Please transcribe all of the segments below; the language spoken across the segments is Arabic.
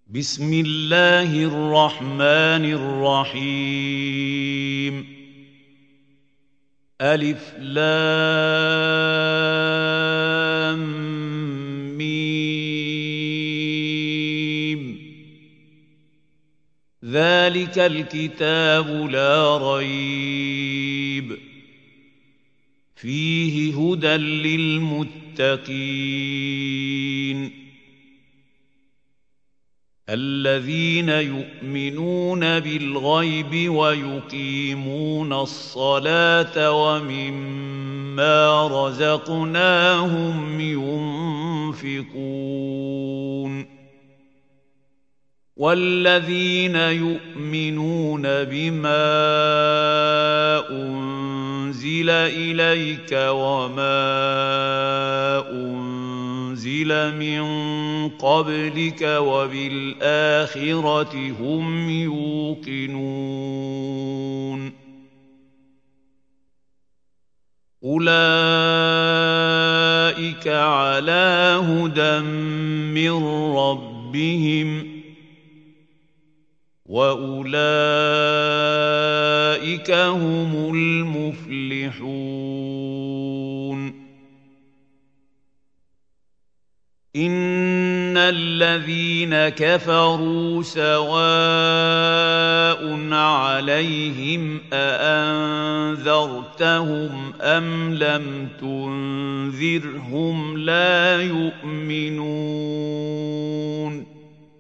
بسم الله الرحمن الرحيم ألف لام ميم ذلك الكتاب لا ريب فيه هدى للمتقين الذين يؤمنون بالغيب ويقيمون الصلاة ومما رزقناهم ينفقون والذين يؤمنون بما أنزل إليك وما أنزل من قبلك وبالآخرة هم يوقنون أولئك على هدى من ربهم وأولئك هم المفلحون إن الذين كفروا سواء عليهم أأنذرتهم أم لم تنذرهم لا يؤمنون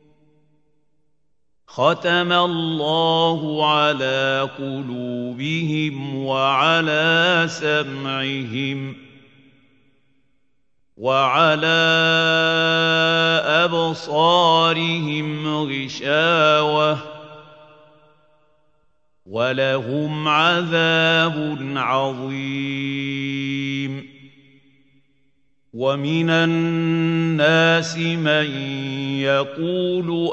ختم الله على قلوبهم وعلى سمعهم وعلى أبصارهم غشاوة ولهم عذاب عظيم ومن الناس من يقول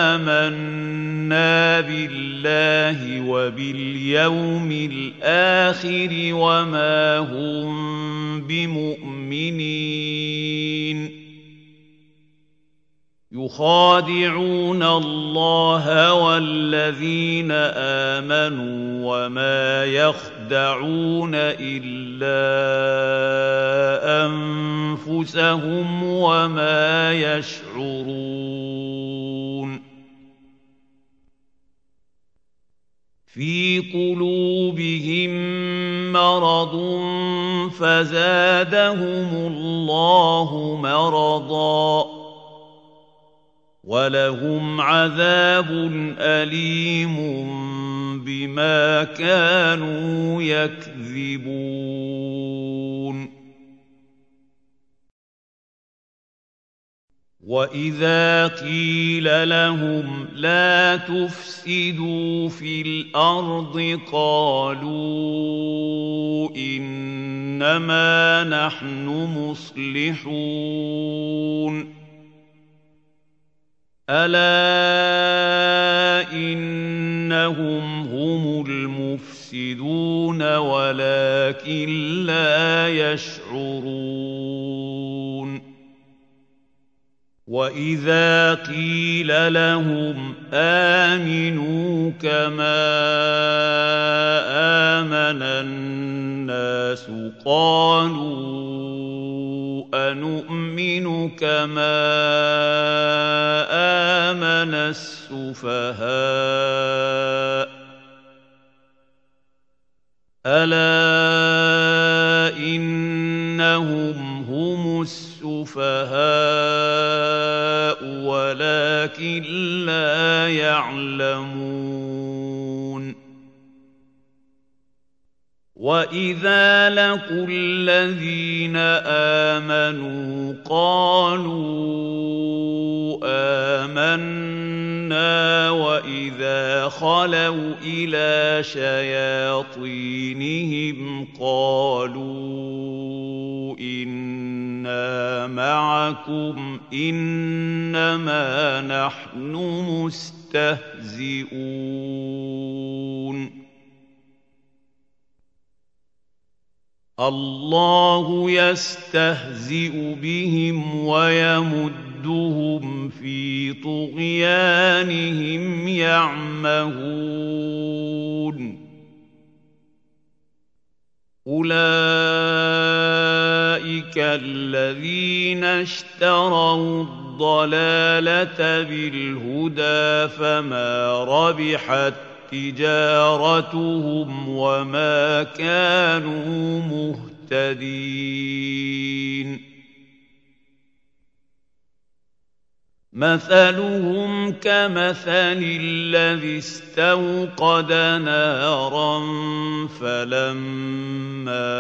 آمنا بالله وباليوم الآخر وما هم بمؤمنين يخادعون الله والذين آمنوا وما يخدعون إلا أنفسهم وما يشعرون في قلوبهم مرض فزادهم الله مرضاً ولهم عذاب أليم بما كانوا يكذبون وإذا قيل لهم لا تفسدوا في الأرض قالوا إنما نحن مصلحون ألا إنهم هم المفسدون ولكن لا يشعرون وإذا قيل لهم آمنوا كما آمن الناس قالوا أنؤمن كما آمن السفهاء ألا إنهم هم السفهاء ولكن لا يعلمون وإذا لقوا الذين آمنوا قالوا آمنا وإذا خلوا إلى شياطينهم قالوا إنا معكم إنما نحن مستهزئون الله يستهزئ بهم ويمدهم وَجُنُودُهُمْ فِي طُغْيَانِهِمْ يَعْمَهُونَ أُولَئِكَ الَّذِينَ اشْتَرَوُا الضَّلَالَةَ بِالْهُدَىٰ فَمَا رَبِحَت تِّجَارَتُهُمْ وَمَا كَانُوا مُهْتَدِينَ مَثَلُهُمْ كَمَثَلِ الَّذِي اسْتَوْقَدَ نَارًا فَلَمَّا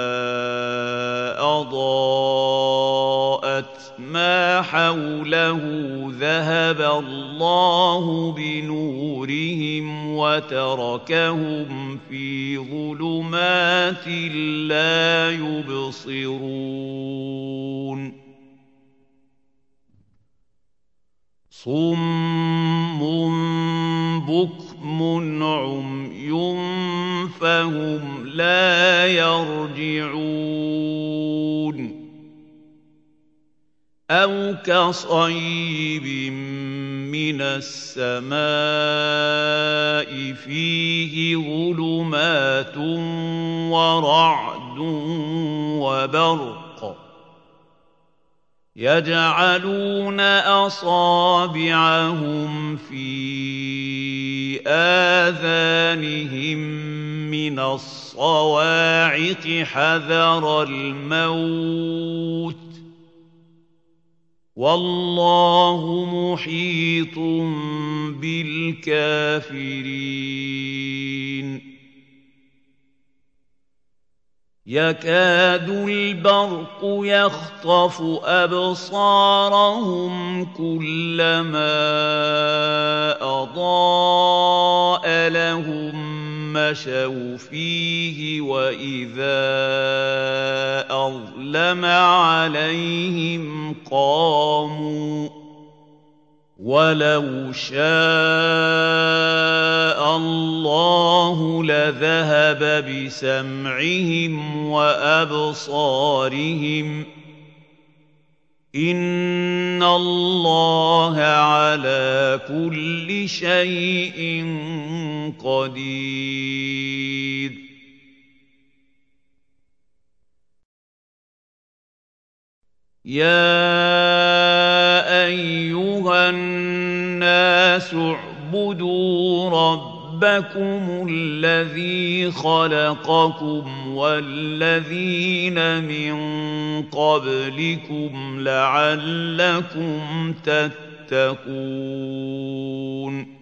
أَضَاءَتْ مَا حَوْلَهُ ذَهَبَ اللَّهُ بِنُورِهِمْ وَتَرَكَهُمْ فِي ظُلُمَاتٍ لَّا يُبْصِرُونَ صُمٌّ بُكْمٌ عُمْيٌ فَهُمْ لَا يَرْجِعُونَ أَوْ كَصَيِّبٍ مِّنَ السَّمَاءِ فِيهِ ظُلُمَاتٌ وَرَعْدٌ وَبَرْقٌ يَجْعَلُونَ أَصَابِعَهُمْ فِي آذَانِهِم مِّنَ الصَّوَاعِقِ حَذَرَ الْمَوْتِ ۚ وَاللَّهُ مُحِيطٌ بِالْكَافِرِينَ يَكَادُ الْبَرْقُ يَخْطَفُ أَبْصَارَهُمْ كُلَّمَا أَضَاءَ لَهُم مَّشَوْا فِيهِ وَإِذَا أَظْلَمَ عَلَيْهِمْ قَامُوا وَلَوْ شَاءَ اللَّهُ لَذَهَبَ بِسَمْعِهِمْ وَأَبْصَارِهِمْ ۚ إِنَّ اللَّهَ عَلَىٰ كُلِّ شَيْءٍ قَدِيرٌ يَا أَيُّهَا النَّاسُ اعْبُدُوا رَبَّكُمُ الَّذِي خَلَقَكُمْ وَالَّذِينَ مِن قَبْلِكُمْ لَعَلَّكُمْ تَتَّقُونَ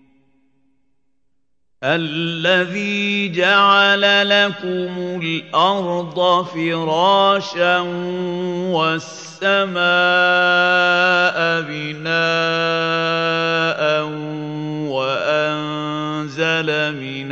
الَّذِي جَعَلَ لَكُمُ الْأَرْضَ فِرَاشًا وَالسَّمَاءَ بِنَاءً وَأَنزَلَ مِنَ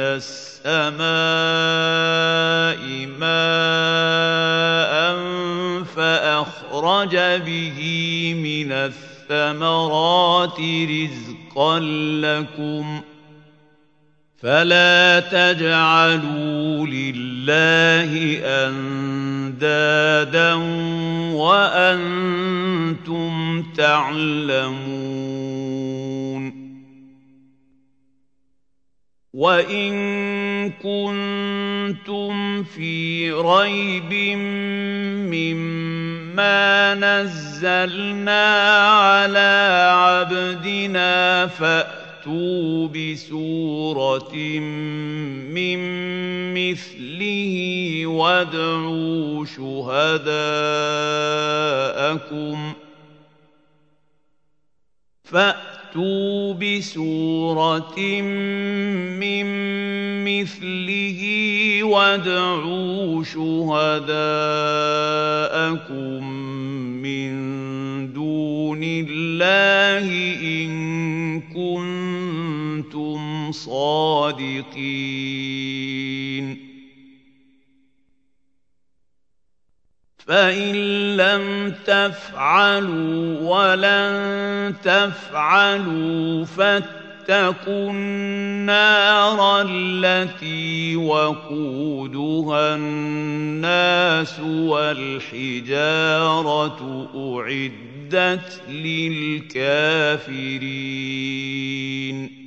السَّمَاءِ مَاءً فَأَخْرَجَ بِهِ مِنَ الثَّمَرَاتِ رِزْقًا لَّكُمْ فَلَا تَجْعَلُوا لِلَّهِ أَندَادًا وَأَنتُمْ تَعْلَمُونَ وَإِن كُنتُمْ فِي رَيْبٍ مِّمَّا نَزَّلْنَا عَلَىٰ عَبْدِنَا فَأْتُوا بِسُورَةٍ مِّن مِّثْلِهِ وَادْعُوا شُهَدَاءَكُم مِّن دُونِ اللَّهِ إِن كُنتُمْ صَادِقِينَ فَإِن لَّمْ تَفْعَلُوا وَلَن تَفْعَلُوا فَاتَّقُوا النَّارَ الَّتِي وَقُودُهَا النَّاسُ وَالْحِجَارَةُ أُعِدَّتْ أعدت للكافرين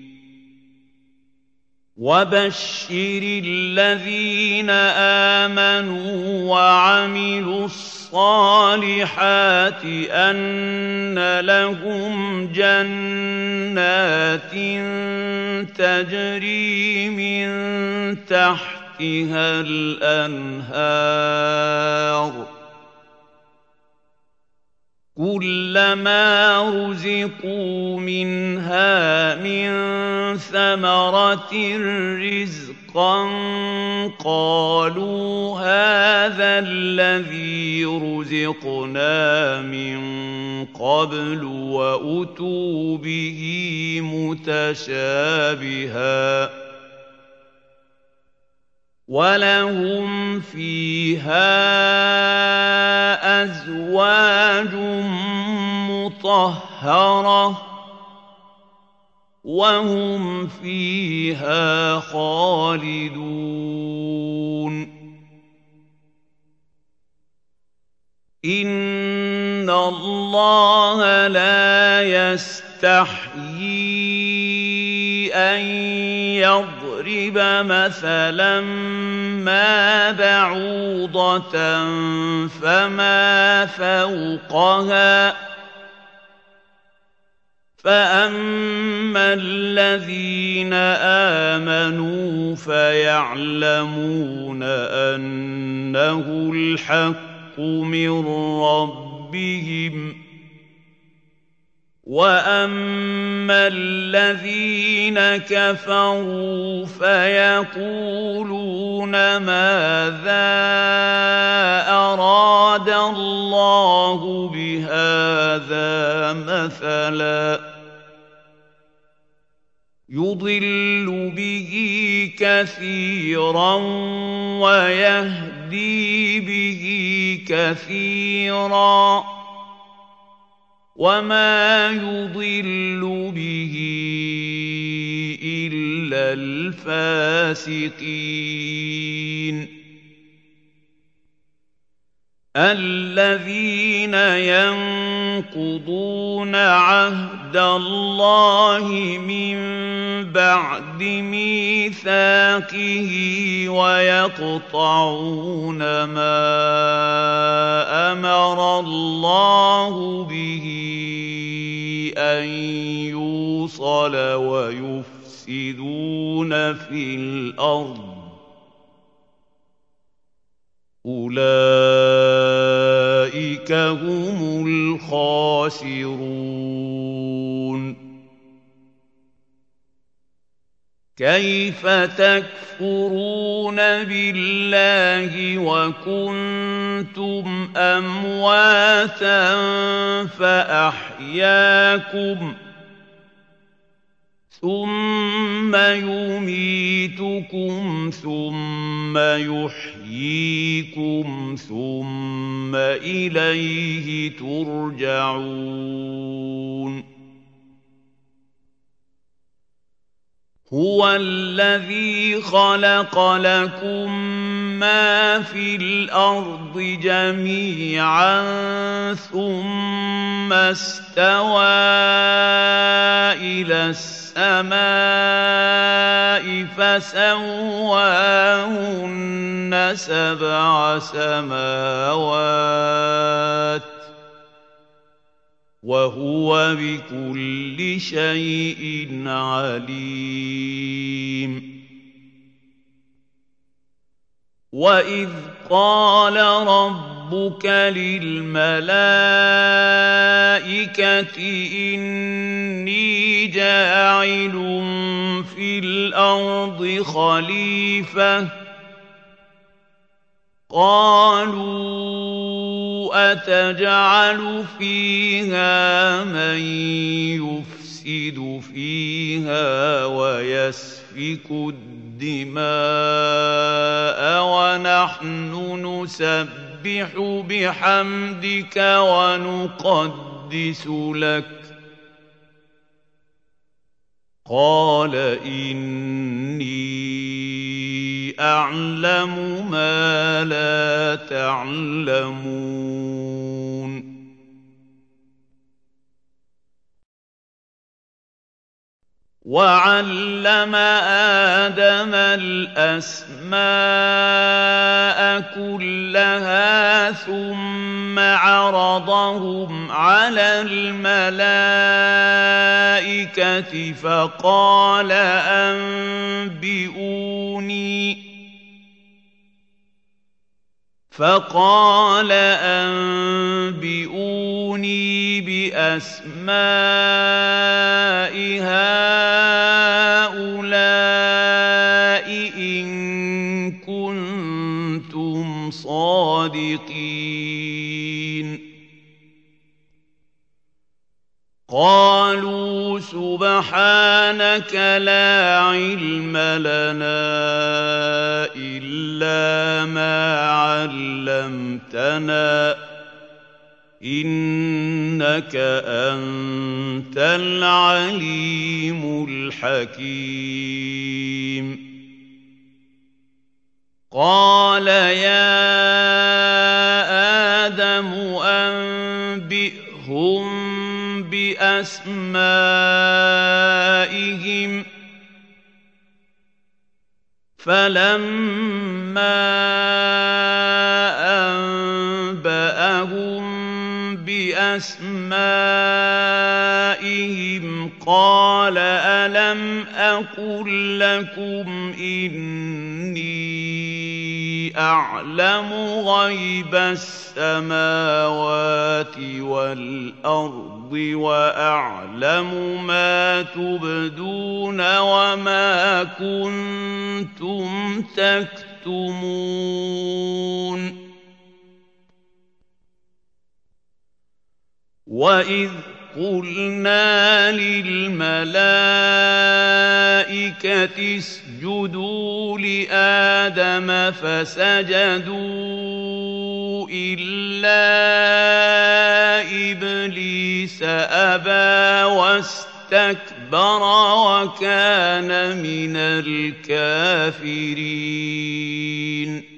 وبشر الذين آمنوا وعملوا الصالحات أن لهم جنات تجري من تحتها الأنهار كلما رزقوا منها من ثمرة رزقا قالوا هذا الذي رزقنا من قبل وأتوا به متشابها ولهم فيها أزواج مطهرة وهم فيها خالدون إن الله لا يستحيي أن يضرب مثلا ما بعوضة فما فوقها فأما الذين آمنوا فيعلمون أنه الحق من ربهم وأما الذين كفروا فيقولون ماذا أراد الله بهذا مثلا يضل به كثيرا ويهدي به كثيرا وما يضل به إلا الفاسقين الذين ينقضون عهد الله من بعد ميثاقه ويقطعون ما أمر الله به أن يوصل ويفسدون في الأرض أولئك هم الخاسرون كيف تكفرون بالله وكنتم أمواتا فأحياكم ثم يميتكم ثم يحييكم ثم إليه ترجعون هو الذي خلق لكم ما في الأرض جميعا ثم استوى إلى السماء فسواهن سبع سماوات وهو بكل شيء عليم وإذ قال ربك للملائكة إني جاعل في الأرض خليفة قالوا أتجعل فيها من يفسد فيها ويسفك الدماء ونحن نسبح بحمدك ونقدس لك قال إني أعلم ما لا تعلمون وَعَلَّمَ آدَمَ الْأَسْمَاءَ كُلَّهَا ثُمَّ عَرَضَهُمْ عَلَى الْمَلَائِكَةِ فَقَالَ أَنبِئُونِي بِأَسْمَاءِ هَٰؤُلَاءِ إِن كُنتُمْ صَادِقِينَ قَالُوا سُبْحَانَكَ لَا عِلْمَ لَنَا إِلَّا مَا عَلَّمْتَنَا ۖ إِنَّكَ أَنتَ الْعَلِيمُ الْحَكِيمُ قَالَ يَا آدَمُ أَنبِئْهُم بِأَسْمَائِهِمْ فَلَمَّا أَنبَأَهُم بِأَسْمَائِهِمْ قَالَ أَلَمْ أَقُل لَّكُمْ إِنِّي أَعْلَمُ غَيْبَ السَّمَاوَاتِ وَالْأَرْضِ وَأَعْلَمُ مَا تُبْدُونَ وَمَا كُنتُمْ تَكْتُمُونَ وَإِذْ قُلْنَا لِلْمَلَائِكَةِ اسْجُدُوا لِآدَمَ فَسَجَدُوا إِلَّا إِبْلِيسَ أَبَىٰ وَاسْتَكْبَرَ وَكَانَ مِنَ الْكَافِرِينَ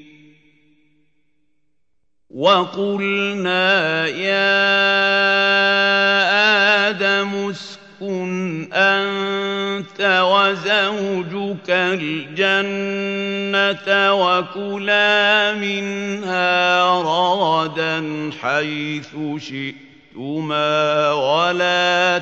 وَقُلْنَا يَا آدَمُ اسْكُنْ أَنتَ وَزَوْجُكَ الْجَنَّةَ وَكُلَا مِنْهَا رَغَدًا حَيْثُ شِئْتُمَا وَلَا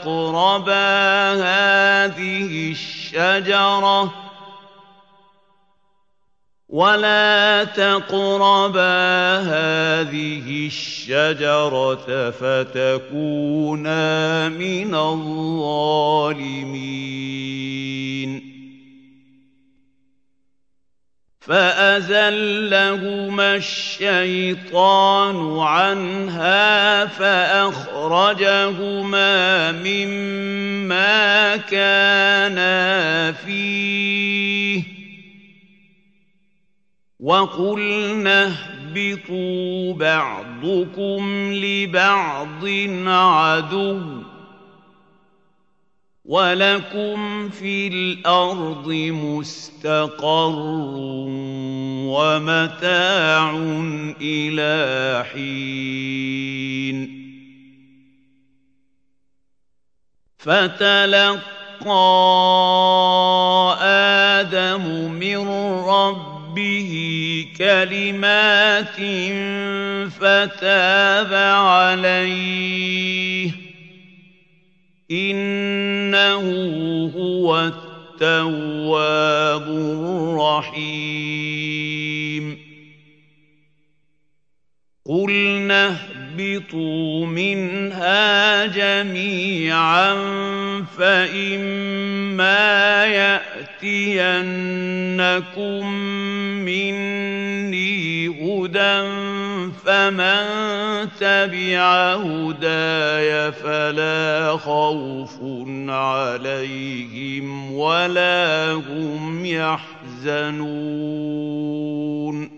تقربا هذه الشجرة فتكونا من الظالمين فأزلهما الشيطان عنها فأخرجهما مما كانا فيه وَقُلْنَا اهْبِطُوا بَعْضُكُمْ لِبَعْضٍ عَدُوٌّ ۖ وَلَكُمْ فِي الْأَرْضِ مُسْتَقَرٌّ وَمَتَاعٌ إِلَىٰ حِينٍ فَتَلَقَّىٰ آدَمُ مِن رَّبِّهِ كَلِمَاتٍ فَتَابَ عَلَيْهِ ۚ إِنَّهُ هُوَ التَّوَّابُ الرَّحِيمُ قُلْنَا اهْبِطُوا مِنْهَا جَمِيعًا فَإِمَّا يَأْتِيَنَّكُم مِّنِّي هُدًى فَمَن تَبِعَ هُدَايَ فَلَا خَوْفٌ عَلَيْهِمْ وَلَا هُمْ يَحْزَنُونَ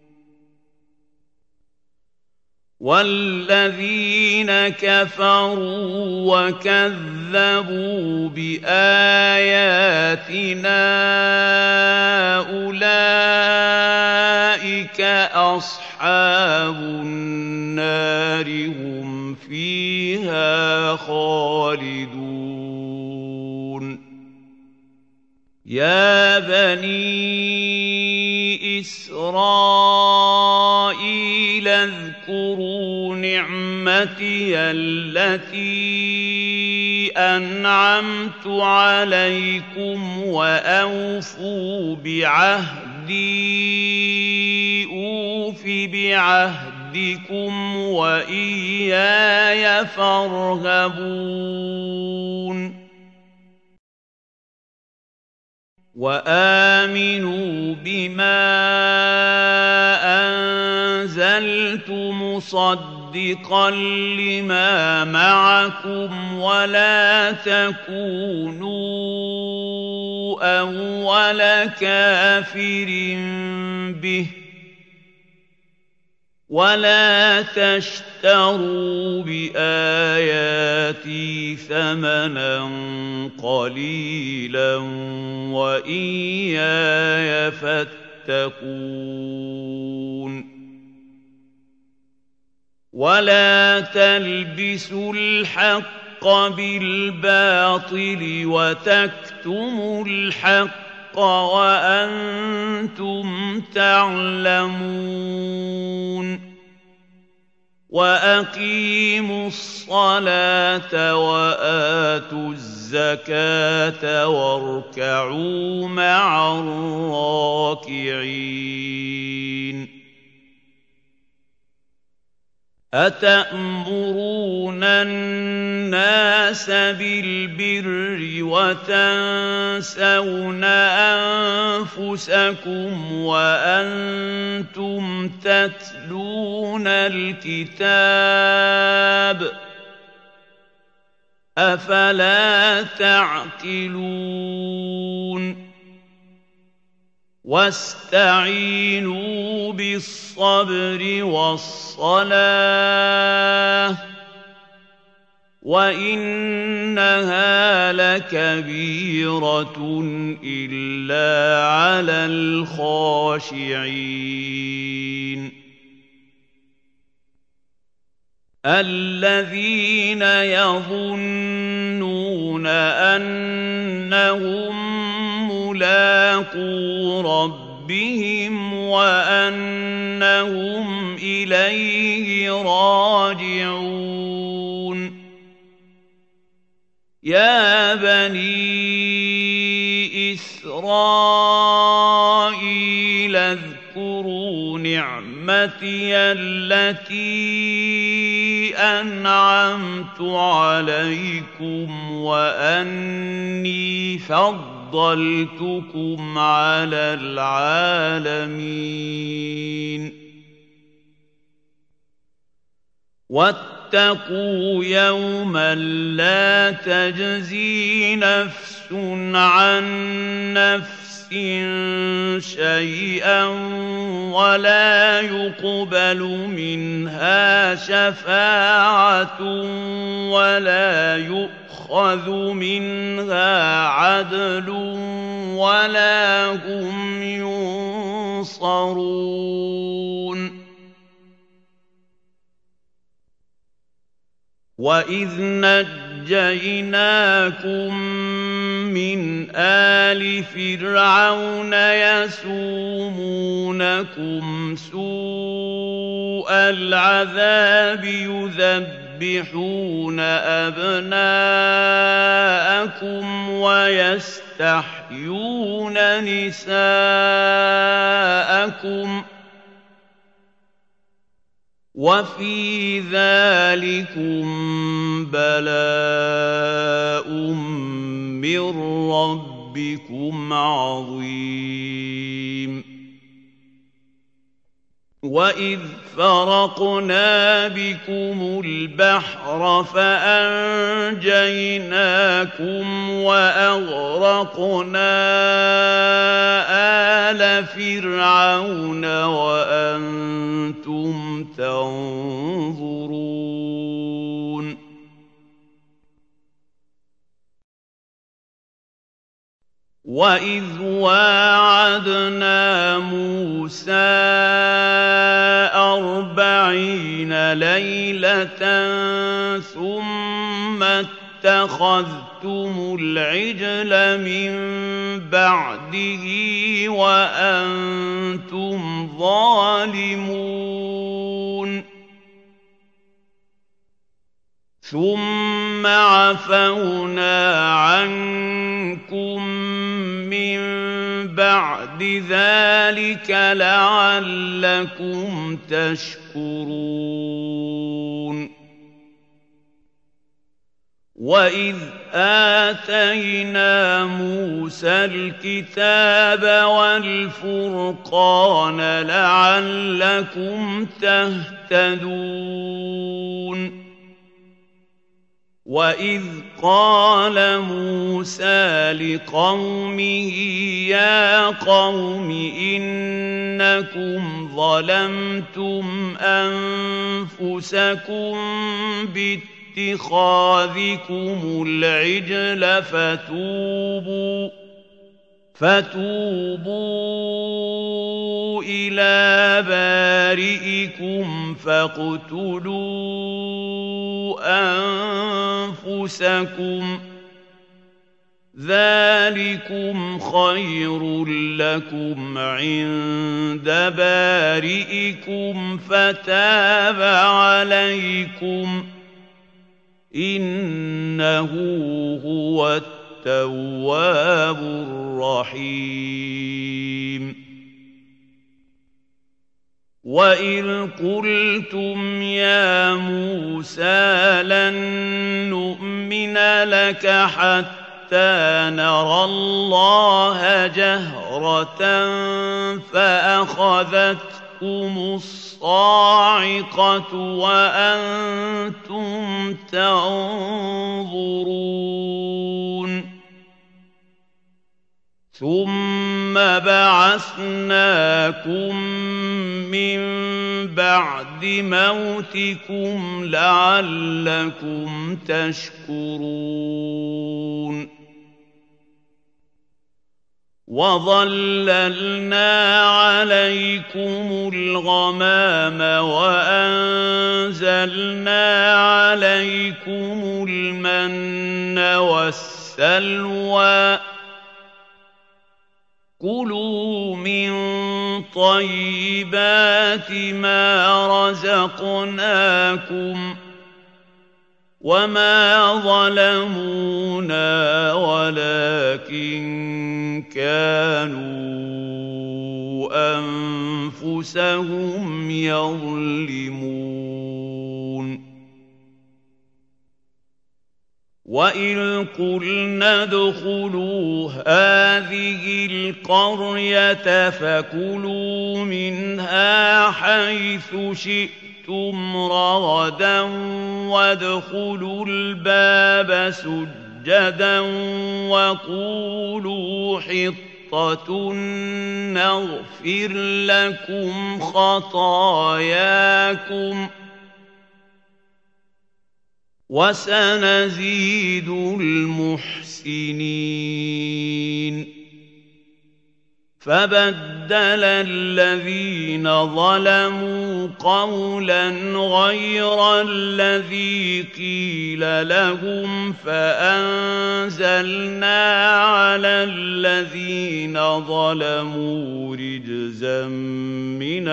وَالَّذِينَ كَفَرُوا وَكَذَّبُوا بِآيَاتِنَا أُولَٰئِكَ أَصْحَابُ النَّارِ ۖ هُمْ فِيهَا خَالِدُونَ يَا بَنِي إِسْرَائِيلَ اذْكُرُوا نِعْمَتِيَ الَّتِي أَنْعَمْتُ عَلَيْكُمْ وَأَوْفُوا بِعَهْدِي أُوفِ بِعَهْدِكُمْ وَإِيَّايَ فَارْهَبُونِ وَآمِنُوا بِمَا أَنزَلْتُ مُصَدِّقًا لِّمَا مَعَكُمْ وَلَا تَكُونُوا أَوَّلَ كَافِرٍ بِهِ وَلَا تَشْتَرُوا بِآيَاتِي ثَمَنًا قَلِيلًا وَإِيَّايَ فَاتَّقُونِ وَلَا تَلْبِسُوا الْحَقَّ بِالْبَاطِلِ وَتَكْتُمُوا الْحَقَّ وَأَنتُمْ تَعْلَمُونَ وَأَقِيمُوا الصَّلَاةَ وَآتُوا الزَّكَاةَ وَارْكَعُوا مَعَ الرَّاكِعِينَ أَتَأْمُرُونَ النَّاسَ بِالْبِرِّ وَتَنسَوْنَ أَنفُسَكُمْ وَأَنتُمْ تَتْلُونَ الْكِتَابَ ۚ أَفَلَا تَعْقِلُونَ وَاسْتَعِينُوا بِالصَّبْرِ وَالصَّلَاةِ ۚ وَإِنَّهَا لَكَبِيرَةٌ إِلَّا عَلَى الْخَاشِعِينَ الَّذِينَ يَظُنُّونَ أَنَّهُم مُّلَاقُو رَبِّهِمْ وَأَنَّهُمْ إِلَيْهِ رَاجِعُونَ يَا بَنِي إِسْرَائِيلَ اذْكُرُوا نِعْمَتِيَ الَّتِي أَنْعَمْتُ عَلَيْكُمْ وَأَنِّي فَضَّلْتُكُمْ عَلَى الْعَالَمِينَ وَاتَّقُوا يَوْمًا لَّا تَجْزِي نَفْسٌ عَن نَّفْسٍ شَيْئًا وَلَا يُقْبَلُ مِنْهَا شَفَاعَةٌ وَلَا يُؤْخَذُ مِنْهَا عَدْلٌ وَلَا هُمْ يُنصَرُونَ وَإِذْ نَجَّيْنَاكُم مِّنْ آلِ فِرْعَوْنَ يَسُومُونَكُمْ سُوءَ الْعَذَابِ يُذَبِّحُونَ أَبْنَاءَكُمْ وَيَسْتَحْيُونَ نِسَاءَكُمْ ۚ وَفِي ذَٰلِكُم بَلَاءٌ مِّن رَّبِّكُمْ عَظِيمٌ وَإِذْ فَرَقْنَا بِكُمُ الْبَحْرَ فَأَنجَيْنَاكُمْ وَأَغْرَقْنَا آلَ فِرْعَوْنَ وَأَنتُمْ تَنظُرُونَ وَإِذْ وَاعَدْنَا مُوسَىٰ 40 لَيْلَةً ثُمَّ اتَّخَذْتُمُ اتَّخَذْتُمُ الْعِجْلَ مِن بَعْدِهِ وَأَنتُمْ ظَالِمُونَ ثُمَّ عَفَوْنَا عَنكُم مِّن بَعْدِ ذَلِكَ لَعَلَّكُمْ تَشْكُرُونَ وَإِذْ آتَيْنَا مُوسَى الْكِتَابَ وَالْفُرْقَانَ لَعَلَّكُمْ تَهْتَدُونَ وَإِذْ قَالَ مُوسَىٰ لِقَوْمِهِ يَا قَوْمِ إِنَّكُمْ ظَلَمْتُمْ أَنفُسَكُم بِاتِّخَاذِكُمُ الْعِجْلَ فَتُوبُوا إِلَىٰ بَارِئِكُمْ فَاقْتُلُوا أَنفُسَكُمْ ذَٰلِكُمْ خَيْرٌ لَّكُمْ عِندَ بَارِئِكُمْ فَتَابَ عَلَيْكُمْ ۚ إِنَّهُ هُوَ التَّوَّابُ الرَّحِيمُ وَإِذْ قُلْتُمْ يَا مُوسَىٰ لَن نُّؤْمِنَ لَكَ حَتَّىٰ نَرَى اللَّهَ جَهْرَةً فَأَخَذَتْكُمُ الصَّاعِقَةُ وَأَنتُمْ تَنظُرُونَ ثُمَّ بَعَثْنَاكُم مِّن بَعْدِ مَوْتِكُمْ لَعَلَّكُمْ تَشْكُرُونَ وَظَلَّلْنَا عَلَيْكُمُ الْغَمَامَ وَأَنزَلْنَا عَلَيْكُمُ الْمَنَّ وَالسَّلْوَىٰ ۖ كُلُوا مِن طَيِّبَاتِ مَا رَزَقْنَاكُمْ ۖ وَمَا ظَلَمُونَا وَلَٰكِن كَانُوا أَنفُسَهُمْ يَظْلِمُونَ وَإِذْ قُلْنَا ادْخُلُوا هَٰذِهِ الْقَرْيَةَ فَكُلُوا مِنْهَا حَيْثُ شِئْتُمْ رَغَدًا وَادْخُلُوا الْبَابَ سُجَّدًا وَقُولُوا حِطَّةٌ نَّغْفِرْ لَكُمْ خَطَايَاكُمْ ۚ وَسَنَزِيدُ الْمُحْسِنِينَ فَبَدَّلَ الَّذِينَ ظَلَمُوا قَوْلًا غَيْرَ الَّذِي قِيلَ لَهُمْ فَأَنزَلْنَا عَلَى الَّذِينَ ظَلَمُوا رِجْزًا مِّنَ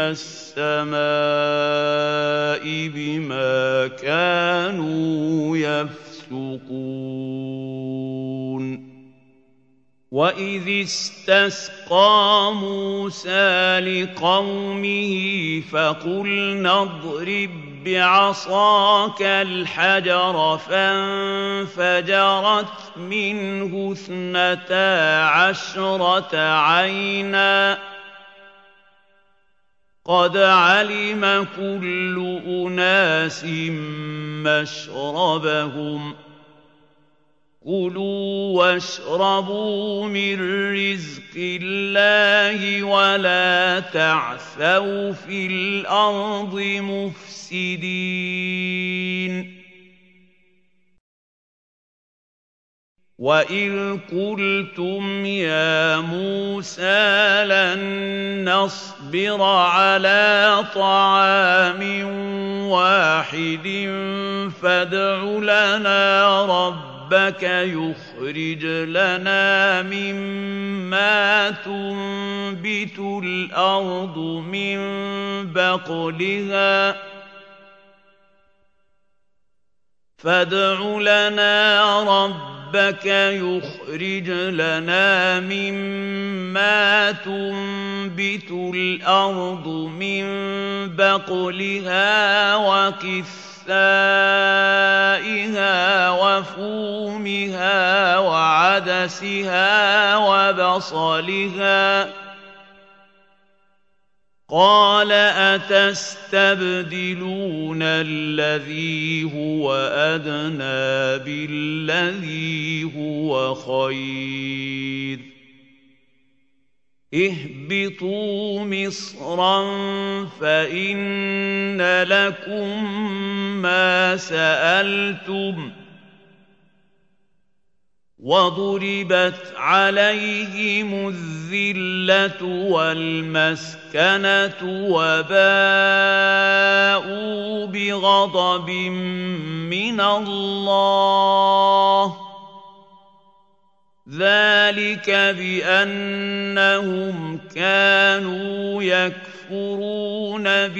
السَّمَاءِ بِمَا كَانُوا يَفْسُقُونَ وَإِذِ اسْتَسْقَىٰ مُوسَىٰ لِقَوْمِهِ فَقُلْنَا اضْرِب بِّعَصَاكَ الْحَجَرَ فَانفَجَرَتْ مِنْهُ 12 عَيْنًا ۖ قَدْ عَلِمَ كُلُّ أُنَاسٍ مَّشْرَبَهُمْ ۖ كُلُوا وَاشْرَبُوا مِن رِّزْقِ اللَّهِ وَلَا تَعْثَوْا فِي الْأَرْضِ مُفْسِدِينَ وَإِذْ قُلْتُمْ يَا مُوسَىٰ لَن نَّصْبِرَ عَلَىٰ طَعَامٍ وَاحِدٍ فَادْعُ لَنَا رَبَّكَ رَبَّكَ يُخْرِجْ لَنَا مِمَّا تُنبِتُ الْأَرْضُ مِن بَقْلِهَا فادع لنا ربك يخرج لنا مما تنبت الأرض من بقلها وقثائها وفومها وعدسها وبصلها قال أتستبدلون الذي هو أدنى بالذي هو خير اهبطوا مصرا فإن لكم ما سألتم وضربت عليهم الذلة والمسكنة وباءوا بغضب من الله ذلك بأنهم كانوا يكفرون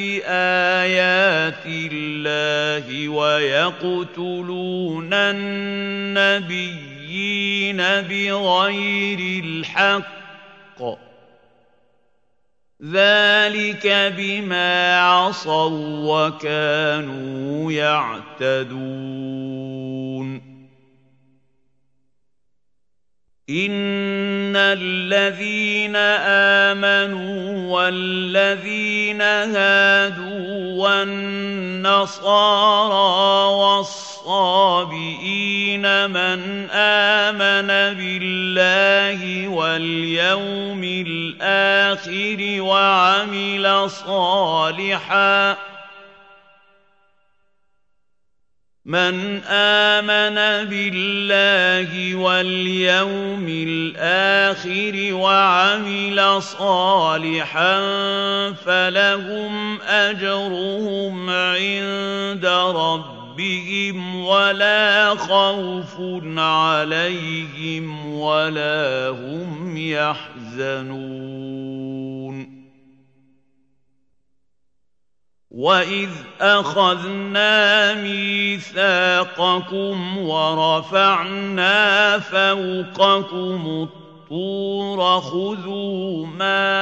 بآيات الله ويقتلون النبي بغير الحق ذلك بما عصوا وكانوا يعتدون إن الذين آمنوا والذين هادوا والنصارى والصابئين من آمن بالله واليوم الآخر وعمل صالحاً من آمن بالله واليوم الآخر وعمل صالحا فلهم أجرهم عند ربهم ولا خوف عليهم ولا هم يحزنون وَإِذْ أَخَذْنَا مِيثَاقَكُمْ وَرَفَعْنَا فَوْقَكُمُ الطُّورَ خُذُوا مَا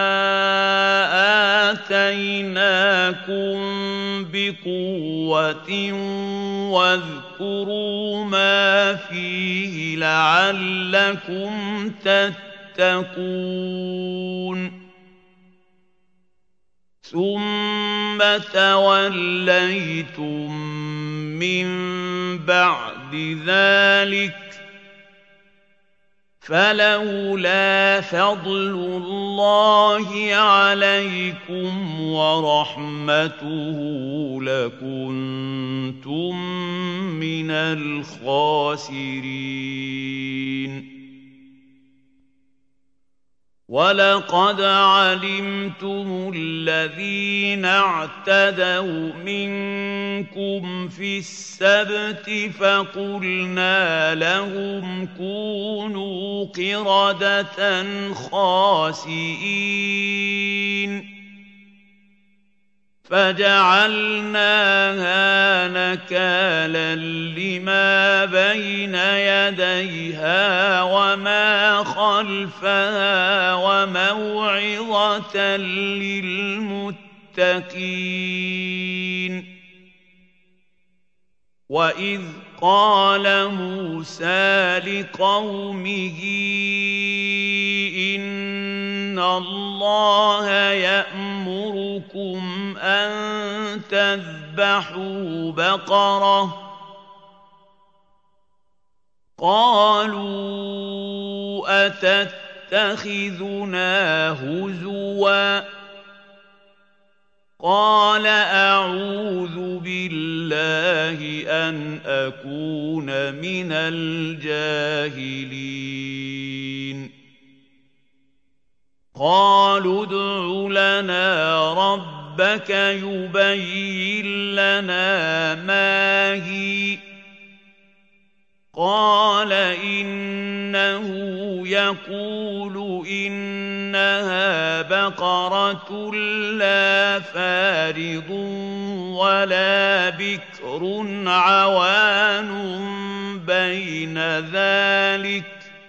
آتَيْنَاكُمْ بِقُوَّةٍ وَاذْكُرُوا مَا فِيهِ لَعَلَّكُمْ تَتَّقُونَ ثُمَّ تَوَلَّيْتُم مِّن بَعْدِ ذَلِكَ فَلَوْلَا فَضْلُ اللَّهِ عَلَيْكُمْ وَرَحْمَتُهُ لَكُنتُم مِّنَ الْخَاسِرِينَ وَلَقَدْ عَلِمْتُمُ الَّذِينَ اعْتَدَوْا مِنكُمْ فِي السَّبْتِ فَقُلْنَا لَهُمْ كُونُوا قِرَدَةً خَاسِئِينَ فَجَعَلْنَاهَا نَكَالًا لِمَا بَيْنَ يَدَيْهَا وَمَا خَلْفَهَا وَمَوْعِظَةً لِلْمُتَّقِينَ وَإِذْ قَالَ مُوسَىٰ لِقَوْمِهِ إِنَّ اللَّهَ يَأْمُرُكُمْ أَن تَذْبَحُوا بَقَرَةً قَالُوا أَتَتَّخِذُنَا هُزُوًا قَالَ أَعُوذُ بِاللَّهِ أَنْ أَكُونَ مِنَ الْجَاهِلِينَ قَالُوا ادْعُ لَنَا رَبَّكَ يُبَيِّن لَّنَا مَا هِيَ قَالَ يقول إنها بقرة لا فارض ولا بكر عوان بين ذلك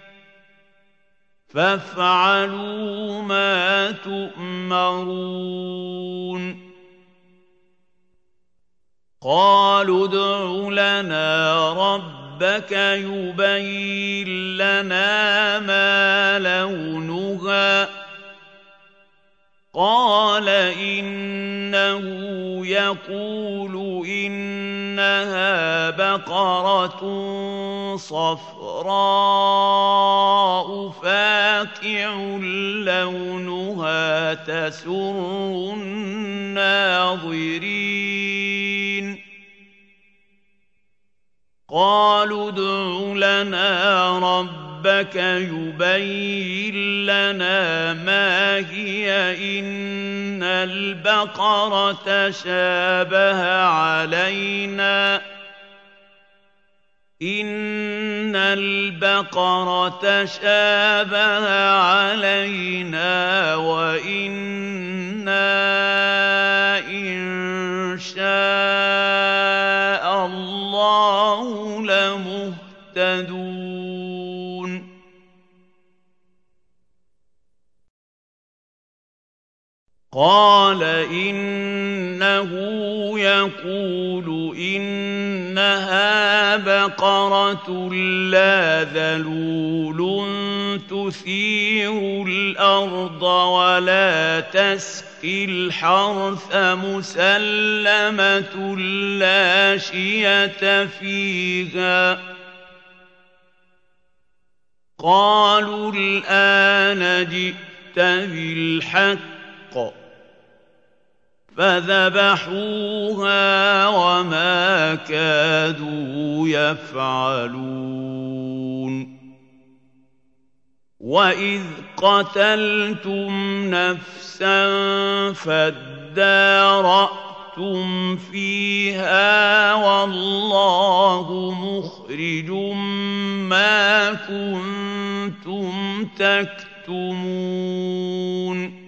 فافعلوا ما تؤمرون قالوا ادع لنا ربك يبين لنا ما لونها قال إنه يقول إنها بقرة صفراء فاقع لونها تسر الناظرين قالوا ادع لنا ربك يبين لنا ما هي إن البقرة شابه علينا وإنا إن شاء الله لمهتدون قال إنه يقول إنها بقرة لا ذلول تثير الأرض ولا تسقي الحرث مسلمة لا شية فيها قالوا الآن جئت بالحق فذبحوها وما كادوا يفعلون وإذ قتلتم نفسا فادارأتم فيها والله مخرج ما كنتم تكتمون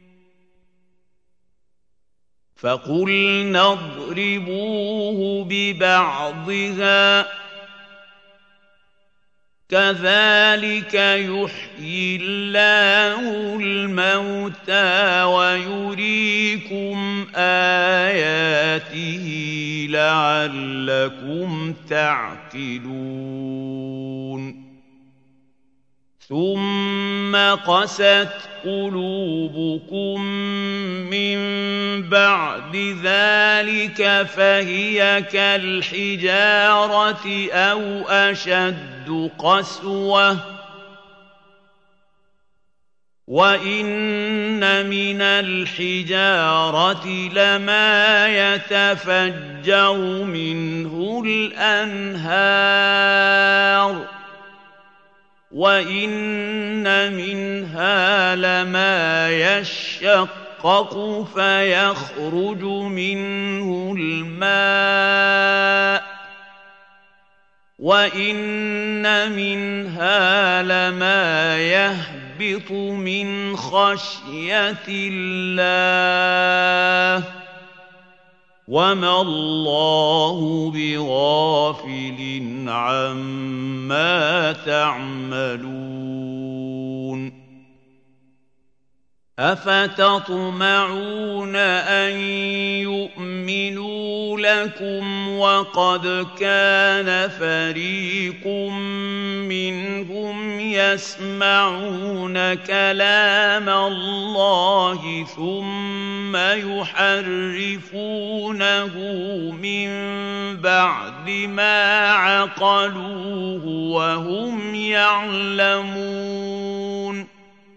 فقلنا اضربوه ببعضها كذلك يحيي الله الموتى ويريكم آياته لعلكم تعقلون ثم قست قلوبكم من بعد ذلك فهي كالحجارة أو أشد قسوة وإن من الحجارة لما يتفجر منه الأنهار وإن منها لما يشقق فيخرج منه الماء وإن منها لما يهبط من خشية الله وما الله بغافل عما تعملون أفتطمعون أن يؤمنوا لكم وقد كان فريق منهم يسمعون كلام الله ثم يحرفونه من بعد ما عقلوه وهم يعلمون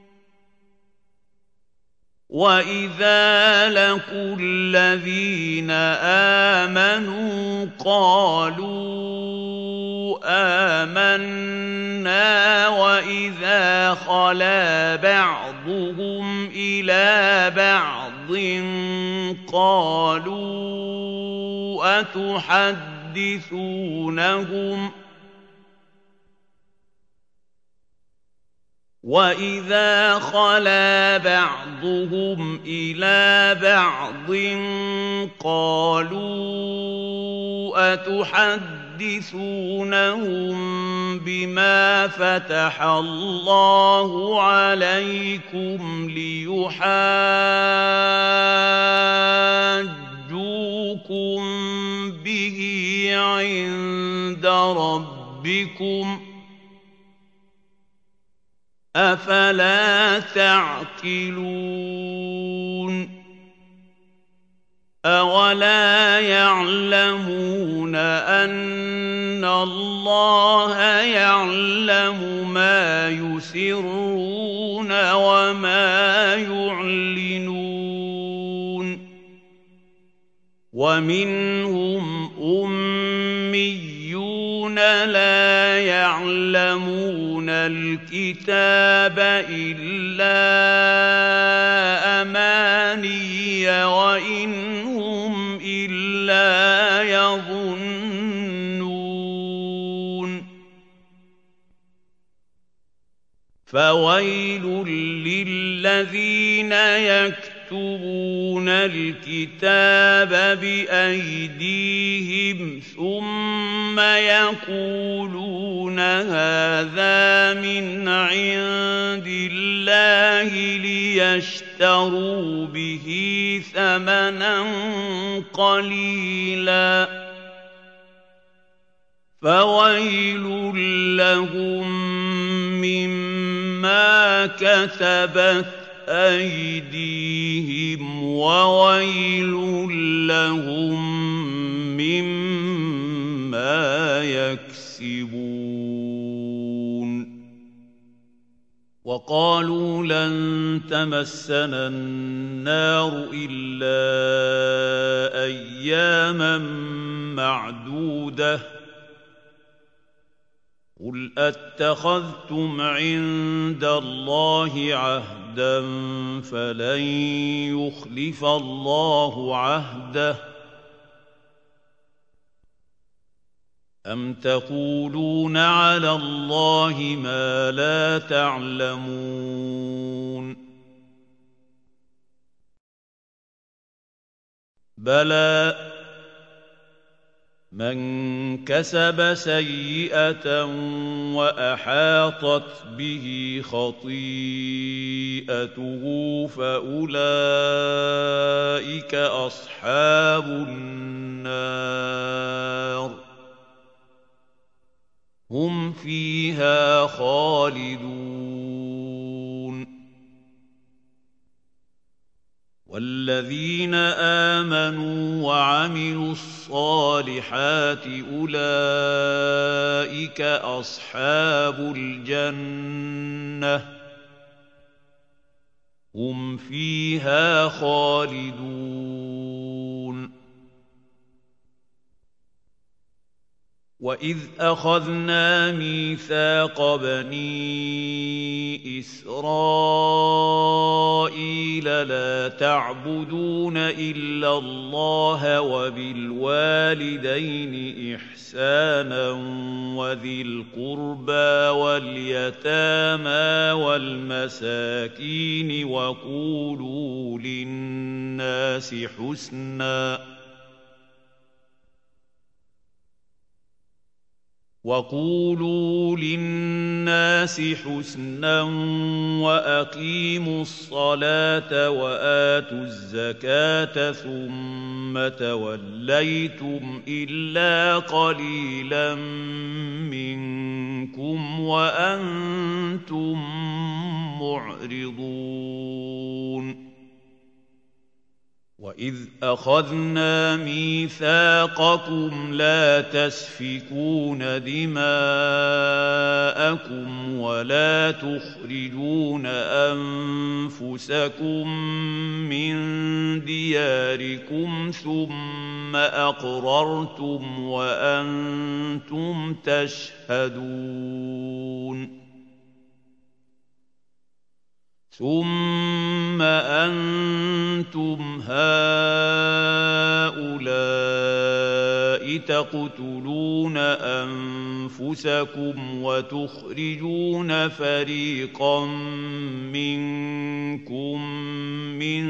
وإذا لقوا الذين آمنوا قالوا آمنا وإذا خلا بعضهم إلى بعض قالوا وَإِذَا خَلَا بَعْضُهُمْ إِلَىٰ بَعْضٍ قَالُوا أَتُحَدِّثُونَهُم بِمَا فَتَحَ اللَّهُ عَلَيْكُمْ لِيُحَاجُّوكُم بِهِ عِندَ رَبِّكُمْ ۚ أَفَلَا تَعْقِلُونَ أَوَلَا يَعْلَمُونَ أَنَّ اللَّهَ يَعْلَمُ مَا يُسِرُّونَ وَمَا يُعْلِنُونَ وَمِنْهُمْ أُمِّيُّونَ لَا يَعْلَمُونَ الْكِتَابَ إِلَّا أَمَانِيَّ وَإِنْ هُمْ إِلَّا يَظُنُّونَ فَوَيْلٌ لِّلَّذِينَ يَكْتُبُونَ الْكِتَابَ بِأَيْدِيهِمْ ثُمَّ يَقُولُونَ هَٰذَا مِنْ عِندِ اللَّهِ لِيَشْتَرُوا بِهِ ثَمَنًا قَلِيلًا ۖ فَوَيْلٌ لَّهُم مِّمَّا كَتَبَتْ أَيْدِيهِمْ وَوَيْلٌ لَّهُم مِّمَّا يَكْسِبُونَ وَقَالُوا لَن تَمَسَّنَا النَّارُ إِلَّا أَيَّامًا مَّعْدُودَةً قُلْ أَتَّخَذْتُمْ عِندَ اللَّهِ عَهْدًا فَلَن يُخْلِفَ اللَّهُ عَهْدَهُ أَمْ تَقُولُونَ عَلَى اللَّهِ مَا لَا تَعْلَمُونَ بَلَىٰ مَن كَسَبَ سَيِّئَةً وَأَحَاطَتْ بِهِ خَطِيئَتُهُ فَأُولَٰئِكَ أَصْحَابُ النَّارِ ۖ هُمْ فِيهَا خَالِدُونَ وَالَّذِينَ آمَنُوا وَعَمِلُوا الصَّالِحَاتِ أُولَٰئِكَ أَصْحَابُ الْجَنَّةِ ۖ هُمْ فِيهَا خَالِدُونَ وَإِذْ أَخَذْنَا مِيثَاقَ بَنِي إِسْرَائِيلَ لَا تَعْبُدُونَ إِلَّا اللَّهَ وَبِالْوَالِدَيْنِ إِحْسَانًا وَذِي الْقُرْبَىٰ وَالْيَتَامَىٰ وَالْمَسَاكِينِ وَقُولُوا لِلنَّاسِ حُسْنًا وَأَقِيمُوا الصَّلَاةَ وَآتُوا الزَّكَاةَ ثُمَّ تَوَلَّيْتُمْ إِلَّا قَلِيلًا مِّنكُمْ وَأَنتُم مُّعْرِضُونَ وَإِذْ أَخَذْنَا مِيثَاقَكُمْ لَا تَسْفِكُونَ دِمَاءَكُمْ وَلَا تُخْرِجُونَ أَنفُسَكُم مِّن دِيَارِكُمْ ثُمَّ أَقْرَرْتُمْ وَأَنتُمْ تَشْهَدُونَ ثُمَّ أَنتُمْ هَٰؤُلَاءِ تقتلون أنفسكم وتخرجون فريقا منكم من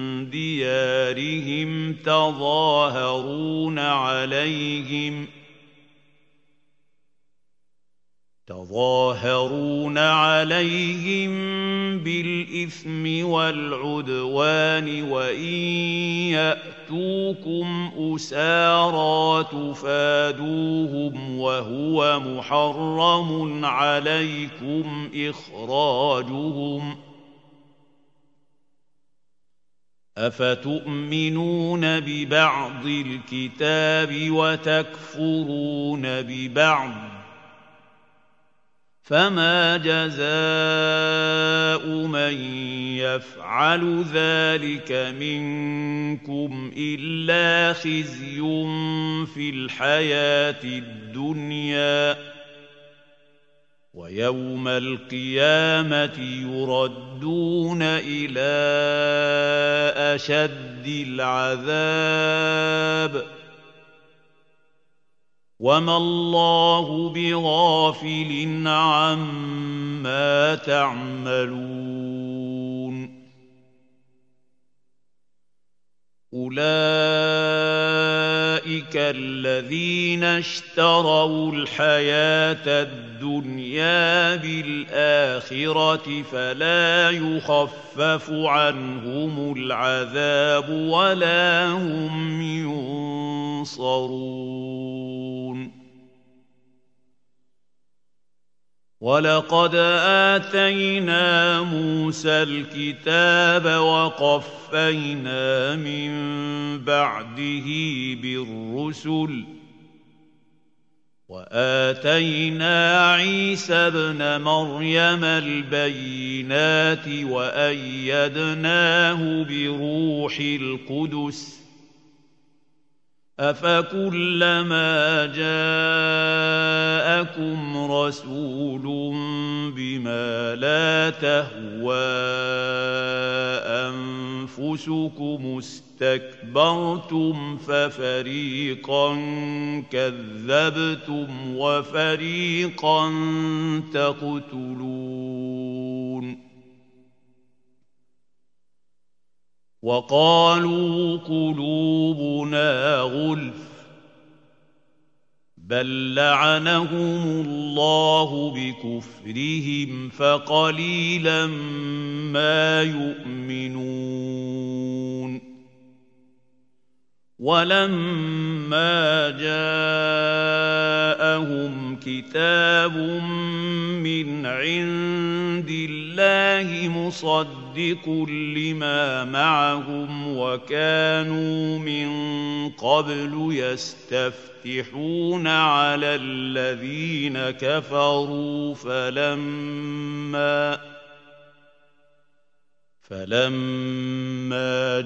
ديارهم تظاهرون عليهم بالإثم والعدوان وإن يأتوكم أسارى تفادوهم وهو محرم عليكم إخراجهم أفتؤمنون ببعض الكتاب وتكفرون ببعض فما جزاء من يفعل ذلك منكم إلا خزي في الحياة الدنيا ويوم القيامة يردون إلى أشد العذاب وما الله بغافل عما تعملون أولئك الذين اشتروا الحياة الدنيا بالآخرة فلا يخفف عنهم العذاب ولا هم ينصرون ولقد آتينا موسى الكتاب وقفينا من بعده بالرسل وآتينا عيسى ابن مريم البينات وأيدناه بروح القدس أفكلما جاءكم رسول بما لا تهوى أنفسكم استكبرتم ففريقا كذبتم وفريقا تقتلون وقالوا قلوبنا غلف بل لعنهم الله بكفرهم فقليلا ما يؤمنون ولما جاءهم كتاب من عند الله مصدق لما معهم وكانوا من قبل يستفتحون على الذين كفروا فلما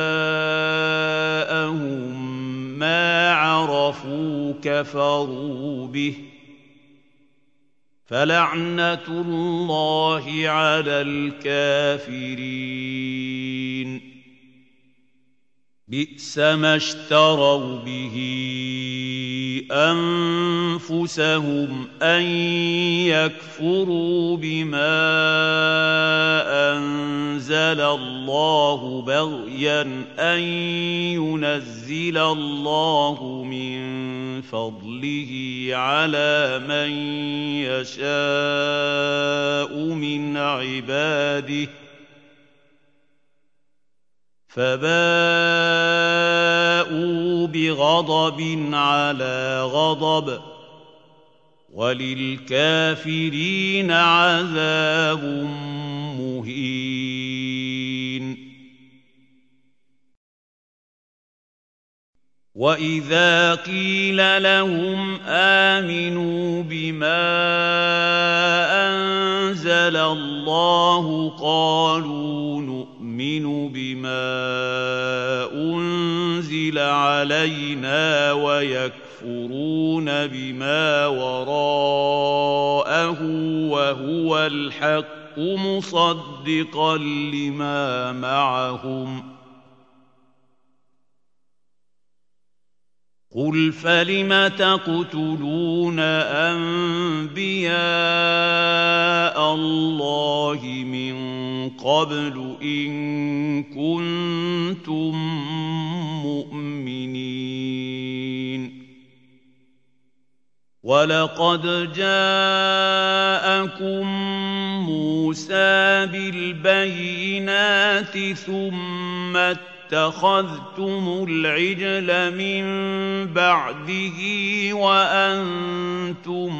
جاءهم ما عرفوا كفروا به فلعنة الله على الكافرين بئس ما اشتروا به أنفسهم أن يكفروا بما أنزل الله بغيا أن ينزل الله من فضله على من يشاء من عباده فباءوا بغضب على غضب وللكافرين عذاب مهين وإذا قيل لهم آمنوا بما أنزل الله قالوا نؤمن بما أنزل علينا ويكفرون بما وراءه وهو الحق مصدقا لما معهم قُلْ فَلِمَ تَقْتُلُونَ أَنبِيَاءَ اللَّهِ مِن قَبْلُ إِن كُنتُم مُّؤْمِنِينَ وَلَقَدْ جَاءَكُم مُّوسَىٰ بِالْبَيِّنَاتِ ثُمَّ اتَّخَذْتُمُ الْعِجْلَ مِن بَعْدِهِ وَأَنتُمْ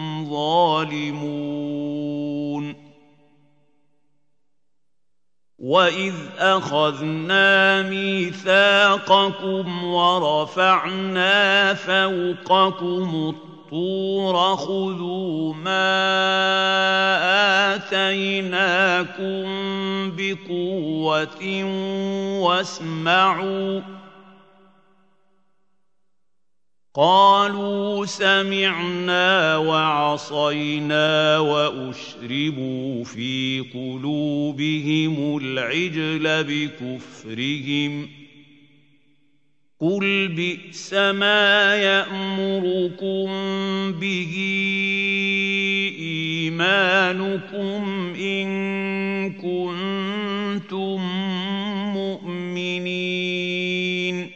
ظَالِمُونَ وَإِذْ أَخَذْنَا مِيثَاقَكُمْ وَرَفَعْنَا فَوْقَكُمُ الطُّورَ خُذُوا مَا آتَيْنَاكُم بِقُوَّةٍ وَاسْمَعُوا قَالُوا سَمِعْنَا وَعَصَيْنَا وَأُشْرِبُوا فِي قُلُوبِهِمُ الْعِجْلَ بِكُفْرِهِمْ قُلْ بِئْسَ مَا يَأْمُرُكُم بِهِ إِيمَانُكُمْ إِن كُنتُم مُّؤْمِنِينَ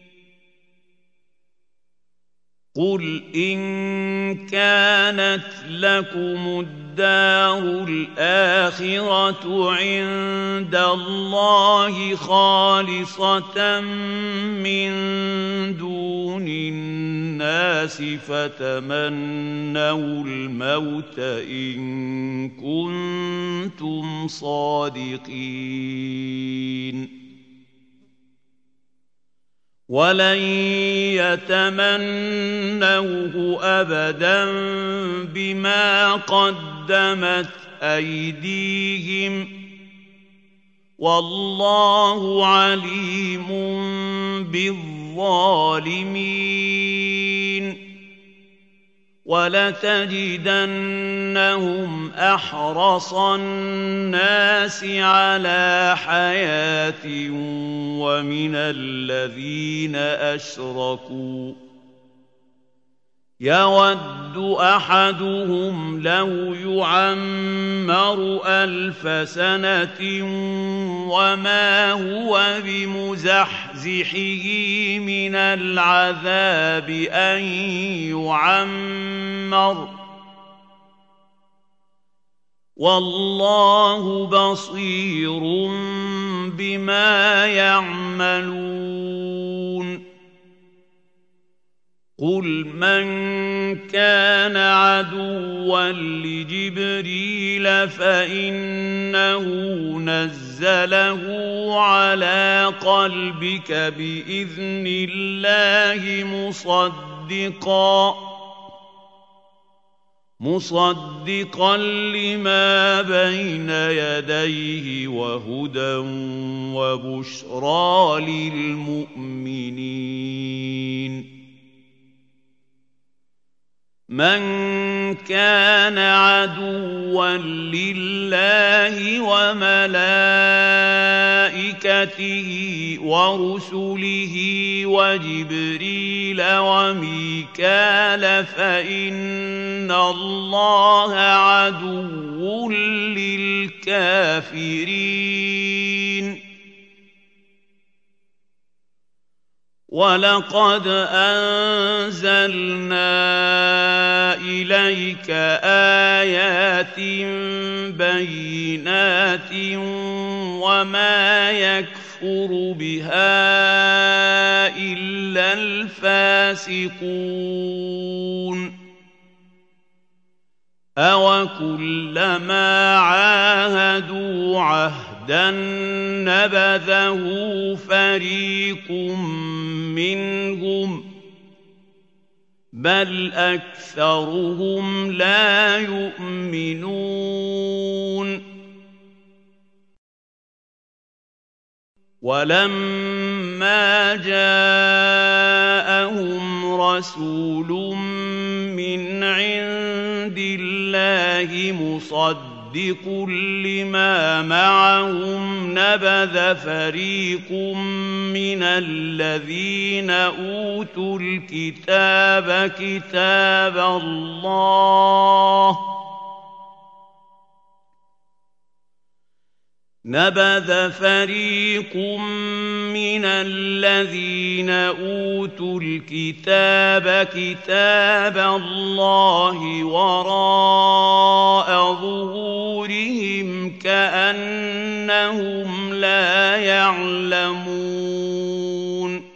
قُلْ إِن كَانَتْ لَكُمُ الدَّارُ الْآخِرَةُ عِندَ اللَّهِ خَالِصَةً مِّن دُونِ النَّاسِ فَتَمَنَّوُا الْمَوْتَ إِن كُنتُمْ صَادِقِينَ وَلَن يَتَمَنَّوْهُ أَبَدًا بِمَا قَدَّمَتْ أَيْدِيهِمْ ۗ وَاللَّهُ عَلِيمٌ بِالظَّالِمِينَ وَلَتَجِدَنَّهُمْ أَحْرَصَ النَّاسِ عَلَىٰ حَيَاةٍ وَمِنَ الَّذِينَ أَشْرَكُوا يَوَدُّ أَحَدُهُمْ لَوْ يُعَمَّرُ 1000 سَنَةٍ وَمَا هُوَ بِمُزَحْزِحِهِ مِنَ الْعَذَابِ أَن يُعَمَّرَ ۗ وَاللَّهُ بَصِيرٌ بِمَا يَعْمَلُونَ قُلْ مَن كَانَ عَدُوًّا لِّجِبْرِيلَ فَإِنَّهُ نَزَّلَهُ عَلَىٰ قَلْبِكَ بِإِذْنِ اللَّهِ مُصَدِّقًا لِّمَا بَيْنَ يَدَيْهِ وَهُدًى وَبُشْرَىٰ لِلْمُؤْمِنِينَ مَن كَانَ عَدُوًّا لِّلَّهِ وَمَلَائِكَتِهِ وَرُسُلِهِ وَجِبْرِيلَ وَمِيكَالَ فَإِنَّ اللَّهَ عَدُوٌّ لِّلْكَافِرِينَ وَلَقَدْ أَنزَلْنَا إِلَيْكَ آيَاتٍ بَيِّنَاتٍ وَمَا يَكْفُرُ بِهَا إِلَّا الْفَاسِقُونَ أَوَكُلَّمَا عَاهَدُوا عَهْدًا نَّبَذَهُ فَرِيقٌ مِّنْهُم ۚ بَلْ أَكْثَرُهُمْ لَا يُؤْمِنُونَ وَلَمَّا جَاءَهُمْ رَسُولٌ مِّنْ عِندِ اللَّهِ مُصَدِّقٌ مُصَدِّقٌ لِّمَا مَعَهُمْ نَبَذَ فَرِيقٌ مِّنَ الَّذِينَ أُوتُوا الْكِتَابَ كِتَابَ الله وراء ظهورهم كأنهم لا يعلمون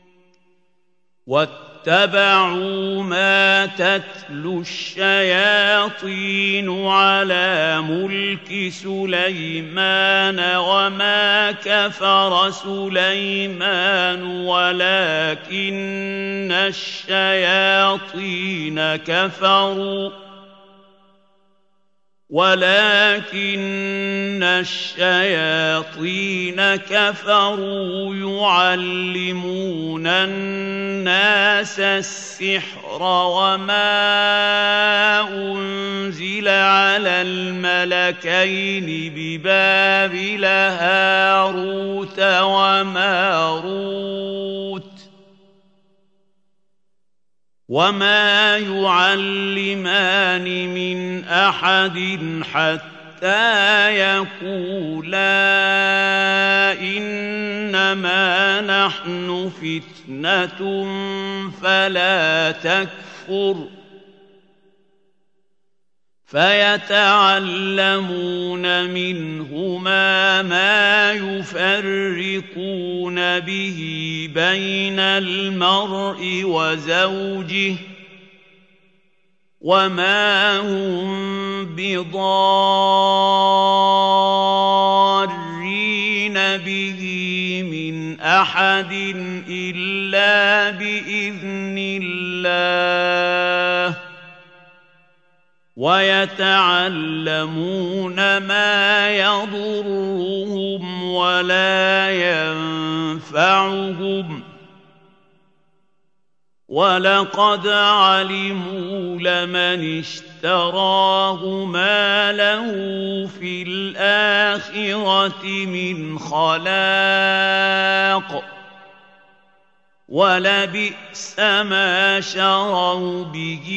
واتبعوا ما تتلو الشياطين على ملك سليمان وما كفر سليمان ولكن الشياطين كفروا يعلمون الناس السحر وما أنزل على الملكين ببابل هاروت وماروت وما يعلمان من أحد حتى يقولا إنما نحن فتنة فلا تكفر فيتعلمون منهما ما يفرقون به بين المرء وزوجه وما هم بضارين به من أحد إلا بإذن الله ويتعلمون ما يضرهم ولا ينفعهم ولقد علموا لمن اشتراه ما له في الآخرة من خلاق ولبئس ما شروا به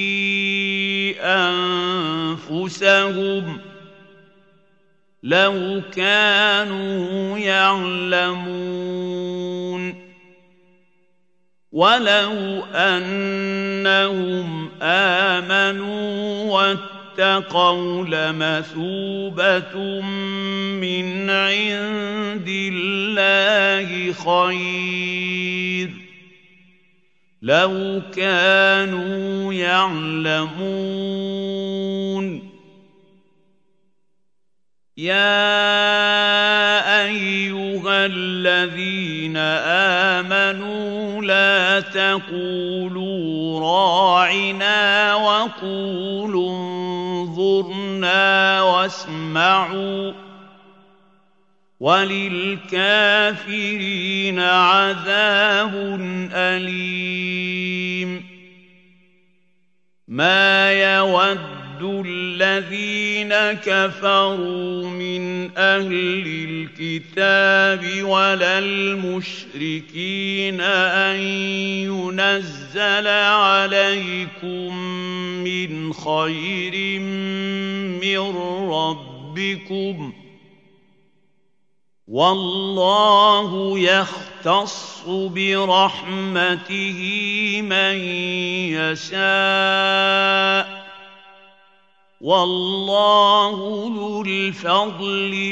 أنفسهم لو كانوا يعلمون ولو أنهم آمنوا واتقوا لمثوبة من عند الله خير لو كانوا يعلمون يا أيها الذين آمنوا لا تقولوا راعنا وقولوا انظرنا واسمعوا وللكافرين عذاب أليم ما يود الذين كفروا من أهل الكتاب ولا المشركين أن ينزل عليكم من خير من ربكم والله يختص برحمته من يشاء والله ذو الفضل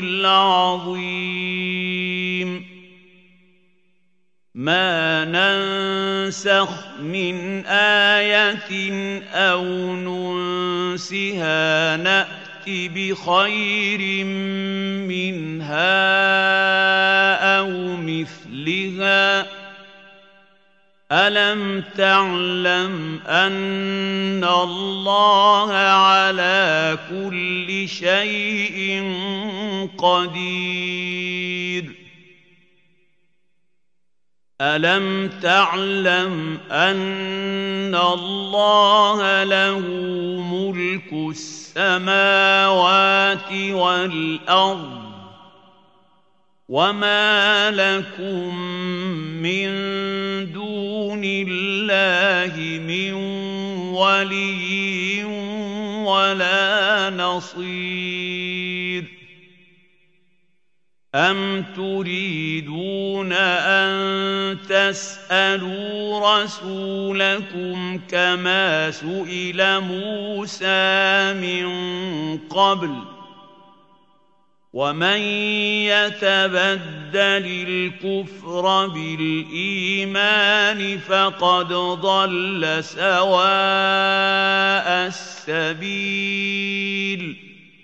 العظيم ما ننسخ من آية أو ننسها نأت بخير منها أو مثلها ألم تعلم أن الله على كل شيء قدير أَلَمْ تَعْلَمْ أَنَّ اللَّهَ لَهُ مُلْكُ السَّمَاوَاتِ وَالْأَرْضِ وَمَا لَكُم مِّن دُونِ اللَّهِ مِن وَلِيٍّ وَلَا نَصِيرٍ أَمْ تُرِيدُونَ أَن تَسْأَلُوا رَسُولَكُمْ كَمَا سُئِلَ مُوسَىٰ مِن قَبْلُ ۗ وَمَن يَتَبَدَّلِ الْكُفْرَ بِالْإِيمَانِ فَقَدْ ضَلَّ سَوَاءَ السَّبِيلِ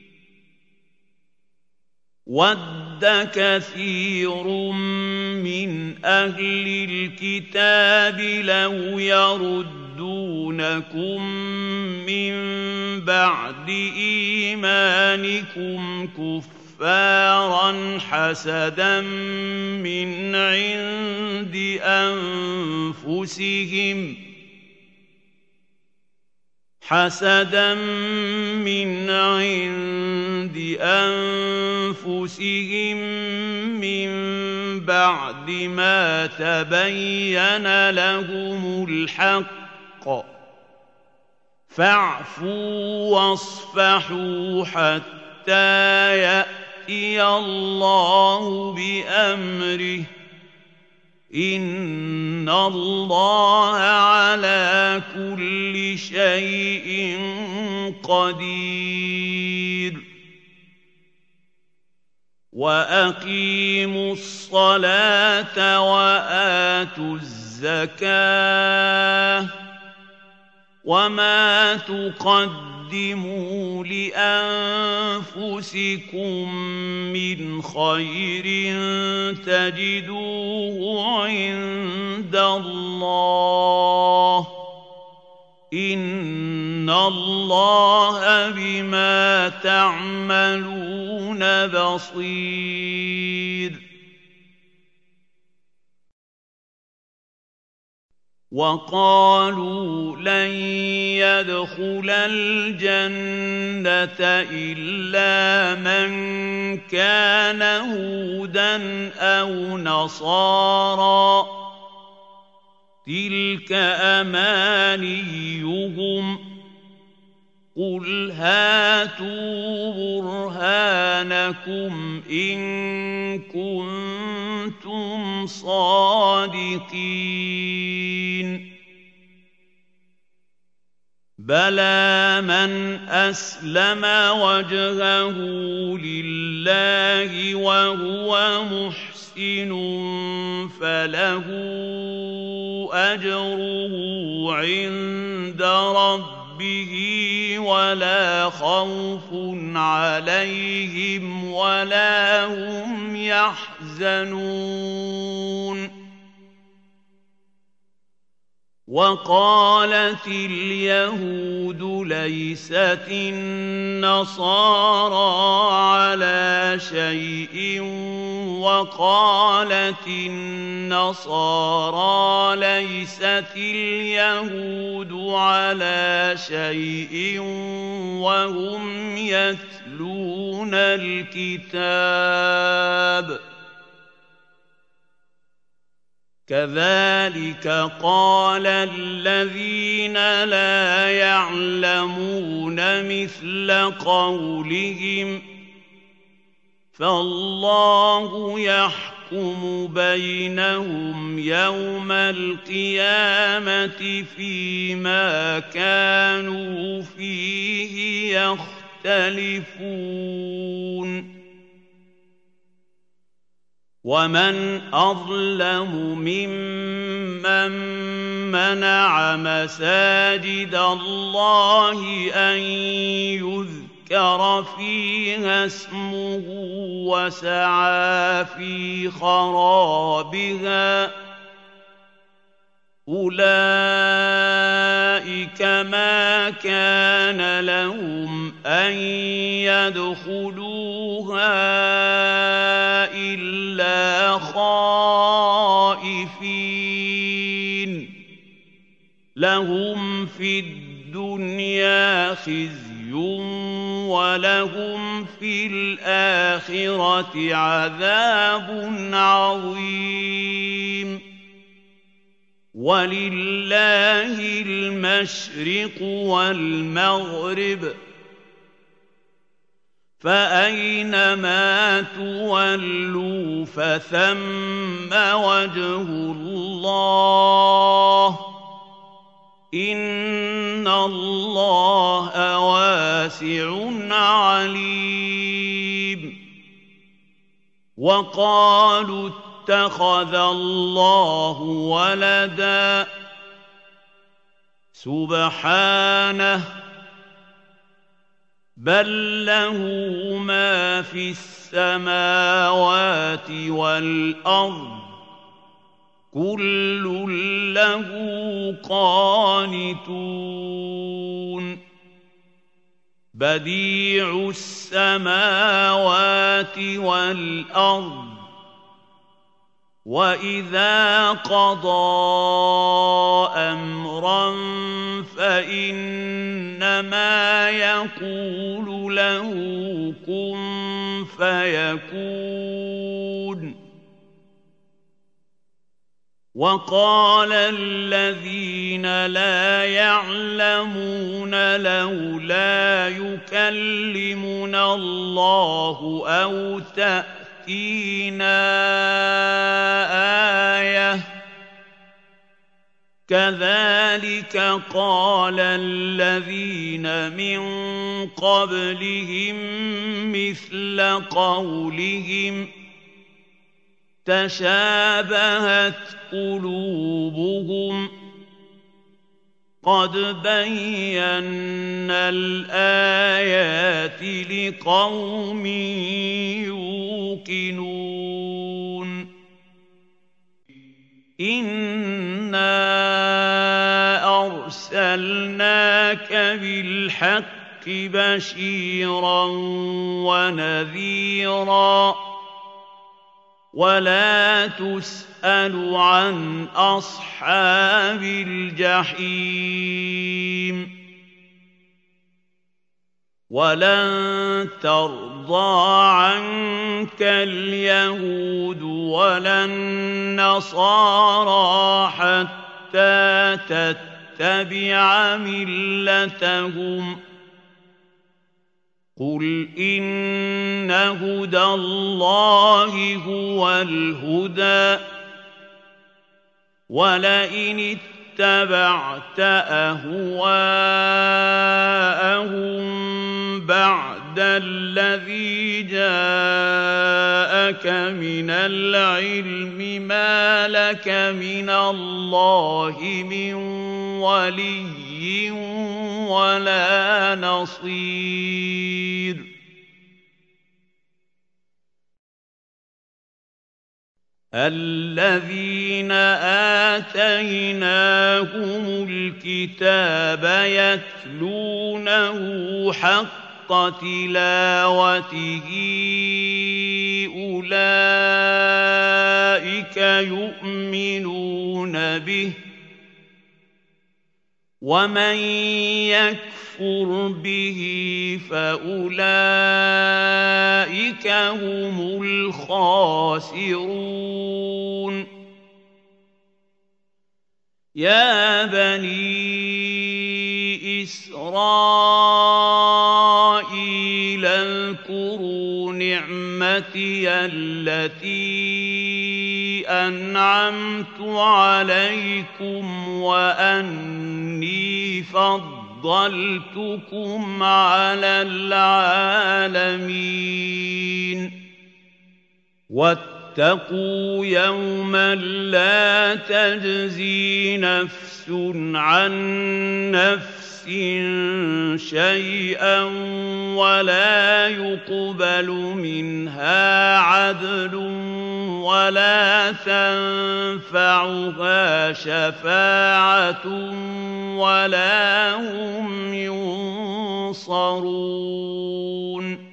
وَدَّ كَثِيرٌ مِّنْ أَهْلِ الْكِتَابِ لَوْ يَرُدُّونَكُم مِّن بَعْدِ إِيمَانِكُمْ كُفَّارًا حَسَدًا مِّنْ عِندِ أَنفُسِهِم مِّن بَعْدِ مَا تَبَيَّنَ لَهُمُ الْحَقُّ ۖ فَاعْفُوا وَاصْفَحُوا حَتَّىٰ يَأْتِيَ اللَّهُ بِأَمْرِهِ ۗ إِنَّ اللَّهَ عَلَىٰ كُلِّ شَيْءٍ قَدِيرٌ وَأَقِيمُوا الصَّلَاةَ وَآتُوا الزَّكَاةَ وَمَا تُقَدِّمُوا لِأَنفُسِكُم مِّنْ خَيْرٍ تَجِدُوهُ عِندَ اللَّهِ ۗ إِنَّ اللَّهَ بِمَا تَعْمَلُونَ بَصِيرٌ وَقَالُوا لَن يَدْخُلَ الْجَنَّةَ إِلَّا مَن كَانَ هُودًا أَوْ نَصَارَىٰ ۗ تِلْكَ أَمَانِيُّهُمْ ۗ قُلْ هَاتُوا بُرْهَانَكُمْ إِن كُنتُمْ صَادِقِينَ بَلَىٰ مَنْ أَسْلَمَ وَجْهَهُ لِلَّهِ وَهُوَ مُحْسِنٌ فَلَهُ أَجْرُهُ عِندَ رَبِّهِ وَلَا خَوْفٌ عَلَيْهِمْ وَلَا هُمْ يَحْزَنُونَ وَقَالَتِ الْيَهُودُ لَيْسَتِ النَّصَارَىٰ عَلَىٰ شَيْءٍ وَقَالَتِ النَّصَارَىٰ لَيْسَتِ الْيَهُودُ عَلَىٰ شَيْءٍ وَهُمْ يَتْلُونَ الْكِتَابَ كَذَٰلِكَ قَالَ الَّذِينَ لَا يَعْلَمُونَ مِثْلَ قَوْلِهِمْ ۚ فَاللَّهُ يَحْكُمُ بَيْنَهُمْ يَوْمَ الْقِيَامَةِ فِيمَا كَانُوا فِيهِ يَخْتَلِفُونَ وَمَنْ أَظْلَمُ مِمَّن مَّنَعَ مَسَاجِدَ اللَّهِ أَن يُذْكَرَ فِيهَا اسْمُهُ وَسَعَىٰ فِي خَرَابِهَا ۚ أُولَٰئِكَ مَا كَانَ لَهُمْ أَن يَدْخُلُوهَا إِلَّا خَائِفِينَ خِزْيٌ وَلَهُمْ فِي الْآخِرَةِ عَذَابٌ عَظِيمٌ وَلِلَّهِ الْمَشْرِقُ وَالْمَغْرِبُ فَأَيْنَمَا تُوَلُّوا فَثَمَّ وَجْهُ اللَّهِ ۚ إِنَّ اللَّهَ وَاسِعٌ عَلِيمٌ وَقَالُوا اتَّخَذَ اللَّهُ وَلَدًا سُبْحَانَهُ بَل لَّهُ مَا فِي السَّمَاوَاتِ وَالْأَرْضِ كُلٌّ لَّهُ قَانِتُونَ بَدِيعُ السَّمَاوَاتِ وَالْأَرْضِ وَإِذَا قَضَىٰ أَمْرًا فَإِنَّمَا يَقُولُ لَهُ كُن فَيَكُونُ وَقَالَ الَّذِينَ لَا يَعْلَمُونَ لَوْلَا يُكَلِّمُنَا اللَّهُ أَوْ تَأْتِينَا آيَةٌ ۗ كَذَٰلِكَ قَالَ الَّذِينَ مِن قَبْلِهِم مِّثْلَ قَوْلِهِمْ ۘ تَشَابَهَتْ قُلُوبُهُمْ ۗ قَدْ بَيَّنَّا الْآيَاتِ لِقَوْمٍ يُوقِنُونَ إِنَّا أَرْسَلْنَاكَ بِالْحَقِّ بَشِيرًا وَنَذِيرًا وَلَا تُسْأَلُ عَنْ أَصْحَابِ الْجَحِيمِ وَلَن تَرْضَىٰ عَنكَ الْيَهُودُ وَلَا النَّصَارَىٰ حَتَّىٰ تَتَّبِعَ مِلَّتَهُمْ ۗ قُلْ إِنَّ هُدَى اللَّهِ هُوَ الْهُدَىٰ ۗ وَلَئِنِ اتَّبَعْتَ أَهْوَاءَهُم بَعْدَ الَّذِي جَاءَكَ مِنَ الْعِلْمِ مَا لَكَ مِنَ اللَّهِ مِن وَلِيٍّ وَلَا نَصِيرٍ الَّذِينَ آتَيْنَاهُمُ الْكِتَابَ يَتْلُونَهُ حَقَّ تِلَاوَتِهِ أُولَٰئِكَ يُؤْمِنُونَ بِهِ ۗ وَمَن يَكْفُرْ بِهِ فَأُولَٰئِكَ هُمُ الْخَاسِرُونَ يَا بَنِي إِسْرَائِيلَ اذْكُرُوا نِعْمَتِيَ الَّتِي أَنْعَمْتُ عَلَيْكُمْ وَأَنِّي فَضَّلْتُكُمْ عَلَى الْعَالَمِينَ وَاتَّقُوا يَوْمًا لَّا تَجْزِي نَفْسٌ عَن نَّفْسٍ شَيْئًا وَلَا يُقْبَلُ مِنْهَا عَدْلٌ وَلَا تَنفَعُهَا شَفَاعَةٌ وَلَا هُمْ يُنصَرُونَ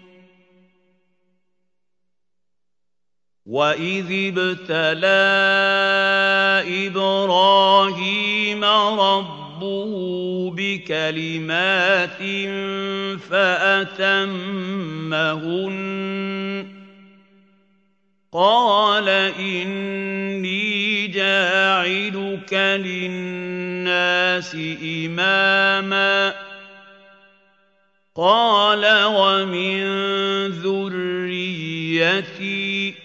وَإِذِ ابْتَلَىٰ إِبْرَاهِيمَ رَبُّهُ ربه بكلمات فأتمهن قال إني جاعلك للناس إماما قال ومن ذريتي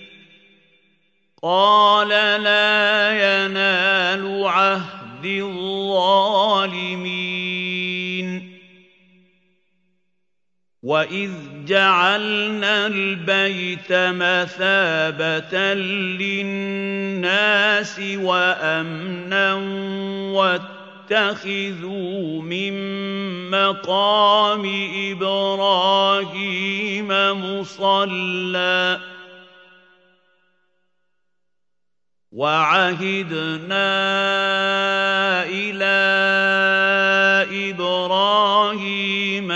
قال لا ينال عهد الظالمين وإذ جعلنا البيت مثابة للناس وأمنا واتخذوا من مقام إبراهيم مصلى وعهدنا إلى إبراهيم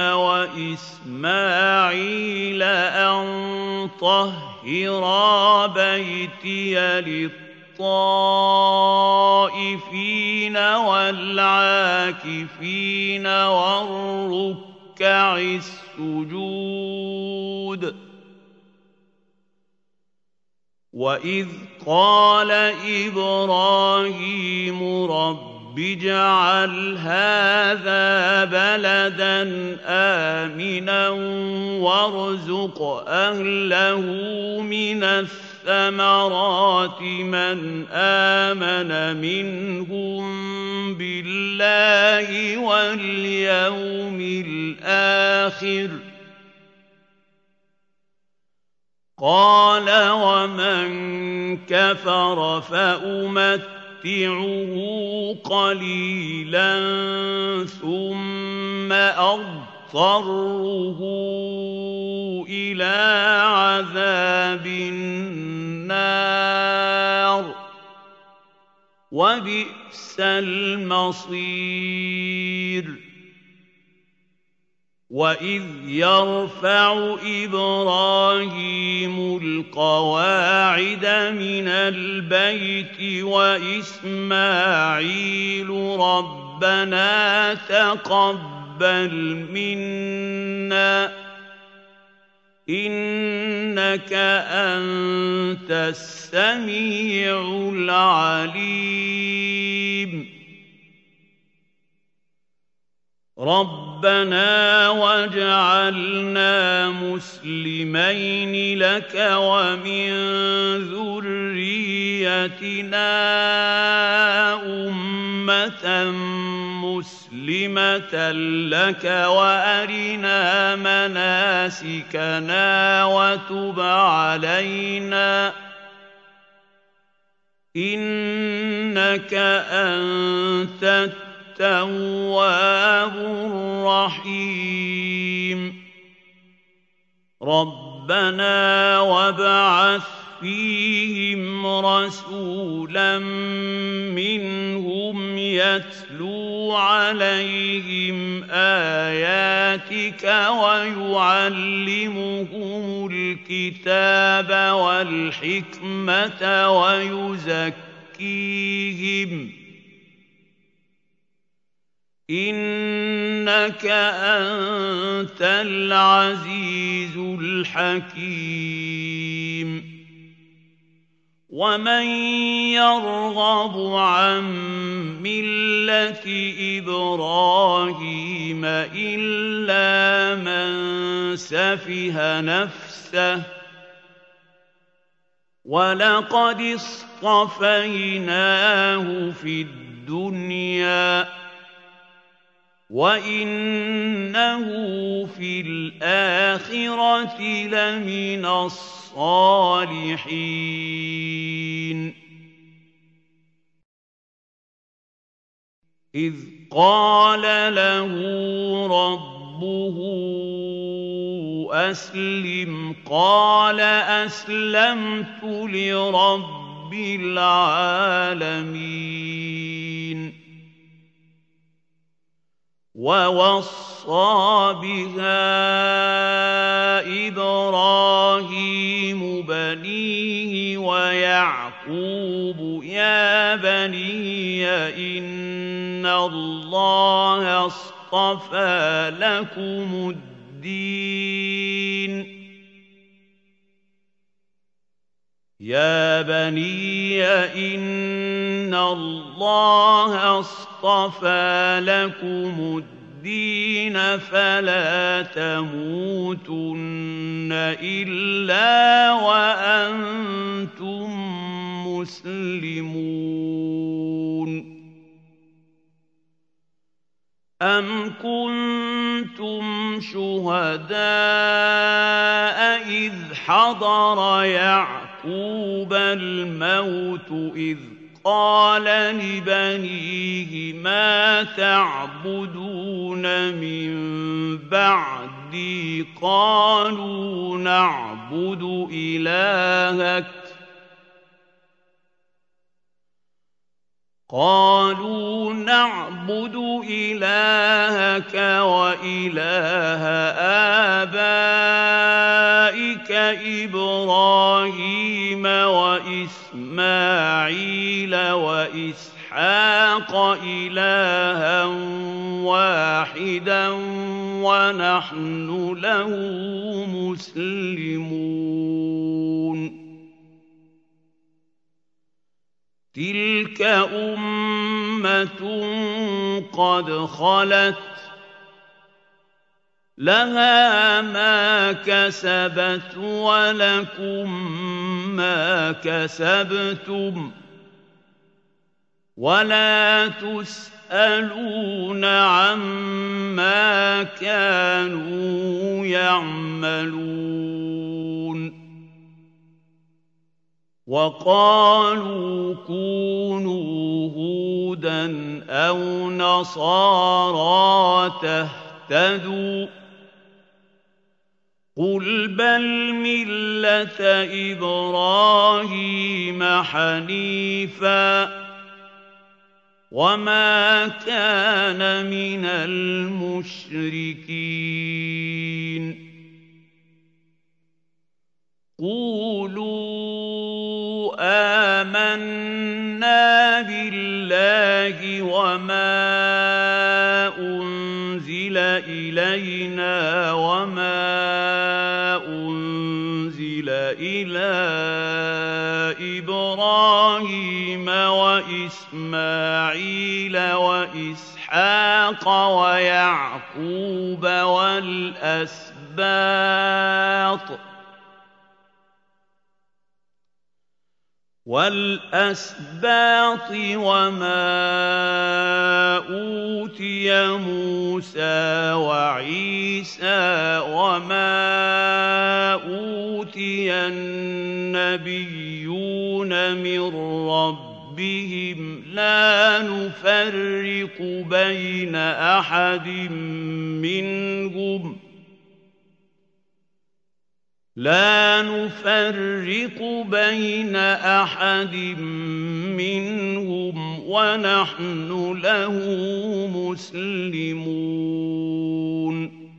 وإسماعيل أن طهرا بيتي للطائفين والعاكفين والركع السجود وإذ قال إبراهيم رب اجعل هذا بلدا آمنا وارزق أهله من الثمرات من آمن منهم بالله واليوم الآخر قال ومن كفر فأمتعه قليلا ثم أضطره إلى عذاب النار وبئس المصير وإذ يرفع إبراهيم القواعد من البيت وإسماعيل ربنا تقبل منا إنك أنت السميع العليم ربنا واجعلنا مسلمين لك ومن ذريتنا أمة مسلمة لك وأرنا مناسكنا وتب علينا إنك أنت التواب الرحيم ربنا وابعث فيهم رسولا منهم يتلو عليهم آياتك ويعلمهم الكتاب والحكمة ويزكيهم إنك أنت العزيز الحكيم ومن يرغب عن ملة إبراهيم إلا من سفه نفسه ولقد اصطفيناه في الدنيا وإنه في الآخرة لمن الصالحين إذ قال له ربه أسلم قال أسلمت لرب العالمين ووصى بها إبراهيم بنيه ويعقوب يا بني إن إِنَّ اللَّهَ اصْطَفَىٰ لَكُمُ الدِّينَ يَا بَنِيَّ إِنَّ اللَّهَ اصْطَفَىٰ لَكُمُ الدِّينَ فَلَا تَمُوتُنَّ إِلَّا وَأَنتُم مُّسْلِمُونَ أَمْ كُنتُمْ شُهَدَاءَ إِذْ حَضَرَ يَعْقُوبَ الْمَوْتُ إِذْ قَالَ لِبَنِيهِ مَا تَعْبُدُونَ مِن بَعْدِي قَالُوا نَعْبُدُ إِلَٰهَكَ وَإِلَٰهَ آبَائِكَ إِبْرَاهِيمَ وَإِسْمَاعِيلَ وَإِسْحَاقَ إِلَٰهًا وَاحِدًا وَنَحْنُ لَهُ مُسْلِمُونَ تِلْكَ أُمَّةٌ قَدْ خَلَتْ لَهَا مَا كَسَبَتْ وَلَكُم مَّا كَسَبْتُمْ وَلَا تُسْأَلُونَ عَمَّا كَانُوا يَعْمَلُونَ وَقَالُوا كُونُوا هُودًا أَوْ نَصَارَىٰ تَهْتَدُوا ۗ قُلْ بَلْ مِلَّةَ إِبْرَاهِيمَ حَنِيفًا ۖ وَمَا كَانَ مِنَ الْمُشْرِكِينَ قُولُوا آمَنَّا بِاللَّهِ وَمَا أُنزِلَ إِلَيْنَا وَمَا أُنزِلَ إِلَىٰ إِبْرَاهِيمَ وَإِسْمَاعِيلَ وَإِسْحَاقَ وَيَعْقُوبَ وَالْأَسْبَاطِ وَمَا أُوتِيَ مُوسَىٰ وَعِيسَىٰ وَمَا أُوتِيَ النَّبِيُّونَ مِن رَّبِّهِمْ لَا نُفَرِّقُ بَيْنَ أَحَدٍ مِّنْهُمْ وَنَحْنُ لَهُ مُسْلِمُونَ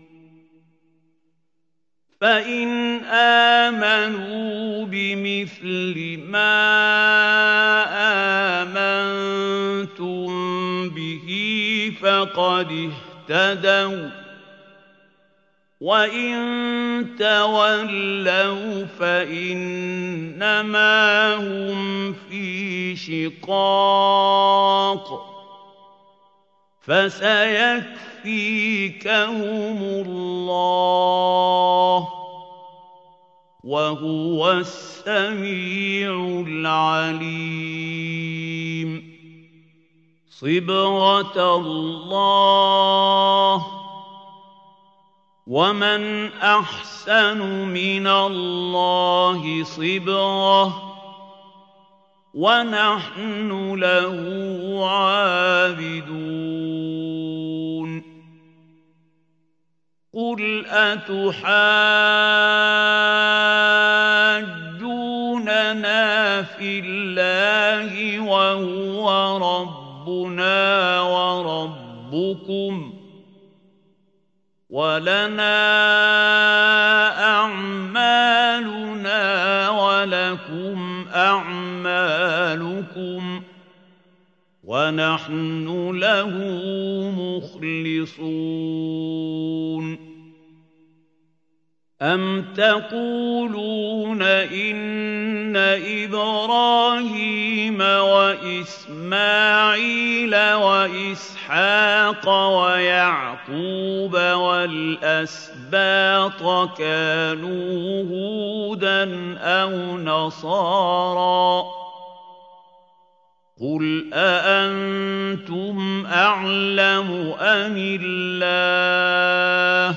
فَإِنْ آمَنُوا بِمِثْلِ مَا آمَنتُم بِهِ فَقَدِ اهْتَدَوا ۖ وَإِن تَوَلَّوْا فَإِنَّمَا هُمْ فِي شِقَاقٍ ۖ فَسَيَكْفِيكَهُمُ اللَّهُ ۚ وَهُوَ السَّمِيعُ الْعَلِيمُ صِبْغَةَ اللَّهِ ۖ وَمَنْ أَحْسَنُ مِنَ اللَّهِ صِبْغَةً ۖ وَنَحْنُ لَهُ عَابِدُونَ قُلْ أَتُحَاجُّونَنَا فِي اللَّهِ وَهُوَ رَبُّنَا وَرَبُّكُمْ وَلَنَا أَعْمَالُنَا وَلَكُمْ أَعْمَالُكُمْ وَنَحْنُ لَهُ مُخْلِصُونَ أَمْ تَقُولُونَ إِنَّ إِبْرَاهِيمَ وَإِسْمَاعِيلَ وَإِسْحَاقَ وَيَعْقُوبَ وَالْأَسْبَاطَ كَانُوا هُودًا أَوْ نَصَارَىٰ ۗ قُلْ أَأَنتُمْ أَعْلَمُ أَمِ اللَّهُ ۗ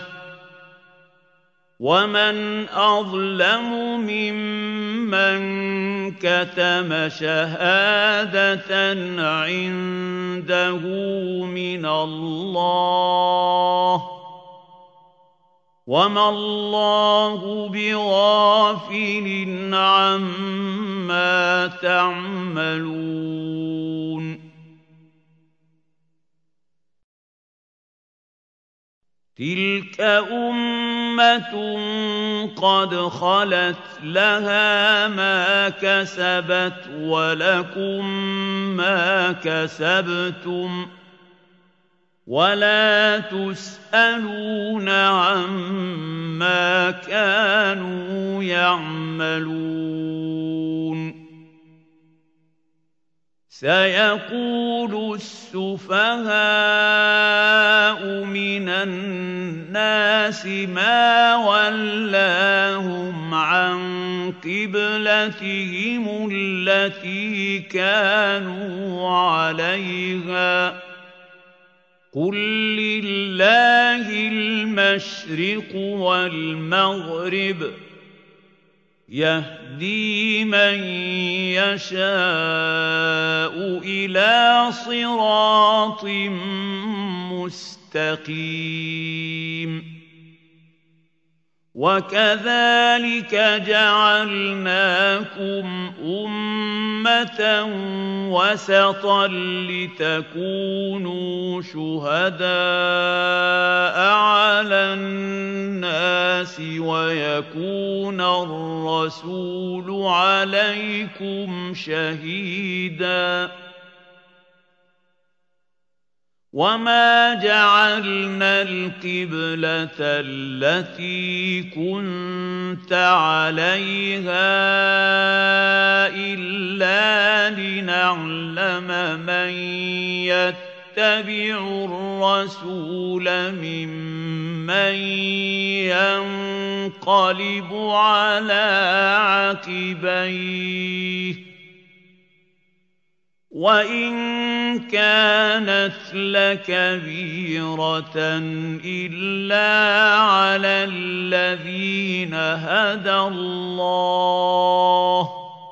وَمَنْ أَظْلَمُ مِمَّنْ كَتَمَ شَهَادَةً عِندَهُ مِنَ اللَّهِ ۗ وَمَا اللَّهُ بِغَافِلٍ عَمَّا تَعْمَلُونَ تِلْكَ أُمَّةٌ قَدْ خَلَتْ لَهَا مَا كَسَبَتْ وَلَكُم مَّا كَسَبْتُمْ وَلَا تُسْأَلُونَ عَمَّا كَانُوا يَعْمَلُونَ سَيَقُولُ السُّفَهَاءُ مِنَ النَّاسِ مَا وَلَّاهُمْ عَن قِبْلَتِهِمُ الَّتِي كَانُوا عَلَيْهَا ۚ قُل لِّلَّهِ الْمَشْرِقُ وَالْمَغْرِبُ ۚ يَهْدِي مَن يَشَاءُ إِلَىٰ صِرَاطٍ مُّسْتَقِيمٍ وَكَذَٰلِكَ جَعَلْنَاكُمْ أُمَّةً وَسَطًا لِّتَكُونُوا شُهَدَاءَ عَلَى النَّاسِ وَيَكُونَ الرَّسُولُ عَلَيْكُمْ شَهِيدًا ۗ وَمَا جَعَلْنَا الْقِبْلَةَ الَّتِي كُنتَ عَلَيْهَا إِلَّا لِنَعْلَمَ مَن يَتَّبِعُ الرَّسُولَ مِمَّن يَنقَلِبُ عَلَىٰ عَقِبَيْهِ ۚ وَإِن كَانَتْ لَكَبِيرَةً إِلَّا عَلَى الَّذِينَ هَدَى اللَّهُ ۗ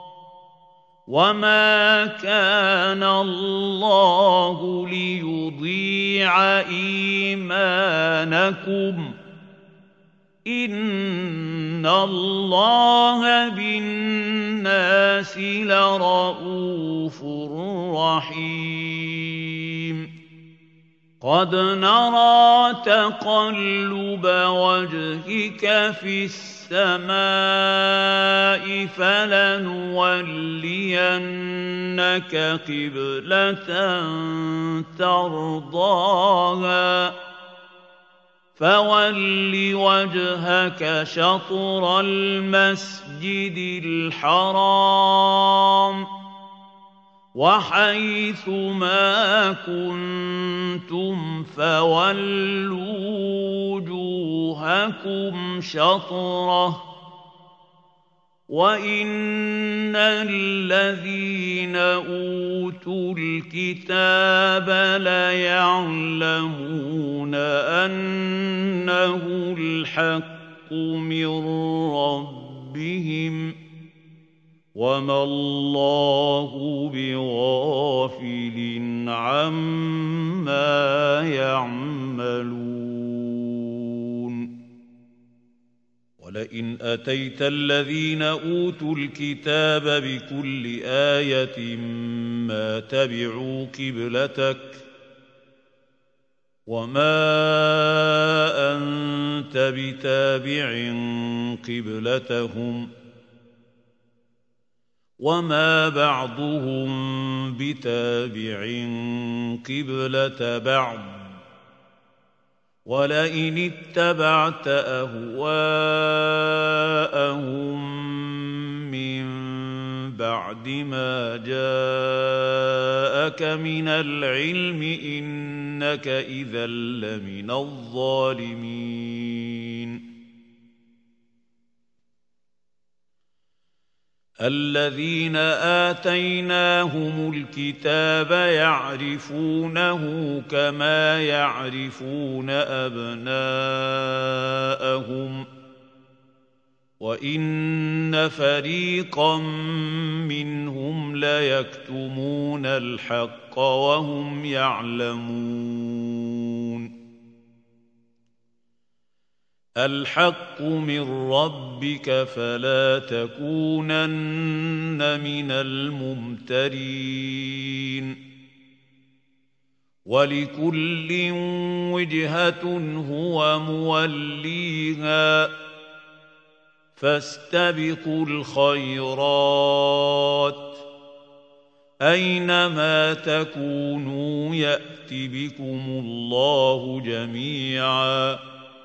وَمَا كَانَ اللَّهُ لِيُضِيعَ إِيمَانَكُمْ ۚ إِنَّ اللَّهَ بِالنَّاسِ لَرَءُوفٌ رَّحِيمٌ قَدْ نَرَىٰ تَقَلُّبَ وَجْهِكَ فِي السَّمَاءِ فَلَنُوَلِّيَنَّكَ قِبْلَةً تَرْضَاهَا ۚ فَوَلِّ وَجْهَكَ شَطْرَ الْمَسْجِدِ الْحَرَامِ ۚ وَحَيْثُ مَا كُنتُمْ فَوَلُّوا وُجُوهَكُمْ شَطْرَهُ ۗ وَإِنَّ الَّذِينَ أُوتُوا الْكِتَابَ لَيَعْلَمُونَ أَنَّهُ الْحَقُّ مِن رَّبِّهِمْ ۗ وَمَا اللَّهُ بِغَافِلٍ عَمَّا يَعْمَلُونَ وَلَئِنْ أَتَيْتَ الَّذِينَ أُوتُوا الْكِتَابَ بِكُلِّ آيَةٍ مَّا تَبِعُوا قِبْلَتَكَ ۚ وَمَا أَنتَ بِتَابِعٍ قِبْلَتَهُمْ ۚ وما بعضهم بتابع قبلة بعض ولئن اتبعت أهواءهم من بعد ما جاءك من العلم إنك إذا لمن الظالمين الذين آتيناهم الكتاب يعرفونه كما يعرفون أبناءهم وإن فريقا منهم ليكتمون الحق وهم يعلمون الحق من ربك فلا تكونن من الممترين ولكل وجهة هو موليها فاستبقوا الخيرات أينما تكونوا يأت بكم الله جميعا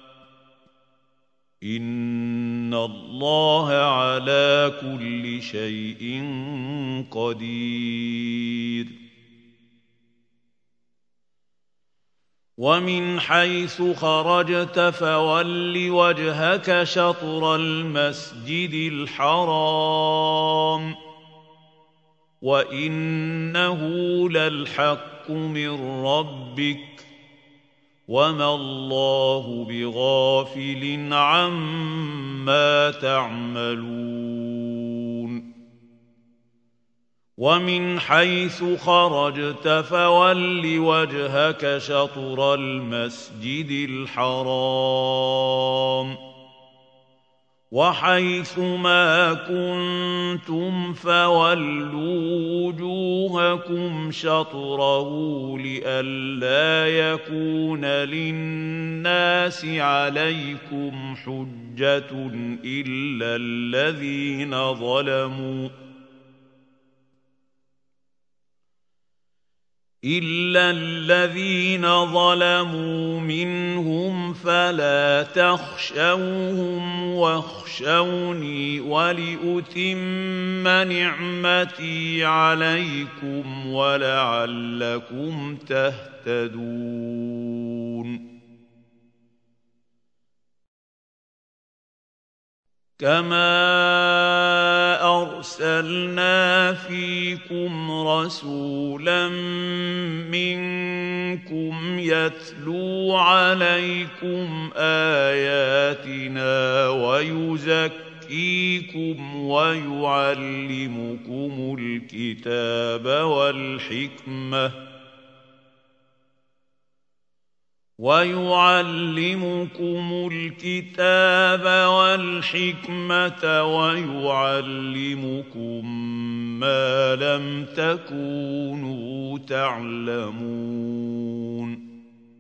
إن الله على كل شيء قدير ومن حيث خرجت فول وجهك شطر المسجد الحرام وإنه للحق من ربك وما الله بغافل عما تعملون ومن حيث خرجت فول وجهك شطر المسجد الحرام وحيث ما كنتم فولوا وجوهكم شطره لئلا يكون للناس عليكم حجة إلا الذين ظلموا منهم فلا تخشوهم واخشوني ولأتم نعمتي عليكم ولعلكم تهتدون كما أرسلنا فيكم رسولا منكم يتلو عليكم آياتنا ويزكيكم ويعلمكم الكتاب والحكمة ويعلمكم ما لم تكونوا تعلمون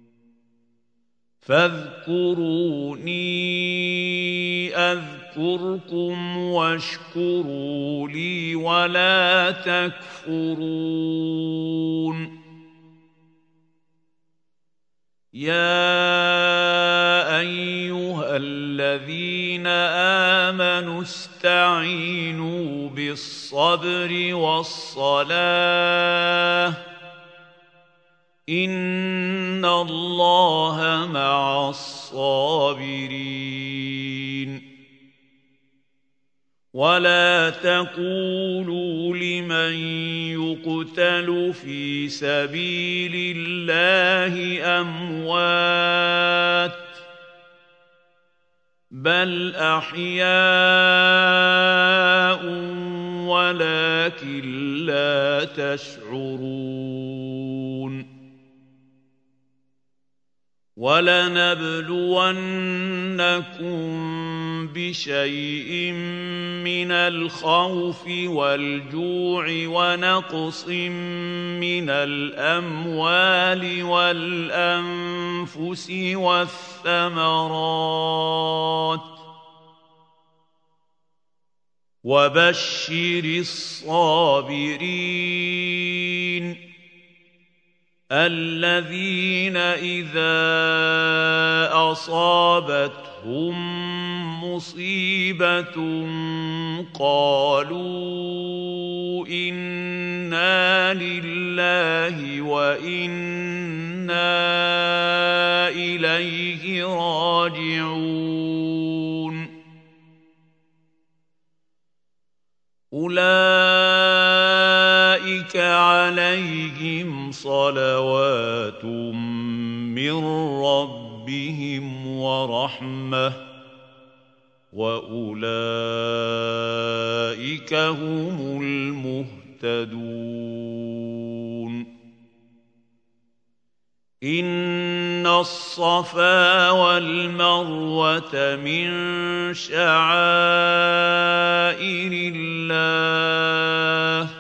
فاذكروني أذكركم واشكروا لي ولا تكفرون يا أيها الذين آمنوا استعينوا بالصبر والصلاة إن الله مع الصابرين ولا تقولوا لمن يقتل في سبيل الله أموات بل أحياء ولكن لا تشعرون ولنبلونكم بشيء من الخوف والجوع ونقص من الأموال والأنفس والثمرات وبشر الصابرين الذين إذا أصابتهم مصيبة قالوا إنا لله وإنا إليه راجعون أولئك عليهم صلوات من ربهم ورحمة وأولئك هم المهتدون إن الصفا والمروة من شعائر الله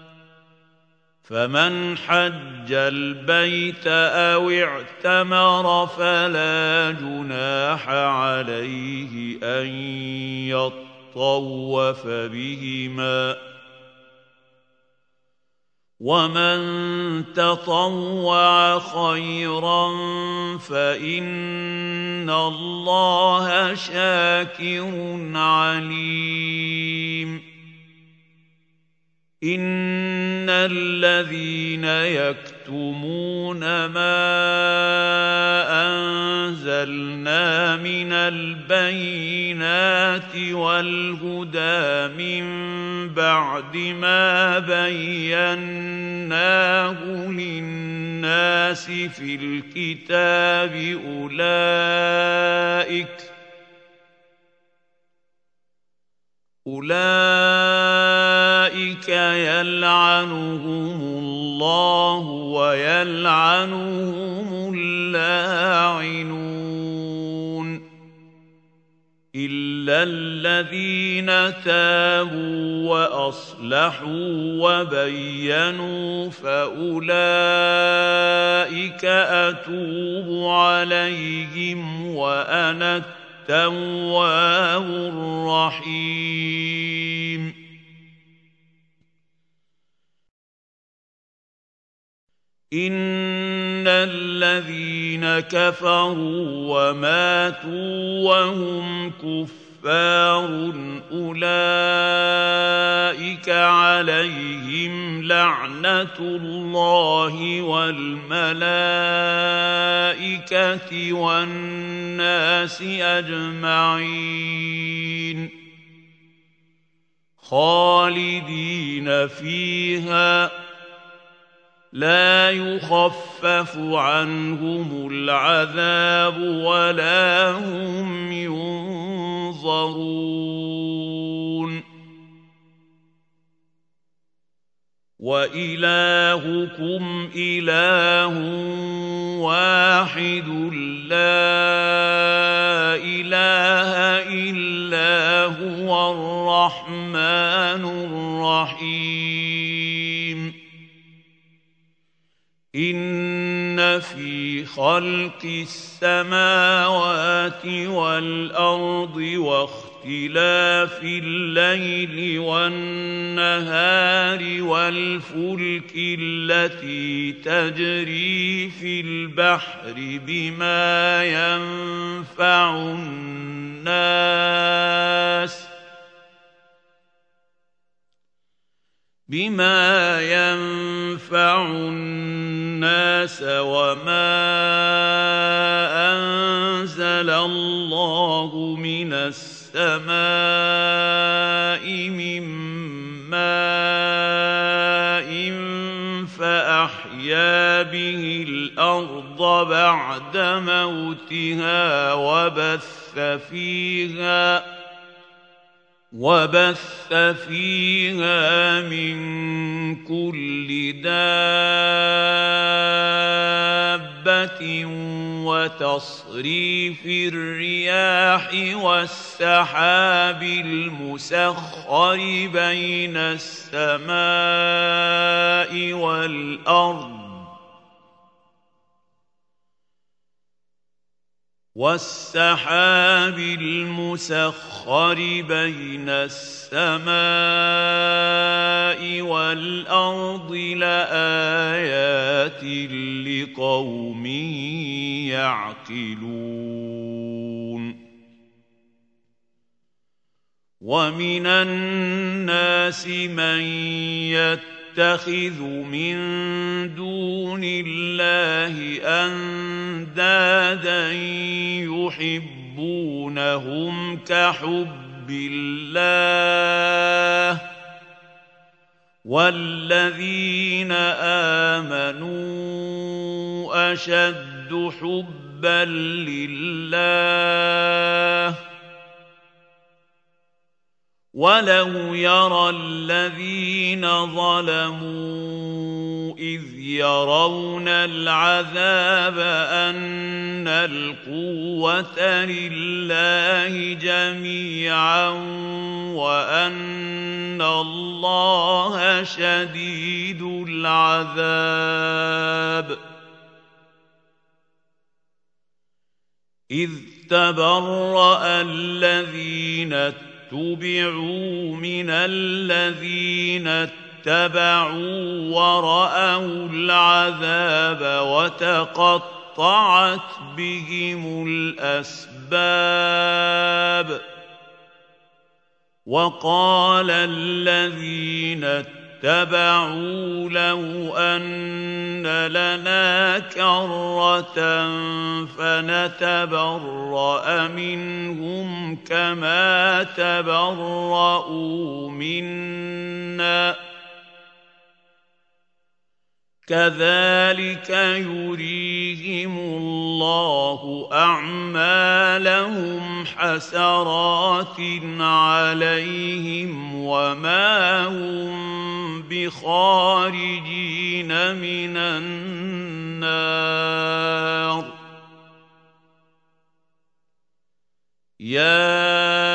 فمن حج البيت أو اعتمر فلا جناح عليه أن يطوف بهما ومن تطوع خيرا فإن الله شاكر عليم إن الذين يكتمون ما أنزلنا من البينات والهدى من بعد ما بيناه للناس في الكتاب أولئك يلعنهم الله ويلعنهم اللاعنون إلا الذين تابوا وأصلحوا وبينوا فأولئك أتوب عليهم وأنا التواب الرحيم إن الذين كفروا وماتوا وهم كفار أولئك عليهم لعنة الله والملائكة والناس أجمعين خالدين فيها لا يخفف عنهم العذاب ولا هم ينظرون وإلهكم إله واحد لا إله إلا هو الرحمن الرحيم إن في خلق السماوات والأرض واختلاف الليل والنهار والفلك التي تجري في البحر بما ينفع الناس وما أنزل الله من السماء من ماء فأحيا به الأرض بعد موتها وبث فيها من كل دابة وتصريف الرياح والسحاب المسخر بين السماء والأرض وَالسَّحَابِ الْمُسَخَّرِ بَيْنَ السَّمَاءِ وَالْأَرْضِ لَآيَاتٍ لِقَوْمٍ يَعْقِلُونَ وَمِنَ النَّاسِ مَن يَتَّخِذُ مِن دُونِ اللَّهِ أَندَادًا يُحِبُّونَهُمْ كَحُبِّ اللَّهِ ۖ وَالَّذِينَ آمَنُوا أَشَدُّ حُبًّا لِّلَّهِ ۗ وَلَوْ يَرَى الَّذِينَ ظَلَمُوا إِذْ يَرَوْنَ الْعَذَابَ أَنَّ الْقُوَّةَ لِلَّهِ جَمِيعًا وَأَنَّ اللَّهَ شَدِيدُ الْعَذَابِ إِذْ تَبَرَّأَ الَّذِينَ اتُّبِعُوا مِنَ الَّذِينَ اتَّبَعُوا وَرَأَوُا الْعَذَابَ وَتَقَطَّعَتْ بِهِمُ الْأَسْبَابُ وَقَالَ الَّذِينَ اتَّبَعُوا لَوْ أَنَّ لَنَا كَرَّةً فَنَتَبَرَّأَ مِنْهُمْ كَمَا تَبَرَّءُوا مِنَّا ۗ كَذَلِكَ يُرِيهِمُ اللَّهُ أَعْمَالَهُمْ حَسَرَاتٍ عَلَيْهِمْ وَمَا هُم بِخَارِجِينَ مِنَ النَّارِ يَا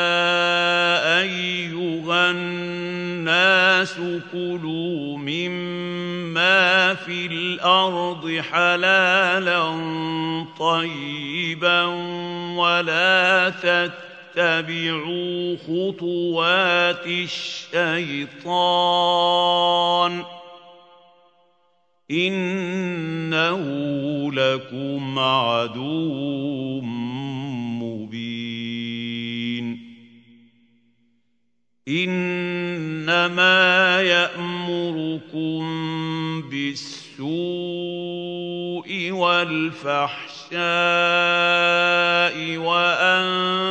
أَيُّهَا النَّاسُ كُلُوا مِمَّا فِي الْأَرْضِ حَلَالًا طَيِّبًا وَلَا تَتَّبِعُوا خُطُوَاتِ الشَّيْطَانِ ۚ إِنَّهُ لَكُمْ عَدُوٌّ مُّبِينٌ إِنَّمَا يَأْمُرُكُم بِالسُّوءِ وَالْفَحْشَاءِ وَأَن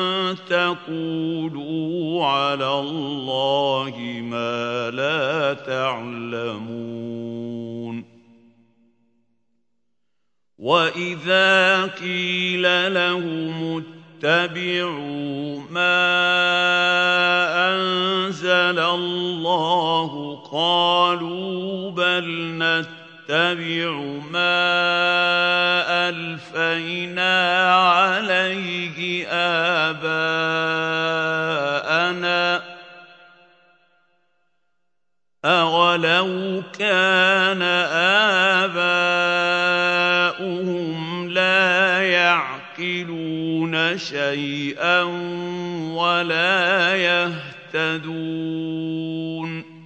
تَقُولُوا عَلَى اللَّهِ مَا لَا تَعْلَمُونَ وَإِذَا قِيلَ لَهُمُ اتَّبِعُوا مَا أَنزَلَ اللَّهُ قَالُوا بَلْ نَتَّبِعُ مَا أَلْفَيْنَا عَلَيْهِ آبَاءَنَا ۗ أَوَلَوْ كَانَ آبَاؤُهُمْ لَا يَعْقِلُونَ شَيْئًا وَلَا يَهْتَدُونَ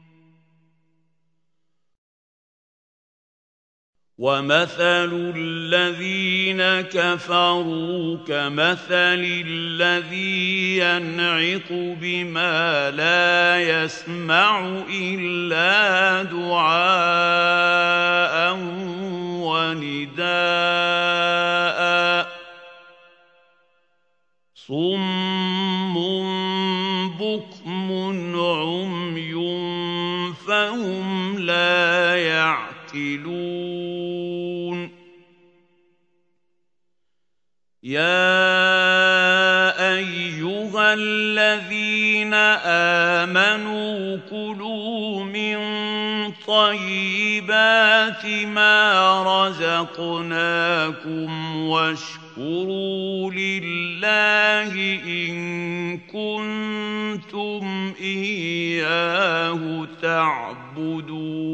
وَمَثَلُ الَّذِينَ كَفَرُوا كَمَثَلِ الَّذِي يَنْعِقُ بِمَا لَا يَسْمَعُ إِلَّا دُعَاءً وَنِدَاءً ۚ صُمٌّ بُكْمٌ عُمْيٌ فَهُمْ لَا يَعْقِلُونَ يَا أَيُّهَا الَّذِينَ آمَنُوا كُلُوا مِن طَيِّبَاتِ مَا رَزَقْنَاكُمْ وَاشْكُرُوا لِلَّهِ إِن كُنتُمْ إِيَّاهُ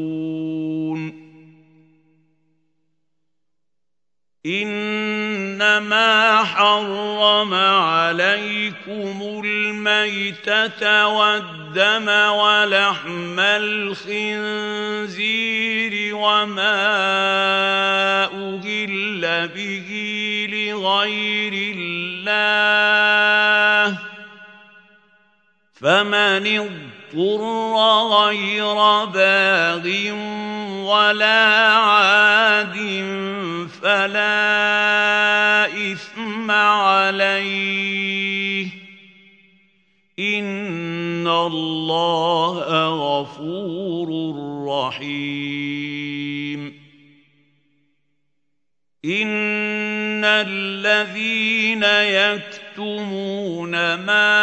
تعبدون إنما حرم عليكم الميتة والدم ولحم الخنزير وما أهل به لغير الله فمن اضطر غير باغ ولا عاد فلا إثم عليه إن الله غفور رحيم إن الذين يكتمون ما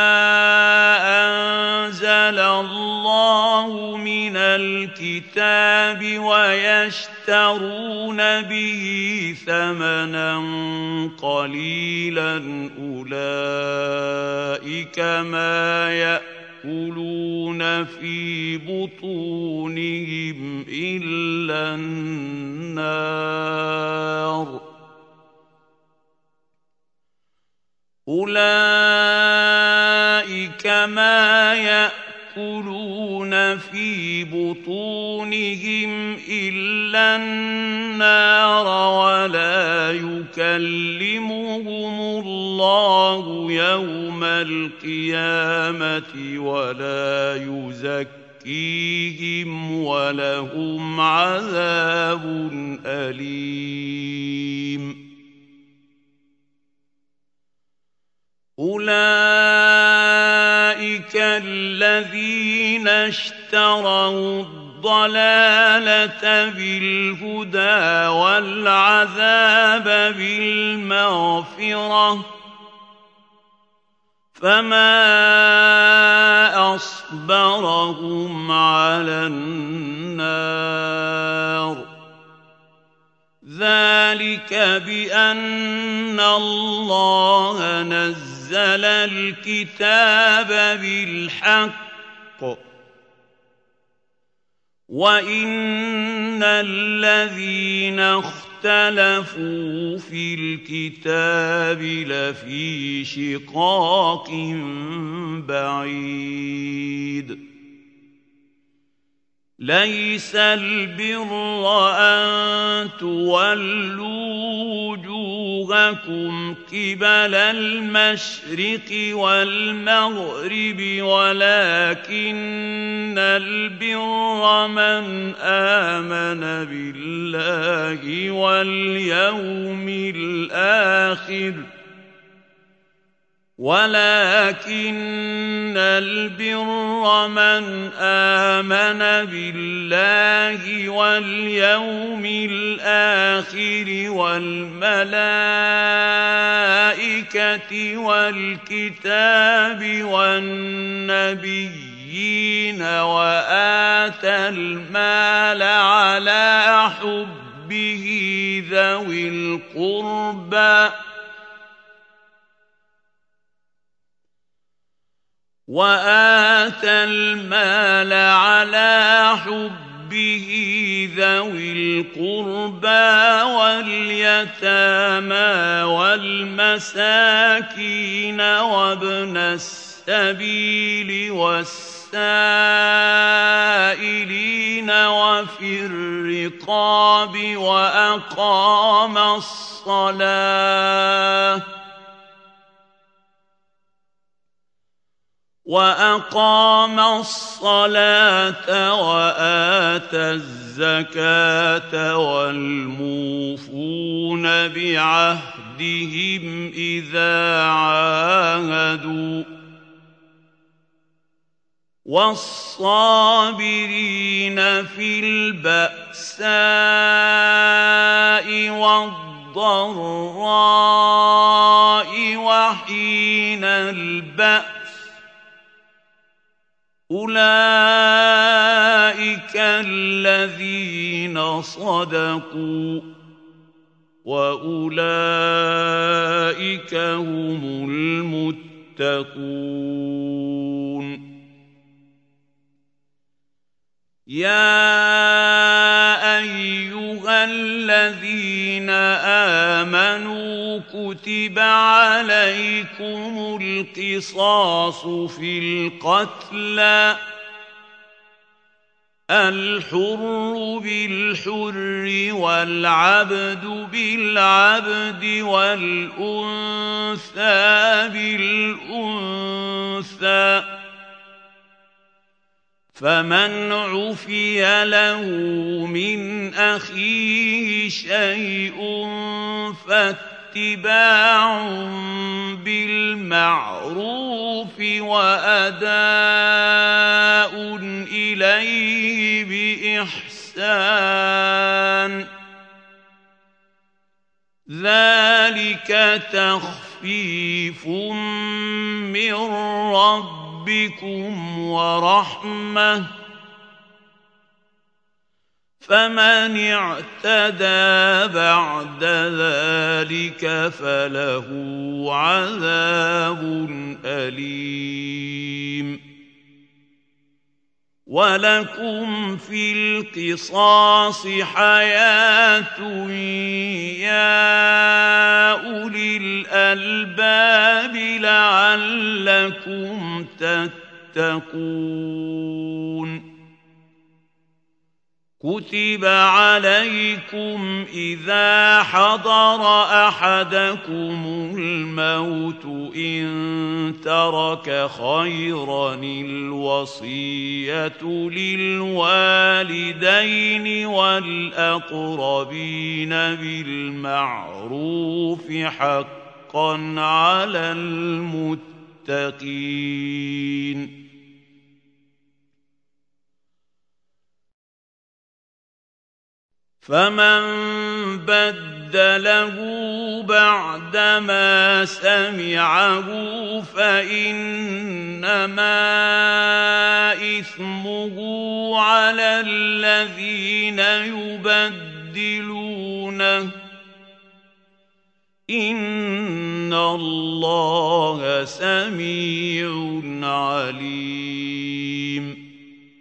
أنزل الله من الكتاب ويشترون به ثمنا قليلا أولئك ما يأكلون في بطونهم إلا النار أولئك ما يأكلون في بطونهم إلا النار ولا يكلمهم الله يوم القيامة ولا يزكيهم ولهم عذاب أليم أولئك الذين اشتروا الضلالة بالهدى والعذاب بالمغفرة فما أصبرهم على النار ذلك بأن الله نزل الكتاب بالحق وإن الذين اختلفوا في الكتاب لفي شقاق بعيد ليس البر أن تولوا وجوهكم قبل المشرق والمغرب ولكن البر من آمن بالله واليوم الآخر ولكن البر من آمن بالله واليوم الآخر والملائكة والكتاب والنبيين وآتى المال على حبه ذوي القربى واليتامى والمساكين وابن السبيل والسائلين وفي الرقاب وأقام الصلاة وآتى الزكاة والموفون بعهدهم إذا عاهدوا والصابرين في البأساء والضراء وحين البأس أولئك الذين صدقوا وأولئك هم المتقون يا أيها الذين آمنوا كتب عليكم القصاص في القتلى الحر بالحر والعبد بالعبد والأنثى بالأنثى فمن عفي له من أخيه شيء فاتباع بالمعروف وأداء إليه بإحسان ذلك تخفيف من ربكم ورحمة فمن اعتدى بعد ذلك فله عذاب أليم ولكم في القصاص حياة يا أولي الألباب لعلكم تتقون كتب عليكم إذا حضر أحدكم الموت إن ترك خيرا الوصية للوالدين والأقربين بالمعروف حقا على المتقين فمن بدله بعدما سمعه فإنما إثمه على الذين يبدلونه إن الله سميع عليم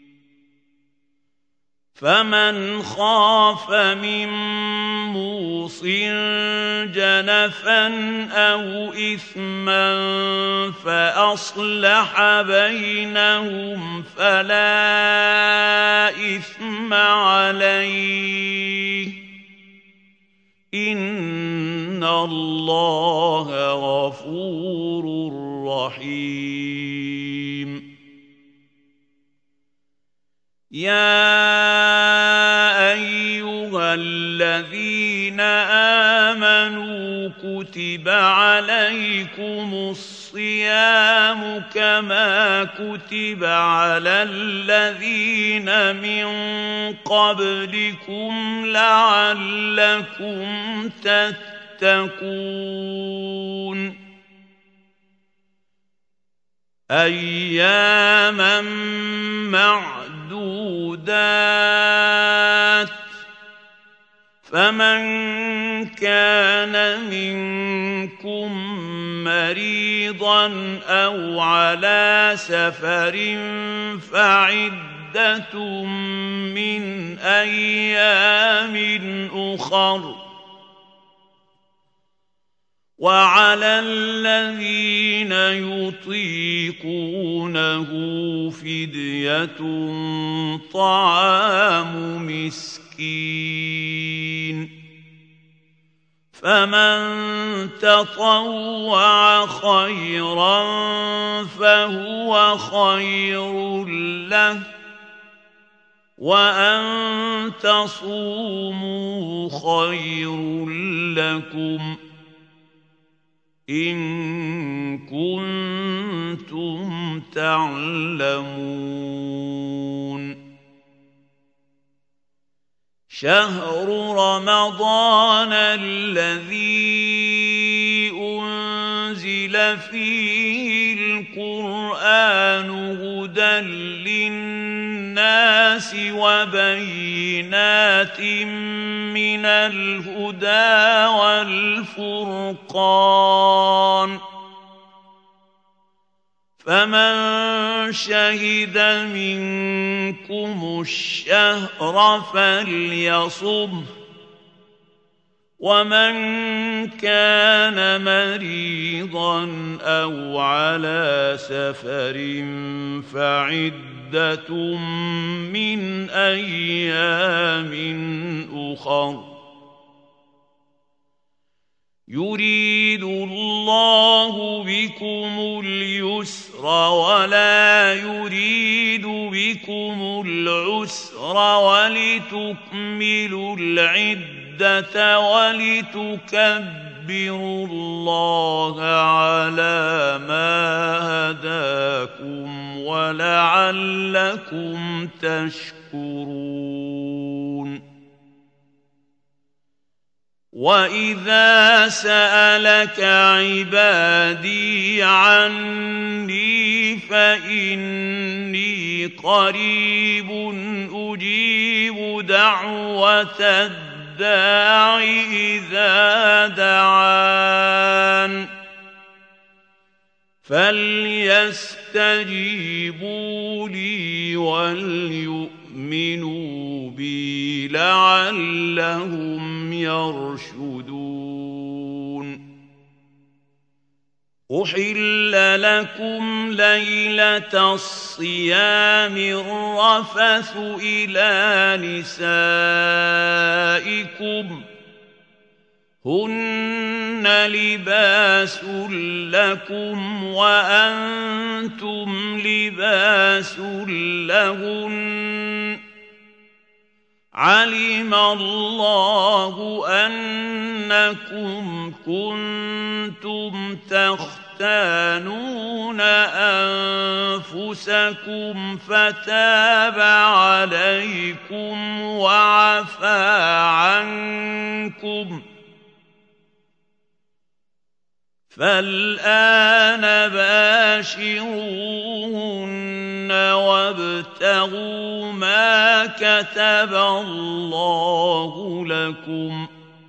فمن خاف من موص جنفا أو إثما فأصلح بينهم فلا إثم عليه إن الله غفور رحيم يا أيها الذين آمنوا كتب عليكم الصيام كما كتب على الذين من قبلكم لعلكم تتقون أياما معدودات فمن كان منكم مريضا أو على سفر فعدة من أيام أخر وعلى الذين يطيقونه فدية طعام مسكين فمن تطوع خيرا فهو خير له وأن تصوموا خير لكم إن كنتم تعلمون شهر رمضان الذي أنزل فيه القرآن هدى للناس وبينات من الهدى والفرقان فمن شهد منكم الشهر فليصمه ومن كان مريضا أو على سفر فعدة من أيام أخر يريد الله بكم اليسر ولا يريد بكم العسر ولتكملوا العدة ولتكبروا الله على ما هداكم ولعلكم تشكرون وَإِذَا سَأَلَكَ عِبَادِي عَنِّي فَإِنِّي قَرِيبٌ أُجِيبُ دَعْوَةَ الدَّاعِ إِذَا دَعَانِ فَلْيَسْتَجِيبُوا لِي وَلْيُؤْمِنُوا بِي لَعَلَّهُمْ يَرْشُدُونَ أُحِلَّ لَكُمْ لَيْلَةَ الصِّيَامِ الرَّفَثُ إِلَىٰ نِسَائِكُمْ هُنَّ لِبَاسٌ لَّكُمْ وَأَنتُمْ لِبَاسٌ لَّهُنَّ عَلِمَ اللَّهُ أَنَّكُمْ كُنتُمْ تختانون أنفسكم فتاب عليكم وعفى عنكم فالآن باشروهن وابتغوا ما كتب الله لكم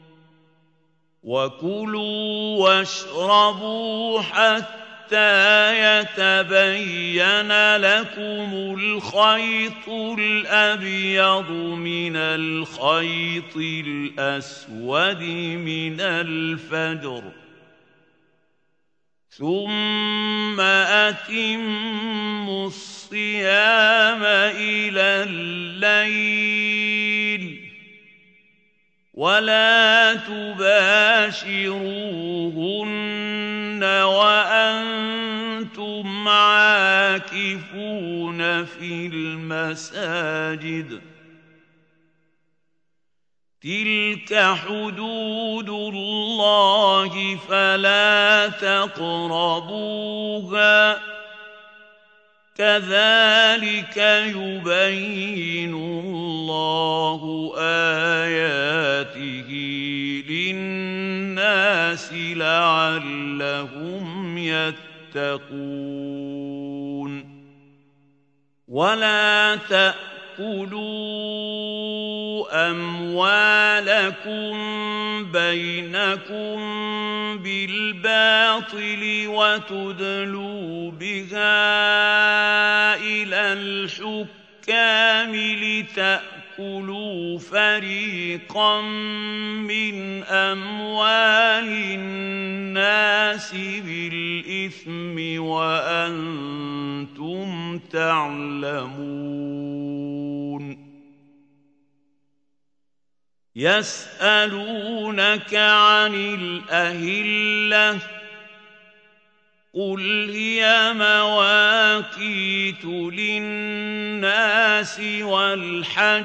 وكلوا واشربوا حتى يتبين لكم الخيط الأبيض من الخيط الأسود من الفجر ثم أتموا الصيام إلى الليل ولا تباشروهن وأنتم عاكفون في المساجد تلك حدود الله فلا تقربوها كذلك يبين الله آياته للناس لعلهم يتقون ولا تأكلوا أموالكم بينكم بالباطل وتدلوا بها إلى الحكام لتأكلوا فريقا من أموال الناس بالإثم وأنتم تعلمون يسألونك عن الأهلة قل هي مواقيت للناس والحج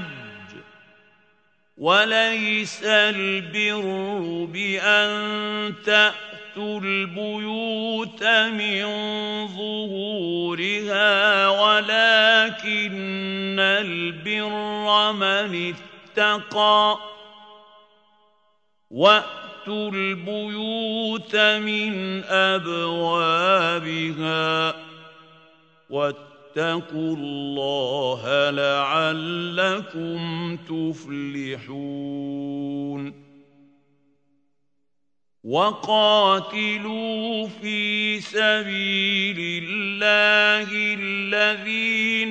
وليس البر بأن تأتوا البيوت من ظهورها ولكن البر من اتقى وأتوا البيوت من أبوابها واتقوا الله لعلكم تفلحون وقاتلوا في سبيل الله الذين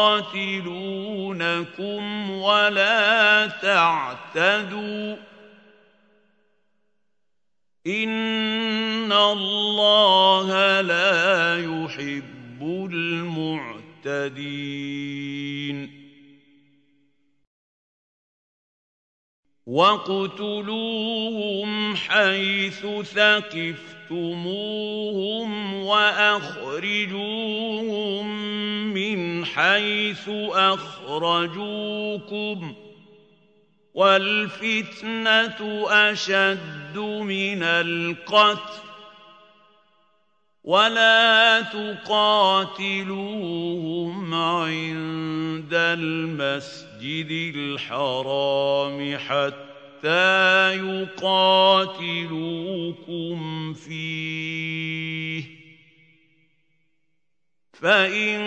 يقاتلونكم ولا تعتدوا إِنَّ اللَّهَ لَا يُحِبُّ الْمُعْتَدِينَ وَاقْتُلُوهُمْ حَيْثُ ثَقِفْتُمُوهُمْ وَأَخْرِجُوهُم مِّنْ حَيْثُ أَخْرَجُوكُمْ ۚ وَالْفِتْنَةُ أَشَدُّ مِنَ الْقَتْلِ ۚ وَلَا تُقَاتِلُوهُمْ عِندَ الْمَسْجِدِ الْحَرَامِ حَتَّىٰ يُقَاتِلُوكُمْ فِيهِ ۖ فَإِن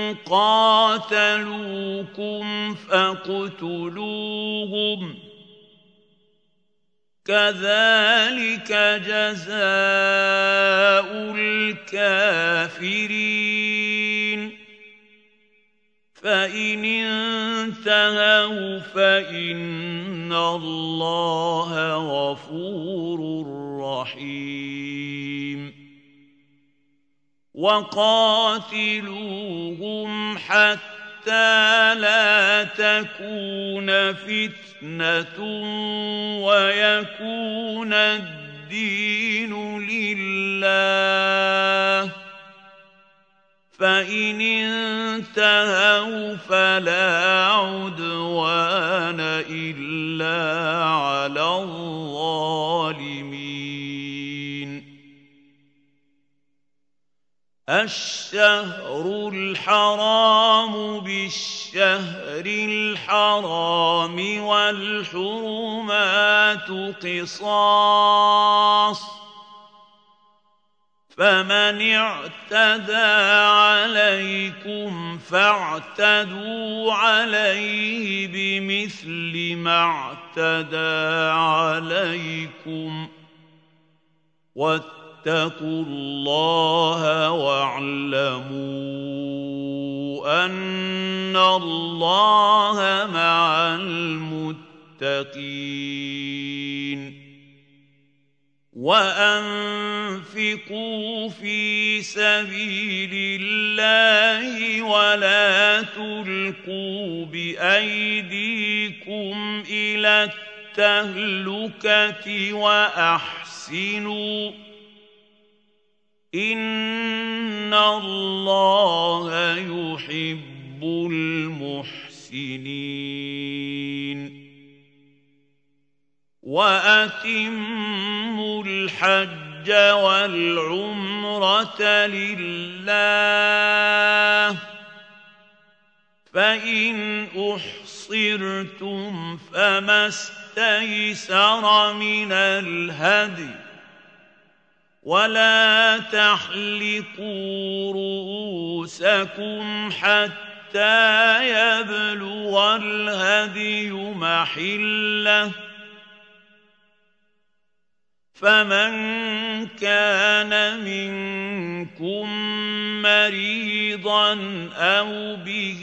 قَاتَلُوكُمْ فَاقْتُلُوهُمْ ۗ كَذَٰلِكَ جَزَاءُ الْكَافِرِينَ فَإِنِ انتَهَوْا فَإِنَّ اللَّهَ غَفُورٌ رَّحِيمٌ وَقَاتِلُوهُمْ حَتَّىٰ لَا تَكُونَ فِتْنَةٌ وَيَكُونَ الدِّينُ لِلَّهِ ۖ فَإِنِ انتَهَوْا فَلَا عُدْوَانَ إِلَّا عَلَى الظَّالِمِينَ الشَّهْرُ الْحَرَامُ بِالشَّهْرِ الْحَرَامِ وَالْحُرُمَاتُ قِصَاصٌ ۚ فَمَنِ اعْتَدَىٰ عَلَيْكُمْ فَاعْتَدُوا عَلَيْهِ بِمِثْلِ مَا اعْتَدَىٰ عَلَيْكُمْ ۚ وَاتَّقُوا اللَّهَ وَاعْلَمُوا أَنَّ اللَّهَ مَعَ الْمُتَّقِينَ وَأَنفِقُوا فِي سَبِيلِ اللَّهِ وَلَا تُلْقُوا بِأَيْدِيكُمْ إِلَى التَّهْلُكَةِ وَأَحْسِنُوا ۚ إِنَّ اللَّهَ يُحِبُّ الْمُحْسِنِينَ وَأَتِمُّوا الْحَجَّ وَالْعُمْرَةَ لِلَّهِ ۚ فَإِنْ أُحْصِرْتُمْ فَمَا اسْتَيْسَرَ مِنَ الْهَدْيِ ۖ وَلَا تَحْلِقُوا رُءُوسَكُمْ حَتَّىٰ يَبْلُغَ الْهَدْيُ مَحِلَّهُ ۚ فَمَن كَانَ مِنكُم مَّرِيضًا أَوْ بِهِ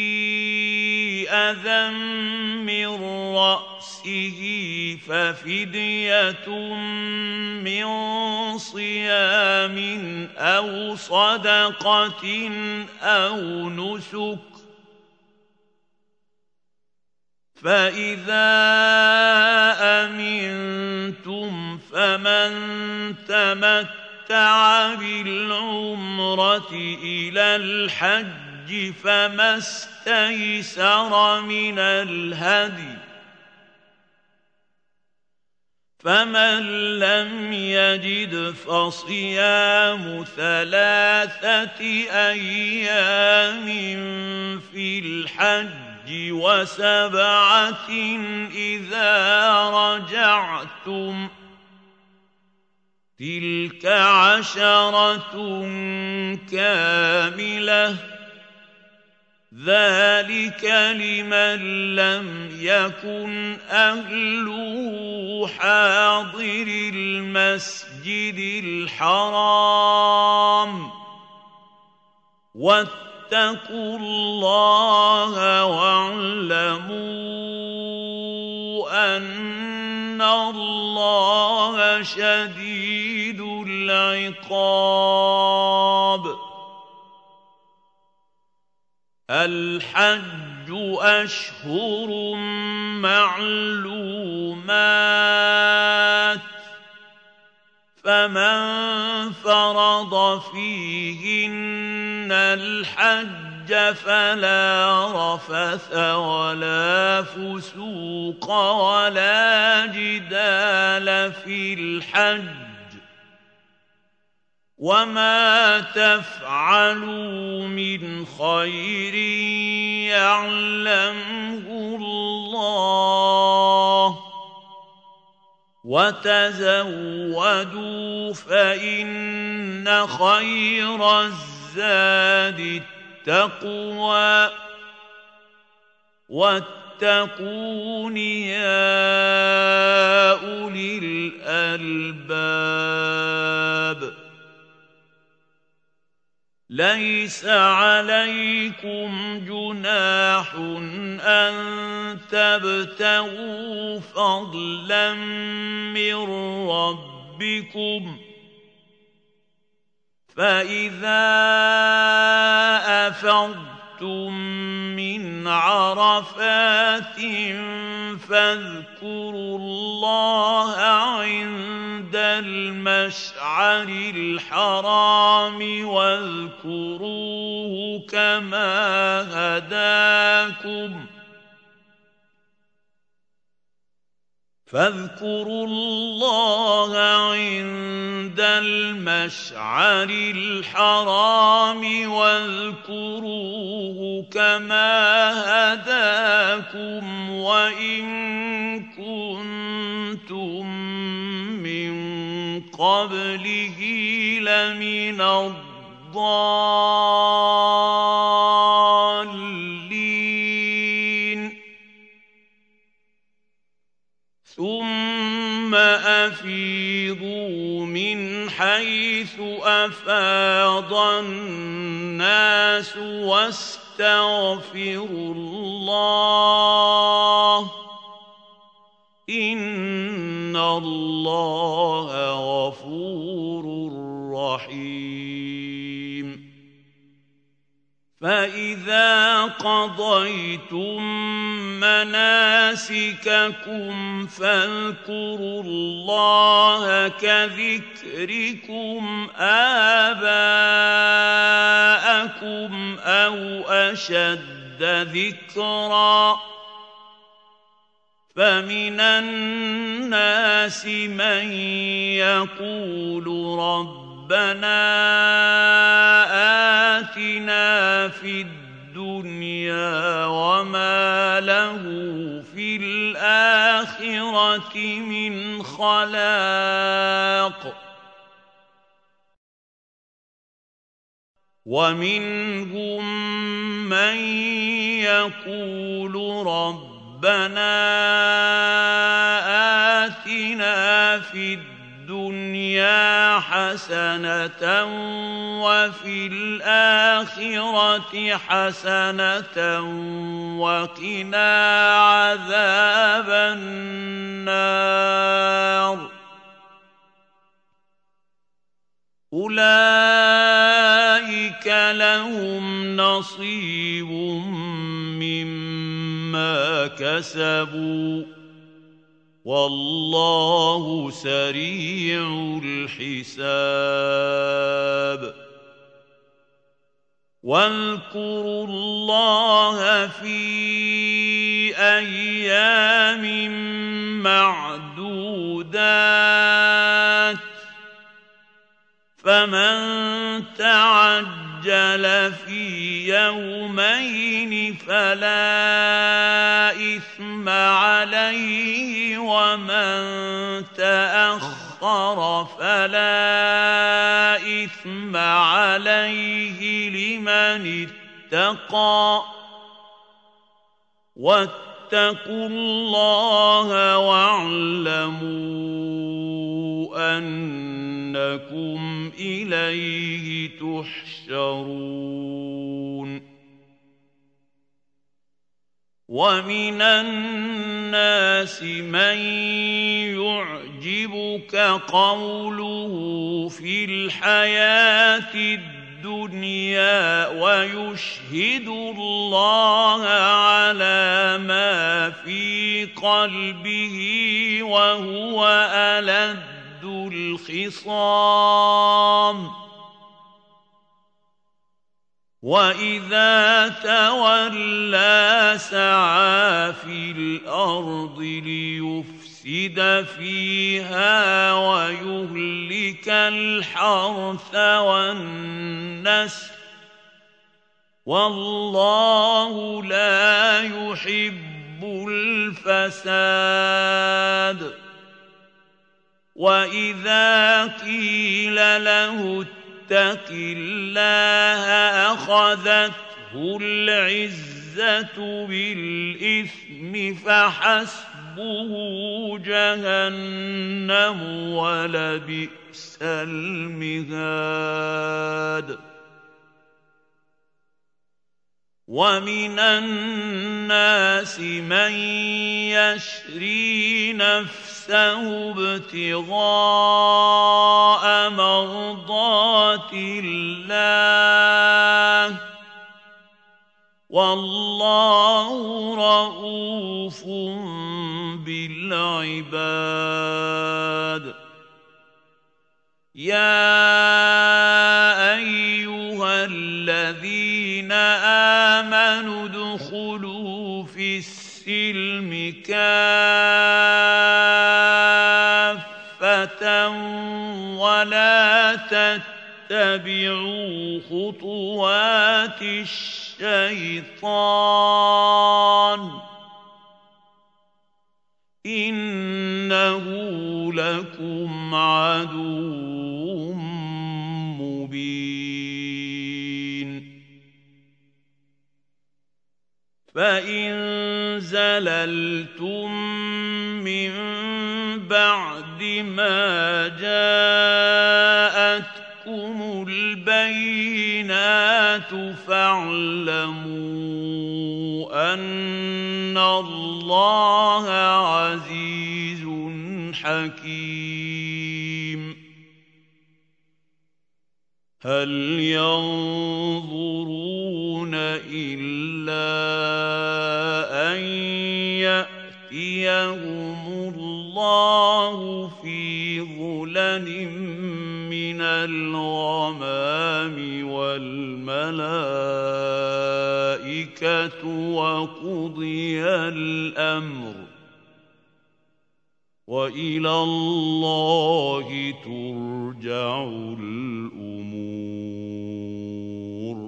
أَذًى مِّن رَّأْسِهِ فَفِدْيَةٌ مِّن صِيَامٍ أَوْ صَدَقَةٍ أَوْ نُسُكٍ ۚ فَإِذَا أَمِنتُمْ فَمَن تَمَتَّعَ بِالْعُمْرَةِ إِلَى الْحَجِّ فَمَا اسْتَيْسَرَ مِنَ الْهَدْيِ ۚ فَمَن لَّمْ يَجِدْ فَصِيَامُ 3 أيام فِي الْحَجِّ وَسَبْعَةٍ إِذَا رَجَعْتُمْ ۗ تِلْكَ 10 كَامِلَةٌ ۗ ذَٰلِكَ لِمَن لَّمْ يَكُنْ أَهْلُهُ حَاضِرِي الْمَسْجِدِ الْحَرَامِ ۚ وَاتَّقُوا اللَّهَ وَاعْلَمُوا أَنَّ اللَّهَ شَدِيدُ الرقاب. الحج أشهر معلومات، فمن فرض فيهن الحج فلا رفث ولا فسوق ولا جدال في الحج، وما تفعلوا من خير يعلمه الله، وتزودوا فإن خير الزاد التقوى، واتقون يا أولي الألباب. ليس عليكم جناح أن تبتغوا فضلا من ربكم، فإذا أفضتم من عرفات فاذكروا الله عند المشعر الحرام واذكروه كما هداكم، فاذكروا الله عند المشعر الحرام واذكروه كما هداكم وإن كنتم من قبله لمن الضالين. ثم أفيضوا من حيث أفاض الناس واستغفروا الله، إن الله غفور رحيم. فإذا قضيتم مناسككم فاذكروا الله كذكركم آباءكم أو أشد ذكرًا، فمن الناس من يقول ربنا آتنا في الدنيا وما له في الآخرة من خلاق، ومنهم من يقول ربنا آتنا في الدنيا حسنة وفي الآخرة حسنة وقنا عذاب النار. أولئك لهم نصيب مما كسبوا والله سريع الحساب. واذكروا الله في أيام معدودات، فمن تعجل في يومين فلا إثم عليه، ومن تأخر فلا إثم عليه لمن اتقى. واتقوا الله واعلموا أنكم إليه تحشرون. ومن الناس من يعجبك قوله في الحياة الدنيا ويشهد الله على ما في قلبه وهو ألد الخصام وإذا تولى سعى في الأرض ليفسد فيها ويهلك الحرث والنسل والله لا يحب الفساد وإذا قيل له اتق الله أخذته العزة بالإثم فحسبه جهنم ولبئس المهاد ومن الناس من يشري نفسه ابتغاء مرضات الله والله رؤوف بالعباد يا أيها الذين آمنوا ادخلوا في السلم كافة ولا تتبعوا خطوات الشيطان إنه لكم عدو مبين فإن زللتم من بعد ما جاءتكم البينات فاعلموا أن الله عزيز حكيم هل ينظرون إلا أن يأتيهم الله في ظلل من الغمام والملائكة وقضي الأمر وإلى الله ترجع الأمور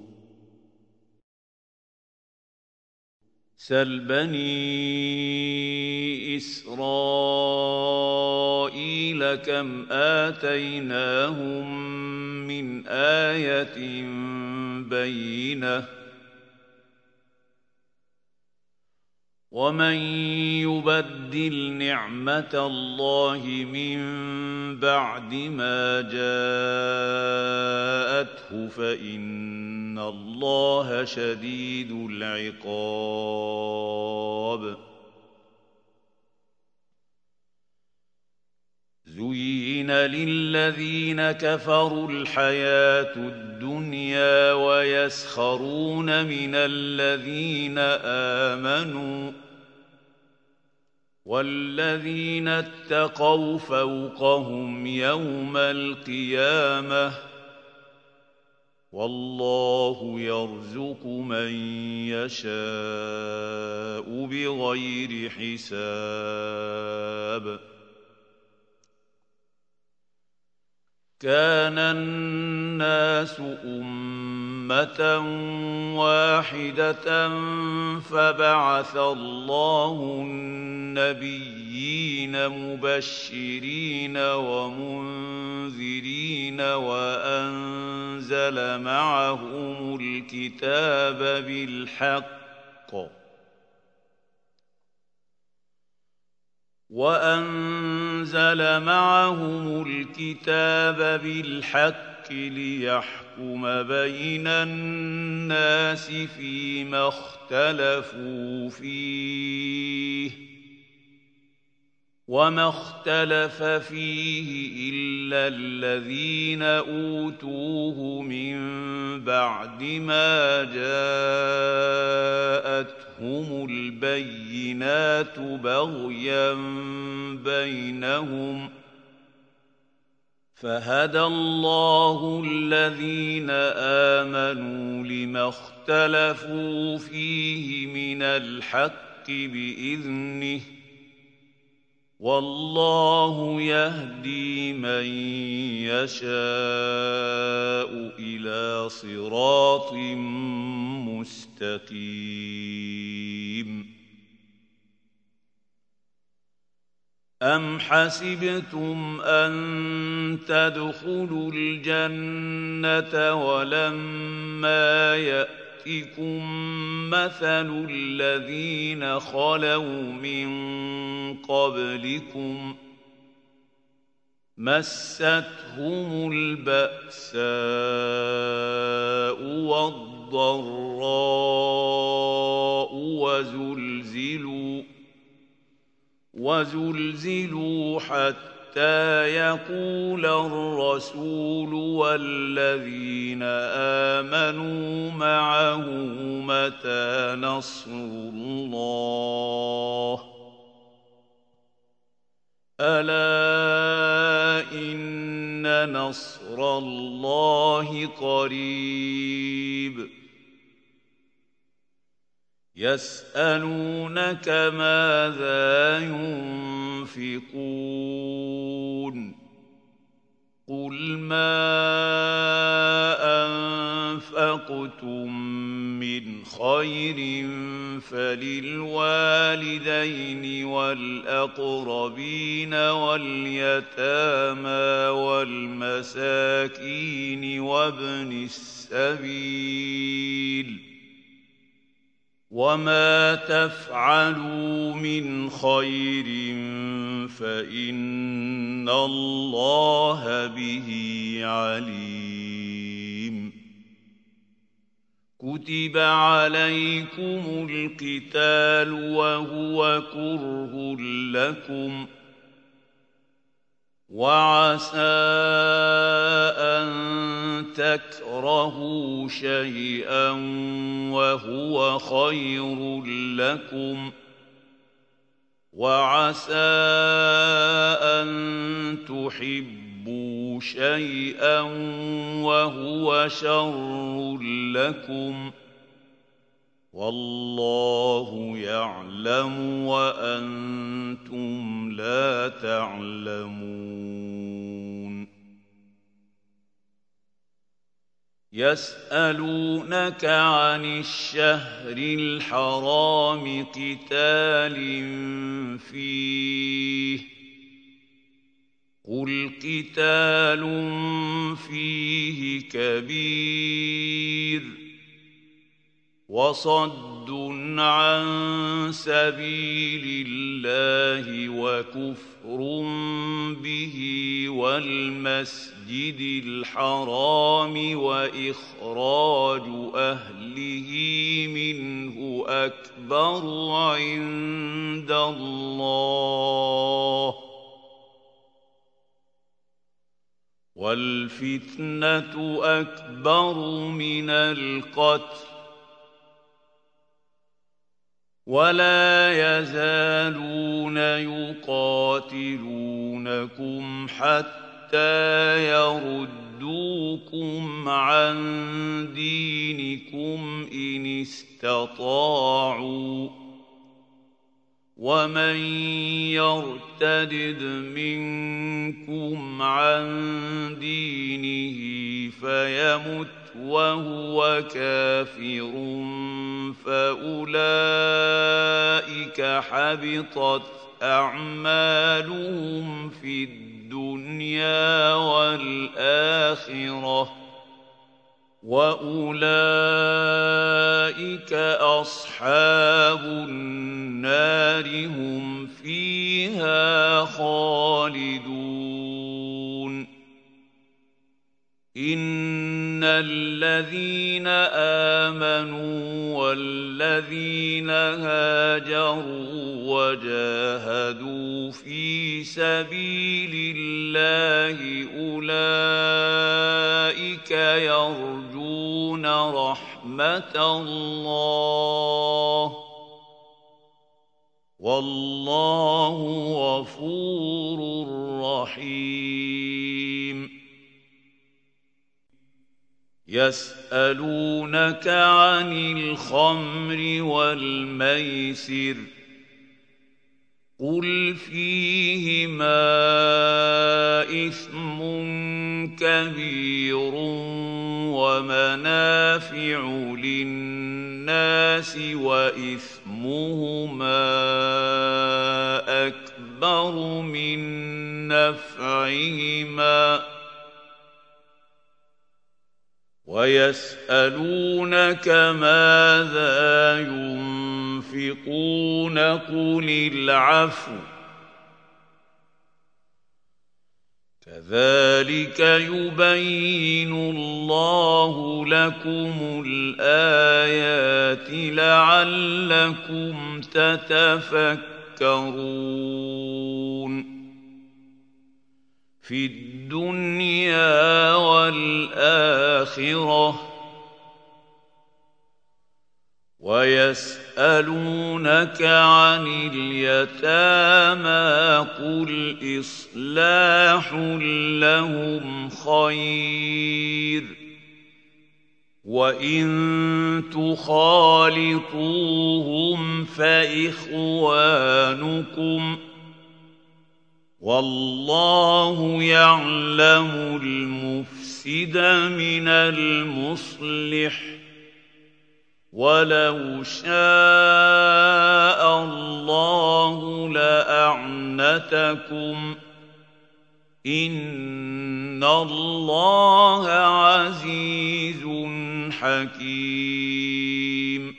سل بني إسرائيل كم آتيناهم من آية بينة ومن يبدل نعمة الله من بعد ما جاءته فإن الله شديد العقاب زين للذين كفروا الحياة الدنيا ويسخرون من الذين آمنوا والذين اتقوا فوقهم يوم القيامة والله يرزق من يشاء بغير حساب كان الناس أمة واحدة فبعث الله النبيين مبشرين ومنذرين وأنزل معهم الكتاب بالحق ليحكم بين الناس فيما اختلفوا فيه وما اختلف فيه إلا الذين أوتوه من بعد ما جاءتهم البينات بغيا بينهم فهدى الله الذين آمنوا لما اختلفوا فيه من الحق بإذنه والله يهدي من يشاء إلى صراط مستقيم أم حسبتم أن تدخلوا الجنة ولما يأتكم مثل الذين خلوا من قبلكم مستهم البأساء والضراء وزلزلوا حتى يقول الرسول والذين آمنوا معه متى نصر الله ألا إن نصر الله قريب يسألونك ماذا ينفقون قل ما أنفقتم من خير فللوالدين والأقربين واليتامى والمساكين وابن السبيل وما تفعلوا من خير فإن الله به عليم كتب عليكم القتال وهو كره لكم وعسى أن تكرهوا شيئا وهو خير لكم وعسى أن تحبوا شيئا وهو شر لكم والله يعلم وأنتم لا تعلمون يسألونك عن الشهر الحرام قتال فيه قل قتال فيه كبير وصد عن سبيل الله وكفر به والمسجد الحرام وإخراج أهله منه أكبر عند الله والفتنة أكبر من القتل ولا يزالون يقاتلونكم حتى يردوكم عن دينكم إن استطاعوا ومن يرتدد منكم عن دينه فيمت وهو كافر فأولئك حبطت أعمالهم في الدنيا والآخرة وأولئك أصحاب النار هم فيها خالدون إن الذين آمنوا والذين هاجروا وجاهدوا في سبيل الله أولئك يرجون رحمة الله والله غفور رحيم يسألونك عن الخمر والميسر قل فيهما إثم كبير ومنافع للناس وإثمهما أكبر من نفعهما ويسألونك ماذا ينفقون قل العفو كذلك يبين الله لكم الآيات لعلكم تتفكرون في الدنيا والآخرة ويسألونك عن اليتامى قل إصلاح لهم خير وإن تخالطوهم فإخوانكم والله يعلم المفسد من المصلح ولو شاء الله لأعنتكم إن الله عزيز حكيم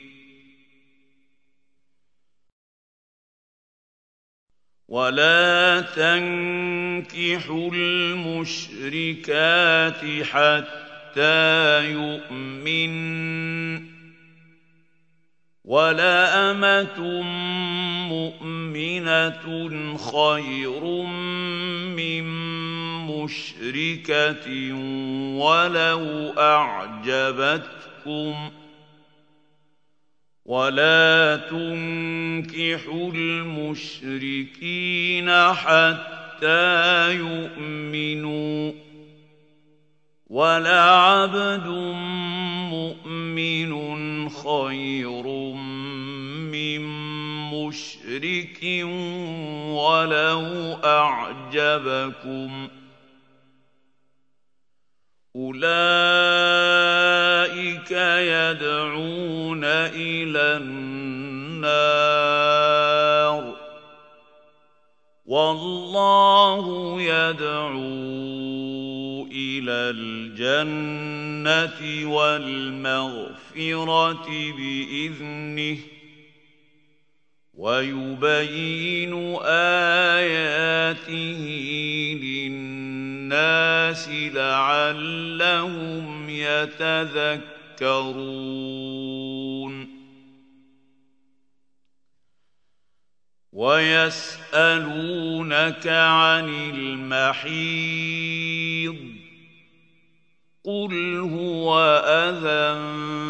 ولا تنكحوا المشركات حتى يؤمنن ولأمة مؤمنة خير من مشركة ولو أعجبتكم ولا تنكحوا المشركين حتى يؤمنوا ولعبد مؤمن خير من مشرك ولو أعجبكم أولئك يدعون إلى النار والله يدعو إلى الجنة والمغفرة بإذنه ويبين آياته للناس لعلهم يتذكرون ويسألونك عن المحيض قل هو أذى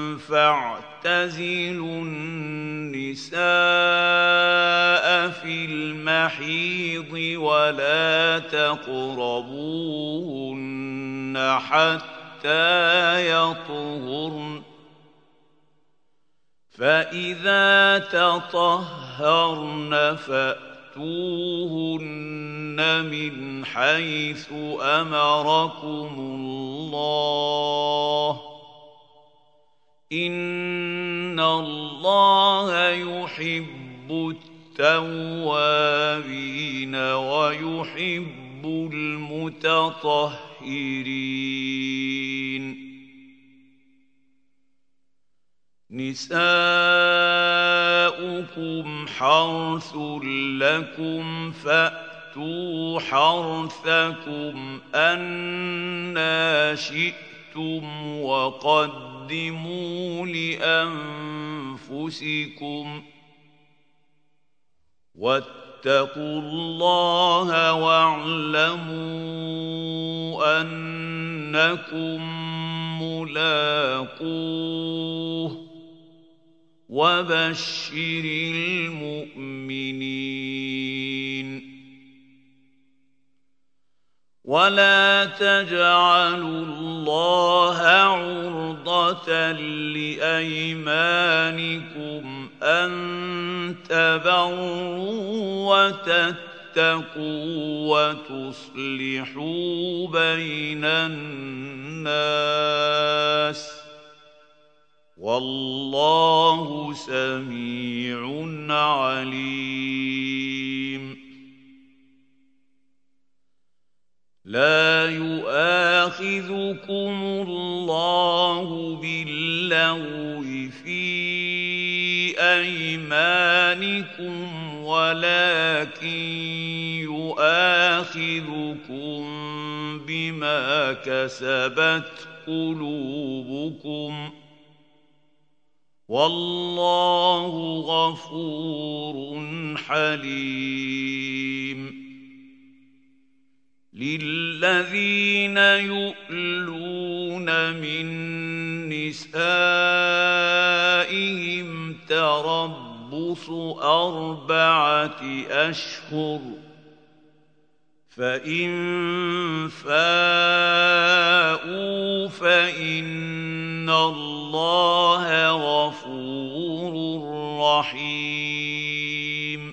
فاعتزلوا النساء في المحيض ولا تقربوهن حتى يطهرن فإذا تطهرن فأتوهن من حيث أمركم الله إن الله يحب التوابين ويحب المتطهرين نساؤكم حرث لكم فأتوا حرثكم أنى شئتم خفتم وقدموا لأنفسكم واتقوا الله واعلموا أنكم ملاقوه وبشر المؤمنين ولا تجعلوا الله عرضة لأيمانكم أن تبروا وتتقوا وتصلحوا بين الناس والله سميع عليم لا يؤاخذكم الله باللغو في أيمانكم ولكن يؤاخذكم بما كسبت قلوبكم والله غفور حليم للذين يؤلون من نسائهم تربص 4 أشهر فإن فاءوا فإن الله غفور رحيم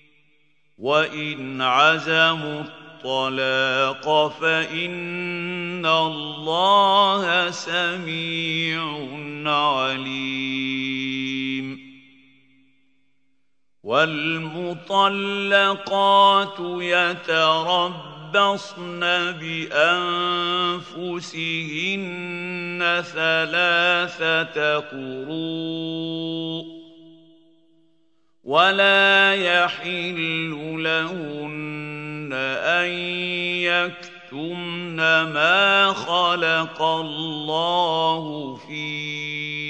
وإن عزموا الطلاق فإن الله سميع عليم والمطلقات يتربصن بأنفسهن 3 قروء ولا يحل لهن أن يكتمن ما خلق الله في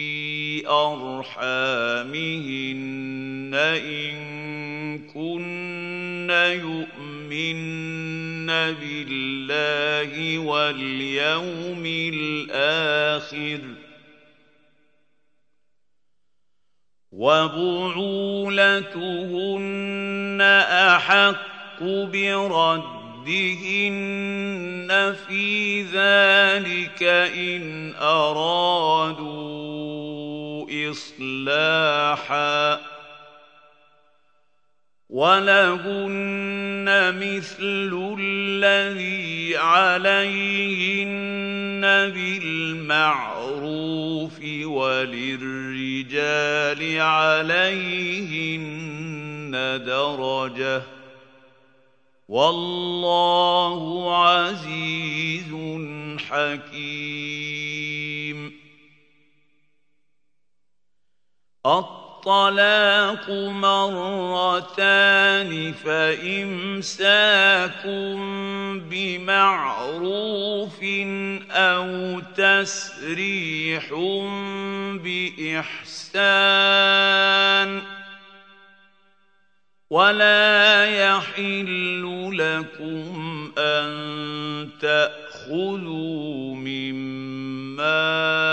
أرحامهن إن كن يؤمن بالله واليوم الآخر وبعولتهن أحق بردهن في ذلك إن أرادوا إصلاحا ولهن مثل الذي عليهن بالمعروف وللرجال عليهن درجة والله عزيز حكيم الطلاق مرتان فإمساك بمعروف أو تسريح بإحسان ولا يحل لكم أن تأخذوا مما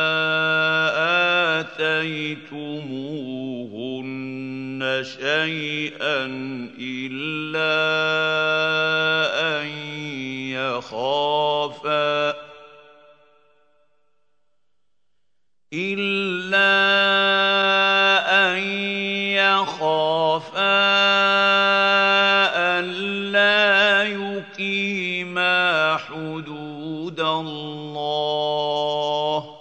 آتيتموهن شيئا إلا أن يخافا ألا يقيما حدود الله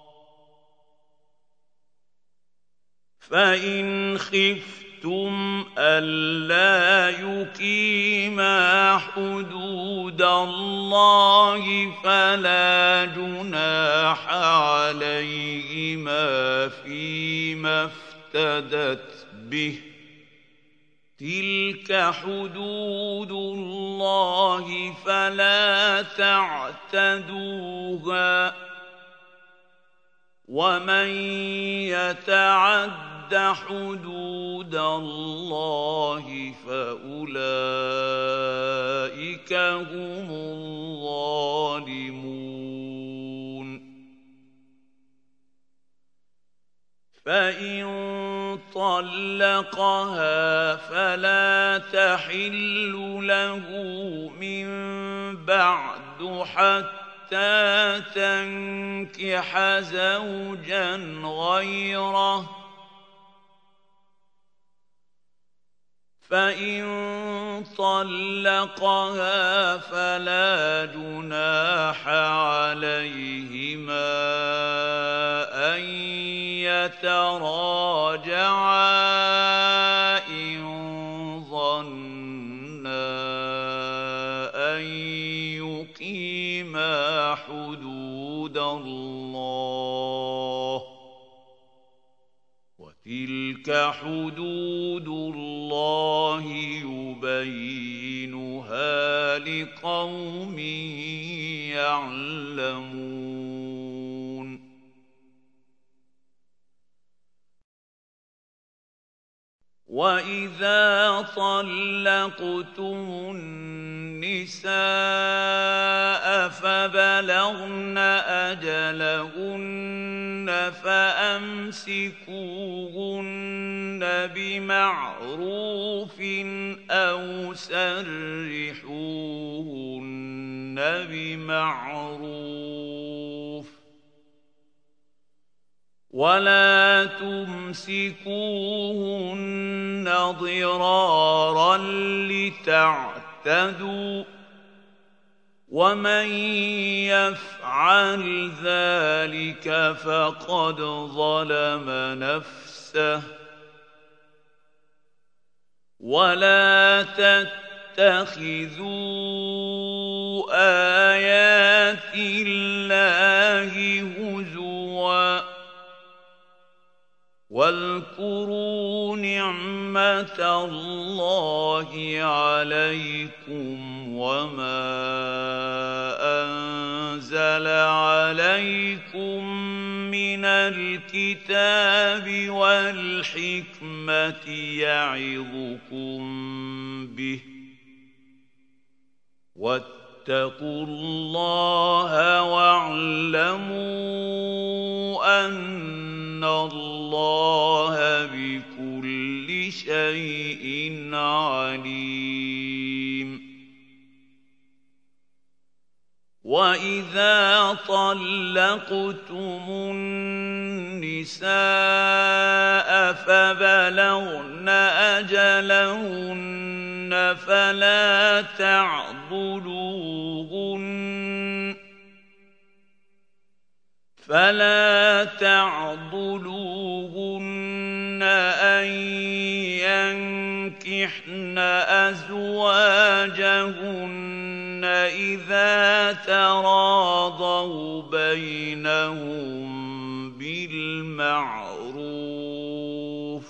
فإن خفتم ألا يقيما حدود الله فلا جناح عليهما فيما افتدت به تلك حدود الله فلا تعتدوها ومن يتعد حدود الله فأولئك هم الظالمون فإن طلقها فلا تحل له من بعد حتى تنكح زوجا غيره فإن طلقها فلا جناح عليهما أن يتراجعا إن ظنا أن يقيما حدود الله وتلك حدود الله يبينها لقوم يعلمون وإذا طلقتم النساء فبلغن أجلهن فأمسكوهن بمعروف أو سرحوهن بمعروف ولا تمسكوهن ضرارا لتعتدوا ومن يفعل ذلك فقد ظلم نفسه ولا تتخذوا آيات الله هزوا واذكروا نعمة الله عليكم وما أنزل عليكم من الكتاب والحكمة يعظكم به واتقوا الله واعلموا أن الله بكل شيء عليم وإذا طلقتم النساء فبلغن أجلهن فلا تعضلوهن أن ينكحن أزواجهن إذا تراضوا بينهم بالمعروف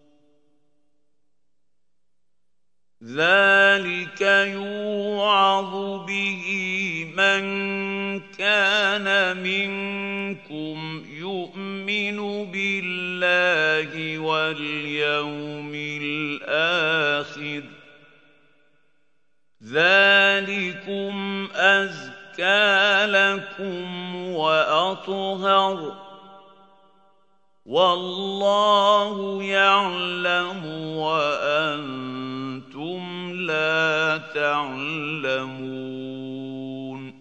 ذلك يوعظ به من كان منكم يؤمن بالله واليوم الآخر ذلكم أزكى لكم وأطهر والله يعلم وأنتم لا تعلمون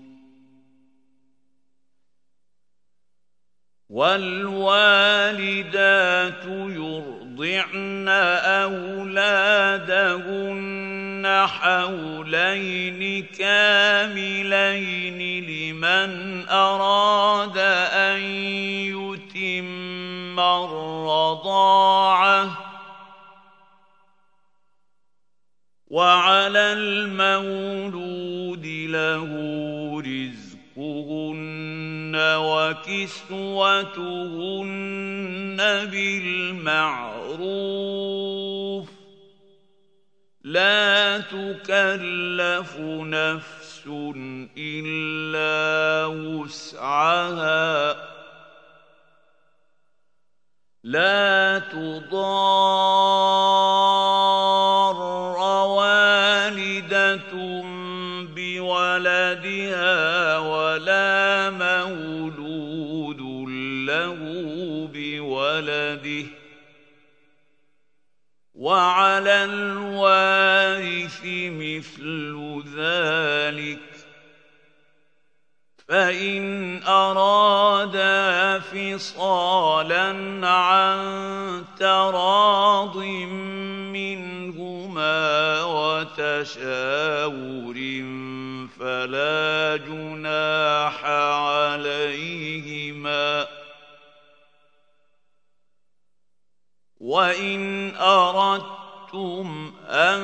والوالدات يرضعن أولادهن حولين كاملين لمن أراد أن يتم الرضاعة وعلى المولود له رزقهن وكسوتهن بالمعروف لا تكلف نفس إلا وسعها لا تضار والدة بولدها ولا مولود له بولده، وعلى الوارث مثل ذلك، فإن أرادا فصالا عن تراض منهما وتشاور فلا جناح عليهما. وإن أردتم أن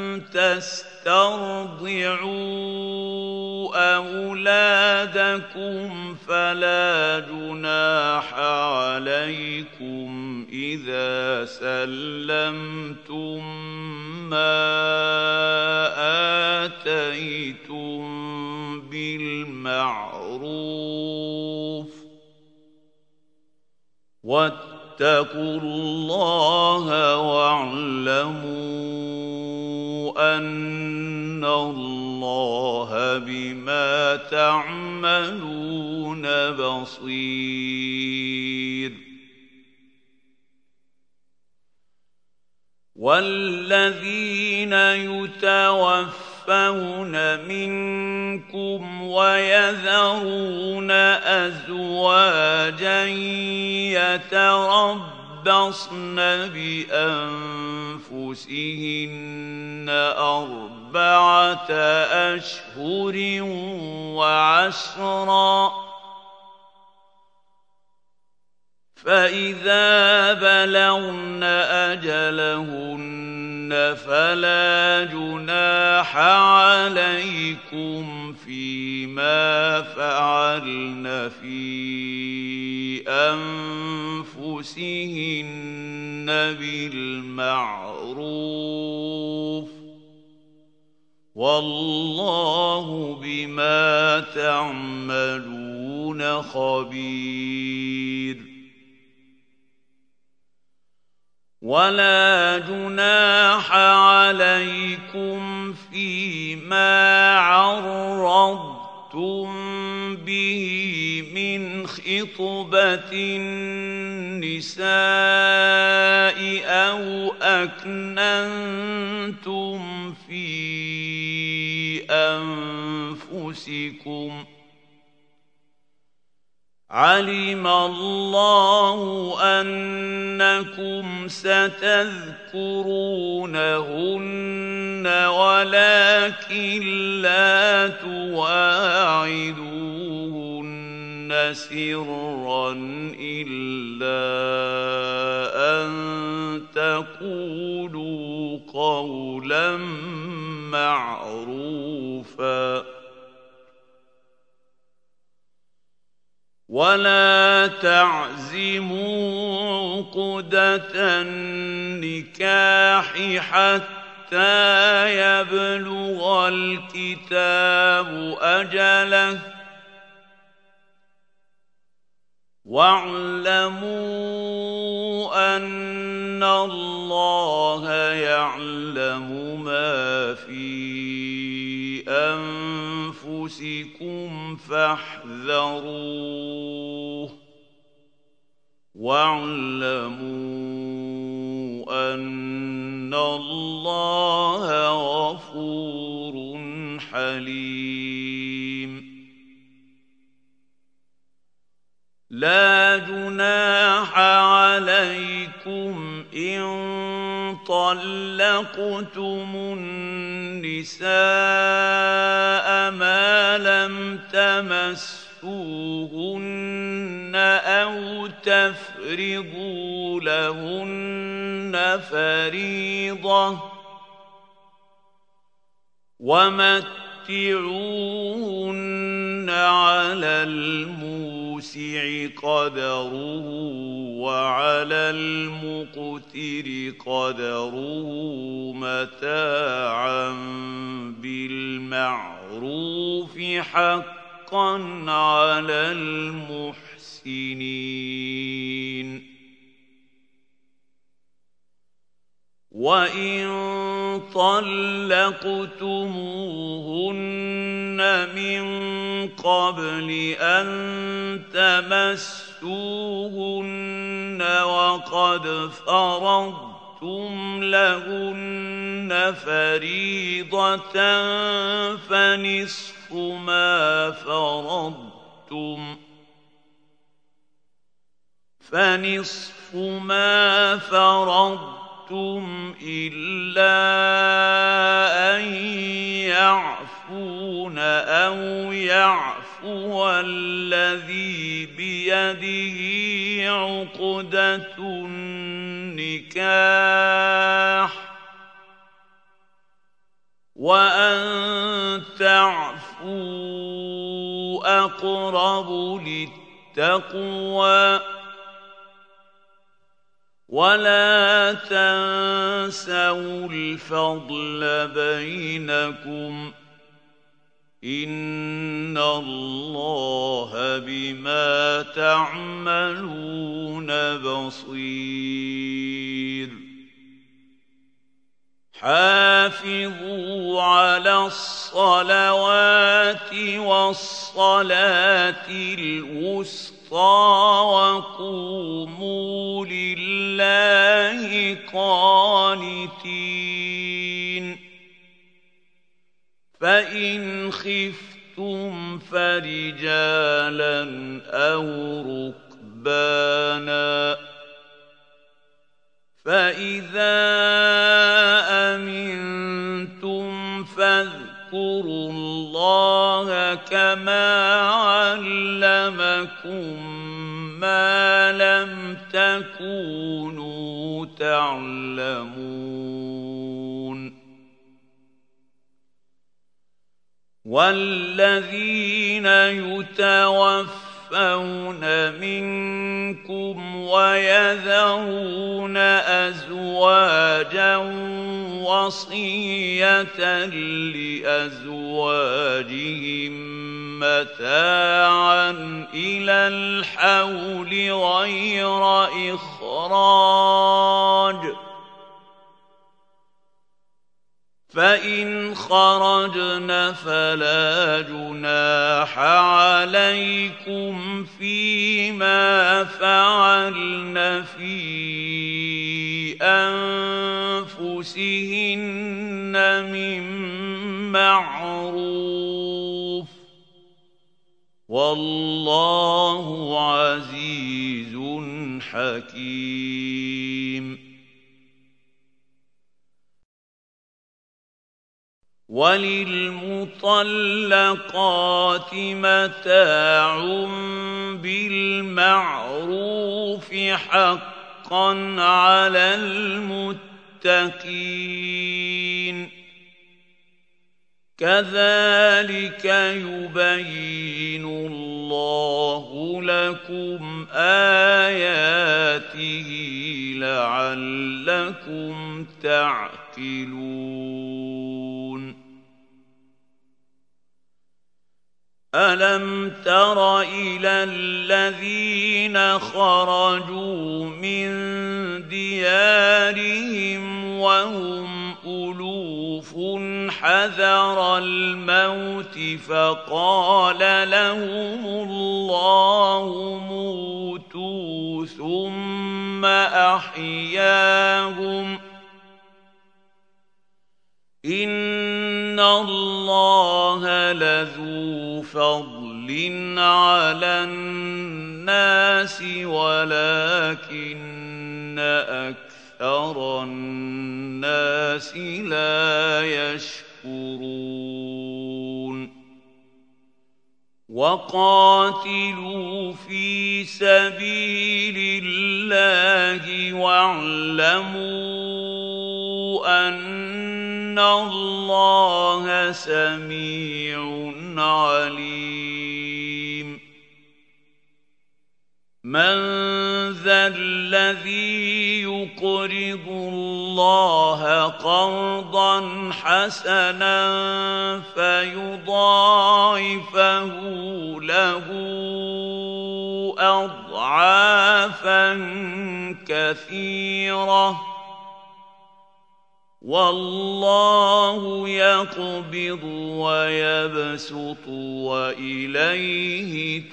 تسترضعوا أولادكم فلا جناح عليكم إذا سلمتم ما آتيتم بالمعروف، واتقوا الله واعلموا أن الله بما تعملون بصير. والذين يتوفون منكم ويذرون أزواجا يتربصن بأنفسهن 4 أشهر وعشرا، فإذا بلغن أجلهن فلا جناح عليكم فيما فعلن في أنفسهن بالمعروف، والله بما تعملون خبير. ولا جناح عليكم فيما عرضتم به من خطبة النساء أو أكننتم في أنفسكم، علم الله أنكم ستذكرونهن ولكن لا تواعدوهن سرا إلا أن تقولوا قولا معروفا. ولا تعزموا عقدة النكاح حتى يبلغ الكتاب أجله، واعلموا أن الله يعلم ما في أنفسكم فاحذروه، واعلموا أن الله غفور حليم. لا جناح عليكم إن طلقتم النساء ما لم تمسوهن أو تفرضوا لهن فريضة، ومتعوهن على الموسع قدره وعلى المقتر قدره متاعا بالمعروف حقا على المحسنين. وَإِن طَلَّقْتُمُوهُنَّ مِن قَبْلِ أَن تَمَسُّوهُنَّ وَقَدْ فَرَضْتُمْ لَهُنَّ فَرِيضَةً فَنِصْفُ مَا فَرَضْتُمْ إِلَّا أَن يَعْفُونَ أَوْ يَعْفُوَ الَّذِي بِيَدِهِ عُقْدَةُ النِّكَاحِ ۚ وَأَن تَعْفُوا أَقْرَبُ لِلتَّقْوَىٰ ۚ وَلَا تَنسَوُا الْفَضْلَ بَيْنَكُمْ ۚ إِنَّ اللَّهَ بِمَا تَعْمَلُونَ بَصِيرٌ. حافظوا على الصلوات والصلاة الوسطى وقوموا لله قانتين. فإن خفتم فرجالا أو ركبانا، فإذا أمنتم فاذكروا الله كما علمكم ما لم تكونوا تعلمون. والذين يتوفون منكم ويذرون أزواجا وصية لأزواجهم متاعا إلى الحول غير إخراج، فإن خرجن فلا جناح عليكم فيما فعلن في أنفسهن من معروف، والله عزيز حكيم. وللمطلقات متاع بالمعروف حقا على المتقين. كذلك يبين الله لكم آياته لعلكم تعقلون. ألم تر إلى الذين خرجوا من ديارهم وهم ألوف حذر الموت فقال لهم الله موتوا ثم أحياهم، إن الله لذو فضل على الناس ولكن أكثر الناس لا يشكرون. وقاتلوا في سبيل الله واعلموا أن الله سميع عليم. من ذا الذي يقرض الله قرضا حسنا فيضاعفه له أضعافا كثيرة، والله يقبض ويبسط وإليه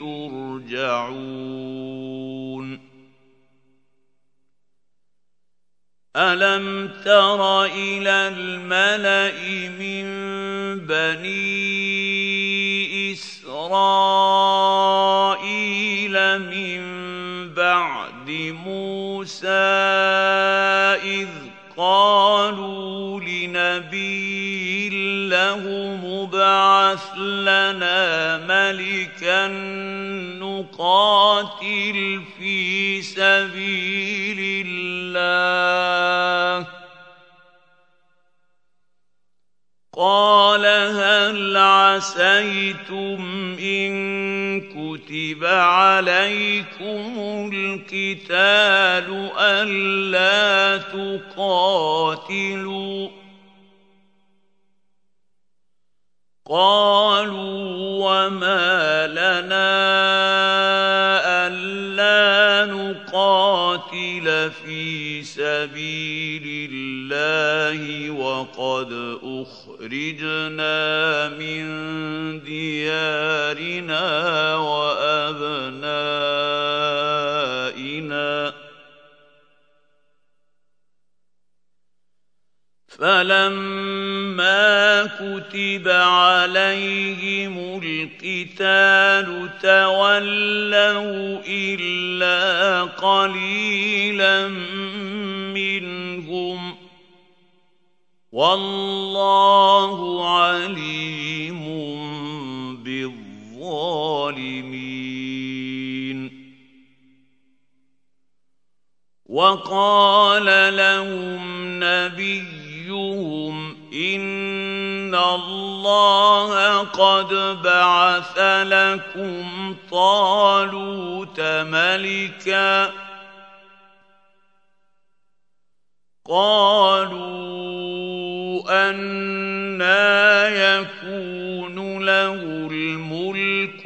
ترجعون ألم تر إلى الملأ من بني إسرائيل من بعد موسى إذ قالوا لنبي له مبعث لنا ملكا نقاتل في سبيل الله قال هل عسيتم إن كتب عليكم القتال ألا تقاتلوا قالوا وما لنا ألا نقاتل في سبيل الله وقد أخرجنا من ديارنا وأبنائنا فلما كتب عليهم القتال تولوا إلا قليلا منهم والله عليم بالظالمين وقال لهم نبيهم إن الله قد بعث لكم طالوت ملكا قالوا أنى يكون له الملك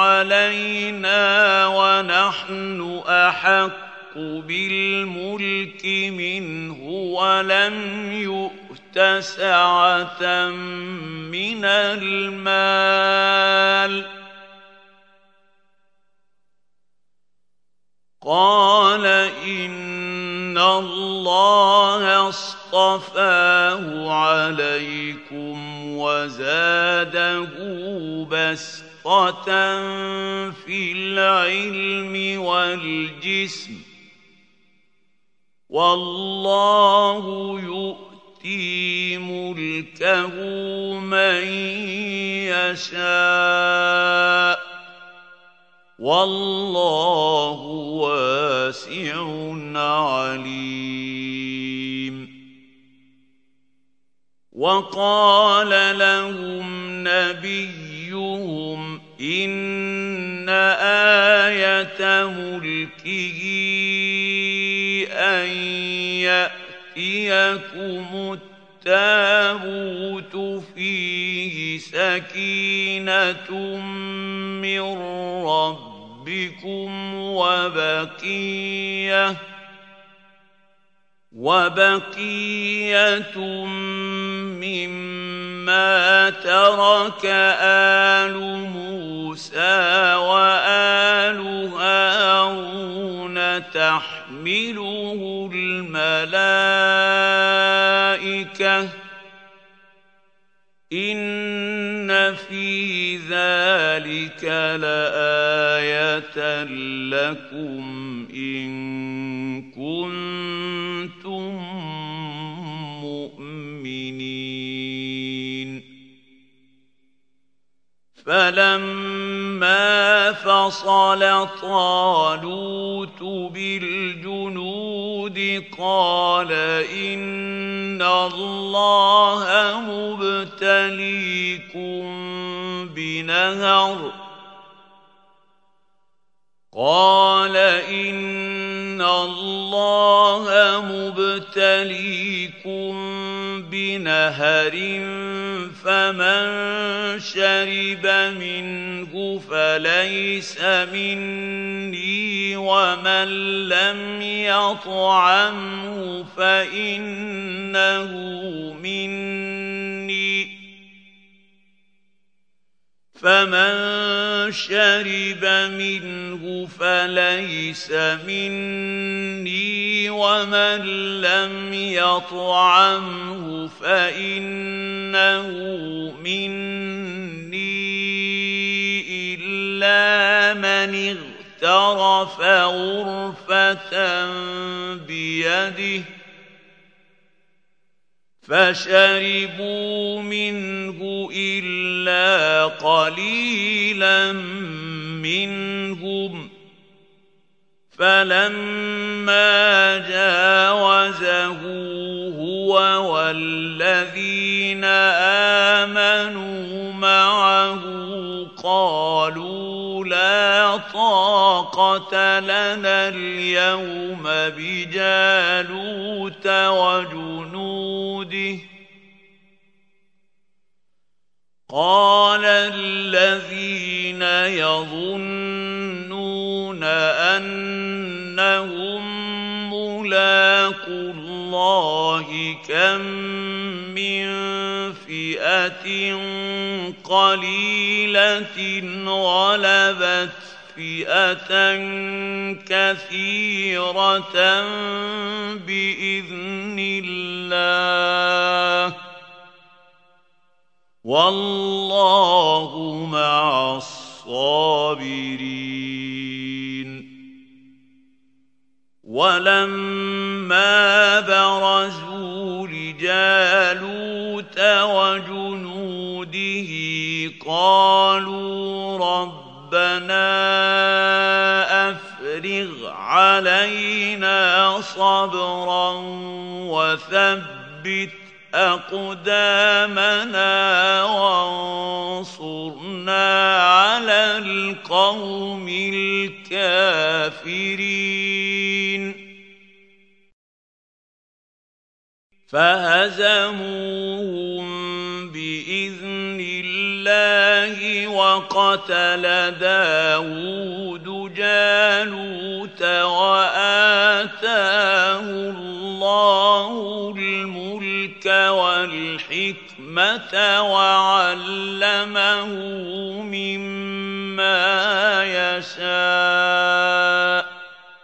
علينا ونحن أحق بالملك منه ولم يؤت سعة من المال قال إن الله اصطفاه عليكم وزاده بسطة في العلم والجسم والله يؤتي ملكه من يشاء والله واسع عليم وقال لهم نبيهم إن آية ملكه أن يأتيكم التابوت فيه سكينة من ربكم وبقية مما ترك آل موسى وآل هارون تحمله الملائكة إن في ذلك لآية لكم إن كنتم مؤمنين فلما فصل طالوت بالجنود قال إن الله مبتليكم بنهر فمن شرب منه فليس مني ومن لم يطعمه فإنه مني فمن شرب منه فليس مني ومن لم يطعمه فإنه مني إلا من اغترف غرفة بيده فشربوا منه إلا قليلا منهم فلما جاوزه هو والذين آمنوا معه قالوا لا طاقة لنا اليوم بجالوت وجنوده قال الذين يظنون أنهم ملاقو الله كم من فئة قليلة غلبت فئة كثيرة بإذن الله والله مع الصابرين ولما برزوا لجالوت وجنوده قالوا ربنا أفرغ علينا صبرا وثبت أقدامنا وانصرنا على القوم الكافرين فهزموهم بإذن الله وقتل داود جالوت وآتاه الله الملك والحكمة وعلمه مما يشاء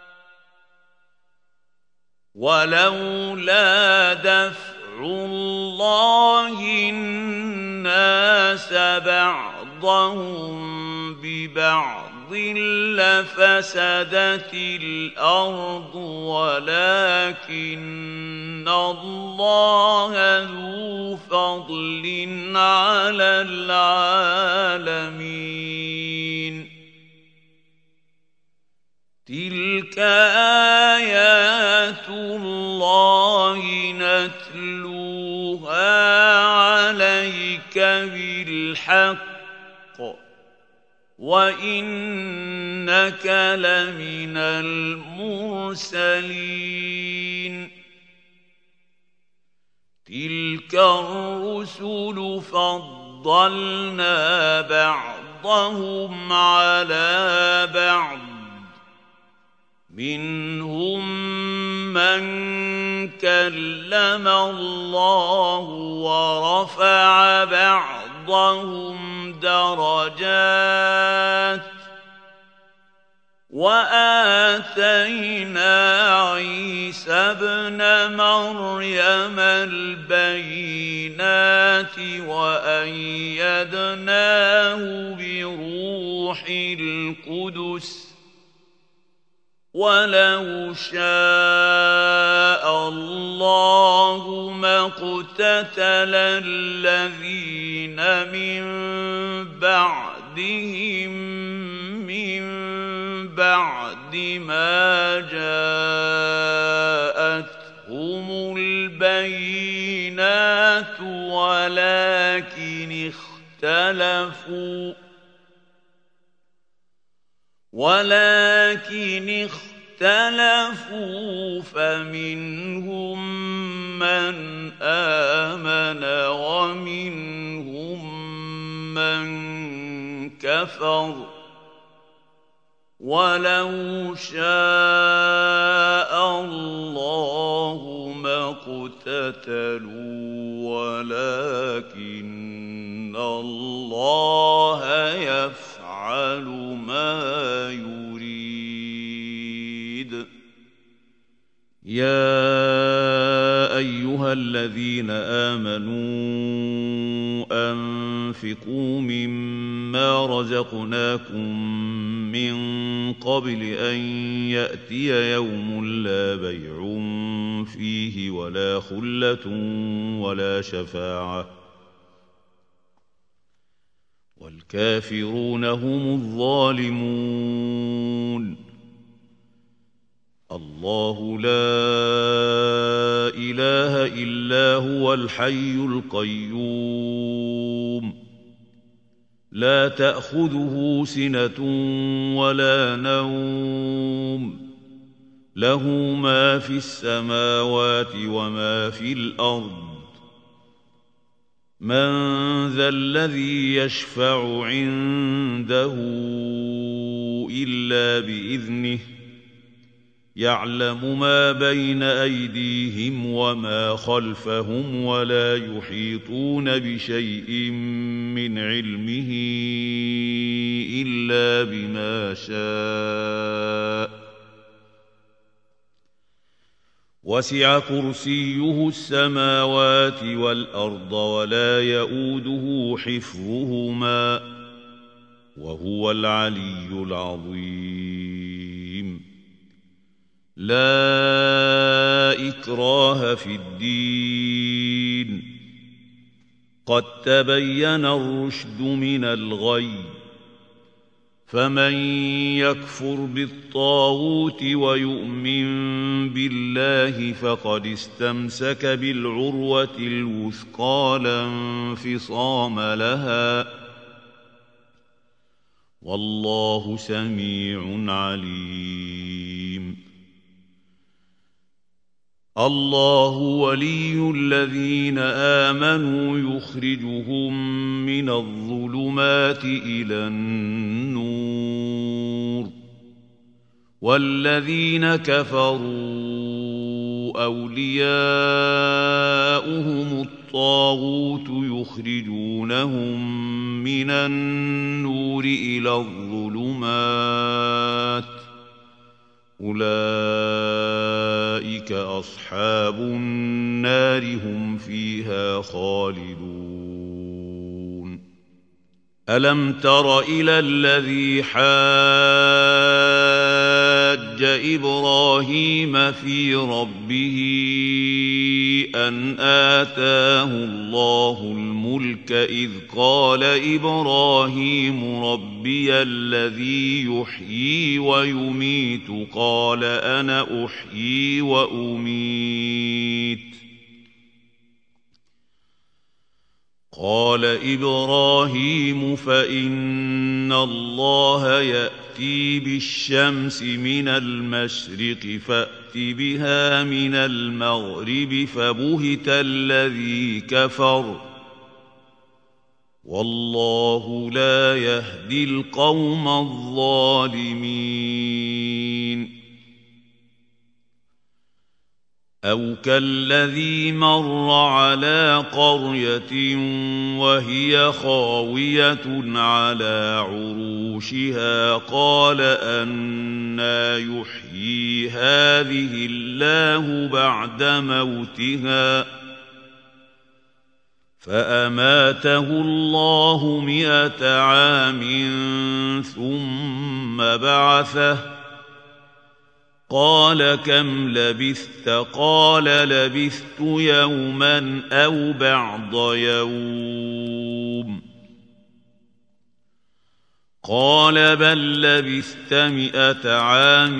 ولولا دفع الله الناس بعضهم ببعض لفسدت الأرض ولكن الله ذو فضل على العالمين تلك آيات الله نتلوها عليك بالحق وإنك لمن المرسلين تلك الرسل فضلنا بعضهم على بعض منهم من كلم الله ورفع بعضهم درجات وآتينا عيسى ابن مريم البينات وأيدناه بروح القدس ولو شاء الله ما اقتتل الذين من بعدهم من بعد ما جاءتهم البينات ولكن اختلفوا اخْتَلَفُوا فَمِنْهُم مَّنْ آمَنَ وَمِنْهُم مَّن كَفَرَ وَلَوْ شَاءَ اللَّهُ مَا اقْتَتَلُوا وَلَكِنَّ اللَّهَ يَفْعَلُ مَا يُرِيدُ يَا أَيُّهَا الَّذِينَ آمَنُوا أَنفِقُوا مِمَّا رَزَقْنَاكُم مِّن قَبْلِ أَن يَأْتِيَ يَوْمٌ لَّا بَيْعٌ فِيهِ وَلَا خُلَّةٌ وَلَا شَفَاعَةٌ وَالْكَافِرُونَ هُمُ الظَّالِمُونَ الله لا إله إلا هو الحي القيوم لا تأخذه سنة ولا نوم له ما في السماوات وما في الأرض من ذا الذي يشفع عنده إلا بإذنه يعلم ما بين أيديهم وما خلفهم ولا يحيطون بشيء من علمه إلا بما شاء وسع كرسيه السماوات والأرض ولا يؤوده حفظهما وهو العلي العظيم لا إكراه في الدين قد تبين الرشد من الغي فمن يكفر بالطاغوت ويؤمن بالله فقد استمسك بالعروة الوثقى لا انفصام لها والله سميع عليم الله ولي الذين آمنوا يخرجهم من الظلمات إلى النور والذين كفروا أولياؤهم الطاغوت يخرجونهم من النور إلى الظلمات أولئك أصحاب النار هم فيها خالدون ألم تر إلى الذي حاج إبراهيم في ربه أن آتاه الله الملك إذ قال إبراهيم ربي الذي يحيي ويميت قال أنا أحيي وأميت قال إبراهيم فإن الله يأتي بالشمس من المشرق فأت بها من المغرب فبهت الذي كفر والله لا يهدي القوم الظالمين أو كالذي مر على قرية وهي خاوية على عروشها قال أنى يحيي هذه الله بعد موتها فأماته الله 100 عام ثم بعثه قال كم لبثت قال لبثت يوما أو بعض يوم قال بل لبثت 100 عام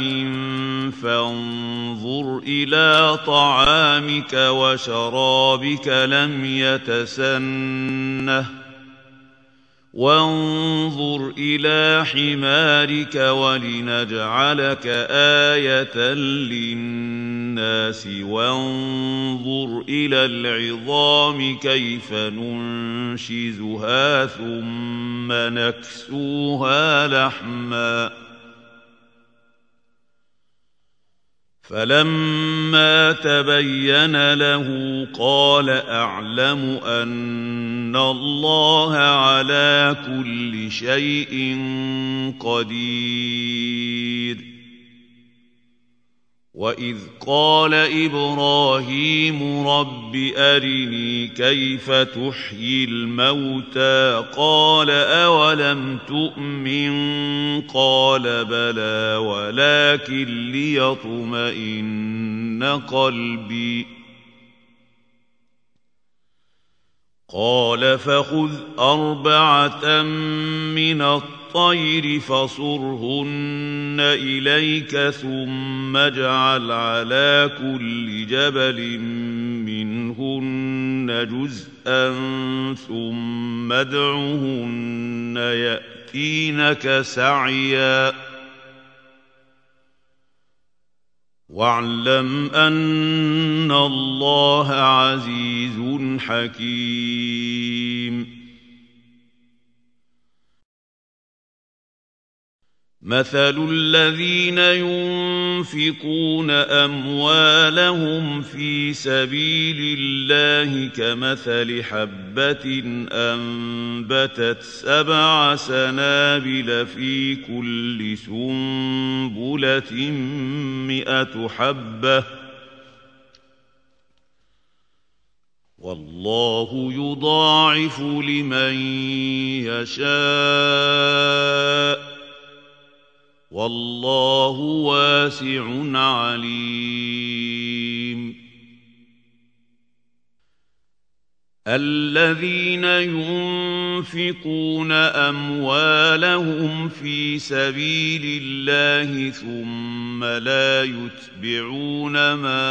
فانظر إلى طعامك وشرابك لم يتسنه وانظر إلى حمارك ولنجعلك آية للناس وانظر إلى العظام كيف ننشزها ثم نكسوها لحما فلما تبين له قال أعلم أن الله على كل شيء قدير وإذ قال إبراهيم رب أرني كيف تحيي الموتى قال أولم تؤمن قال بلى ولكن ليطمئن قلبي قال فخذ أربعة من الطير فصرهن إليك ثم اجعل على كل جبل منهن جزءا ثم ادعهن يأتينك سعيا واعلم أن الله عزيز حكيم مثل الذين ينفقون أموالهم في سبيل الله كمثل حبة أنبتت 7 سنابل في كل سنبلة 100 حبة والله يضاعف لمن يشاء والله واسع عليم الذين ينفقون أموالهم في سبيل الله ثم لا يتبعون ما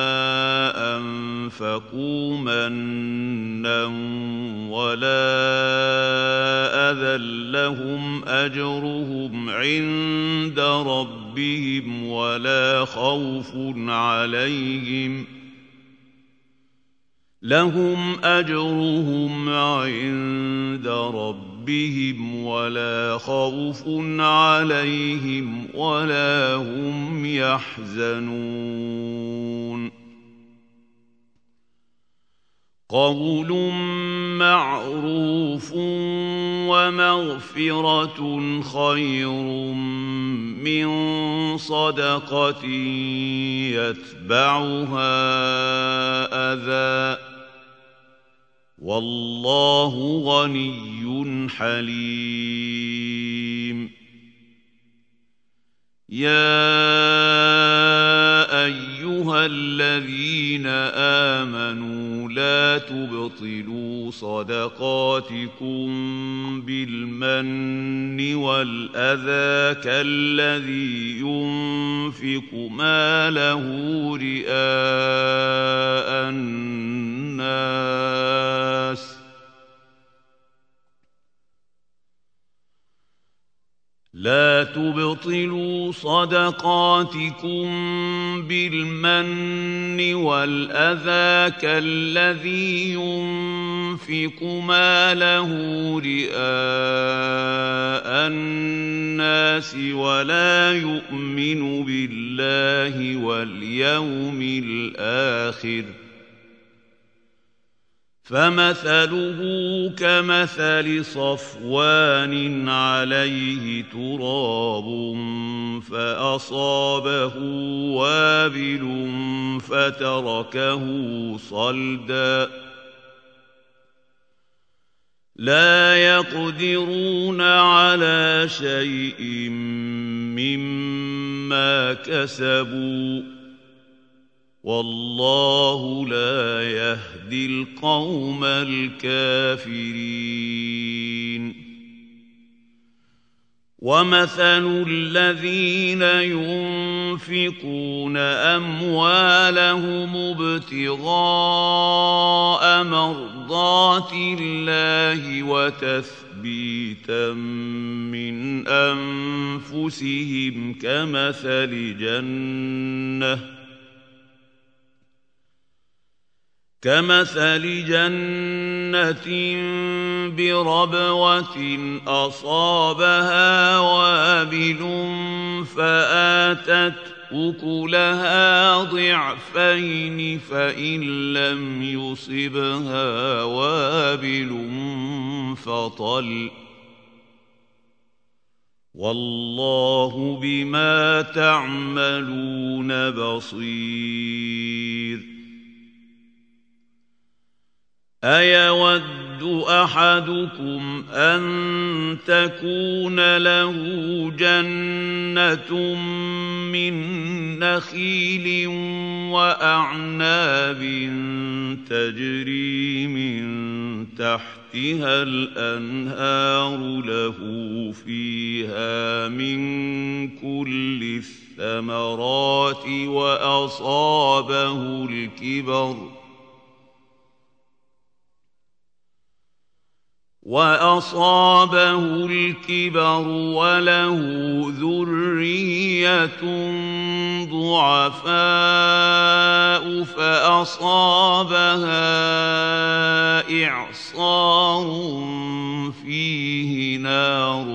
أنفقوا منا ولا أذى لهم أجرهم عند ربهم ولا خوف عليهم لهم أجرهم عند ربهم ولا خوف عليهم ولا هم يحزنون قول معروف ومغفرة خير من صدقة يتبعها أذى والله غني حليم يا أيها الذين آمنوا لا تبطلوا صدقاتكم بالمن والأذى كالذي ينفق ماله رئاء الناس لا تبطلوا صدقاتكم بالمن والأذى كالذي ينفق ماله رئاء الناس ولا يؤمن بالله واليوم الآخر فمثله كمثل صفوان عليه تراب فأصابه وابل فتركه صلدا لا يقدرون على شيء مما كسبوا والله لا يهدي القوم الكافرين ومثل الذين ينفقون أموالهم ابتغاء مرضات الله وتثبيتا من أنفسهم كمثل جنة بربوة أصابها وابل فآتت أكلها ضعفين فإن لم يصبها وابل فطل والله بما تعملون بصير أيود أحدكم أن تكون له جنة من نخيل وأعناب تجري من تحتها الأنهار له فيها من كل الثمرات وأصابه الكبر وله ذرية ضعفاء فأصابها إعصار فيه نار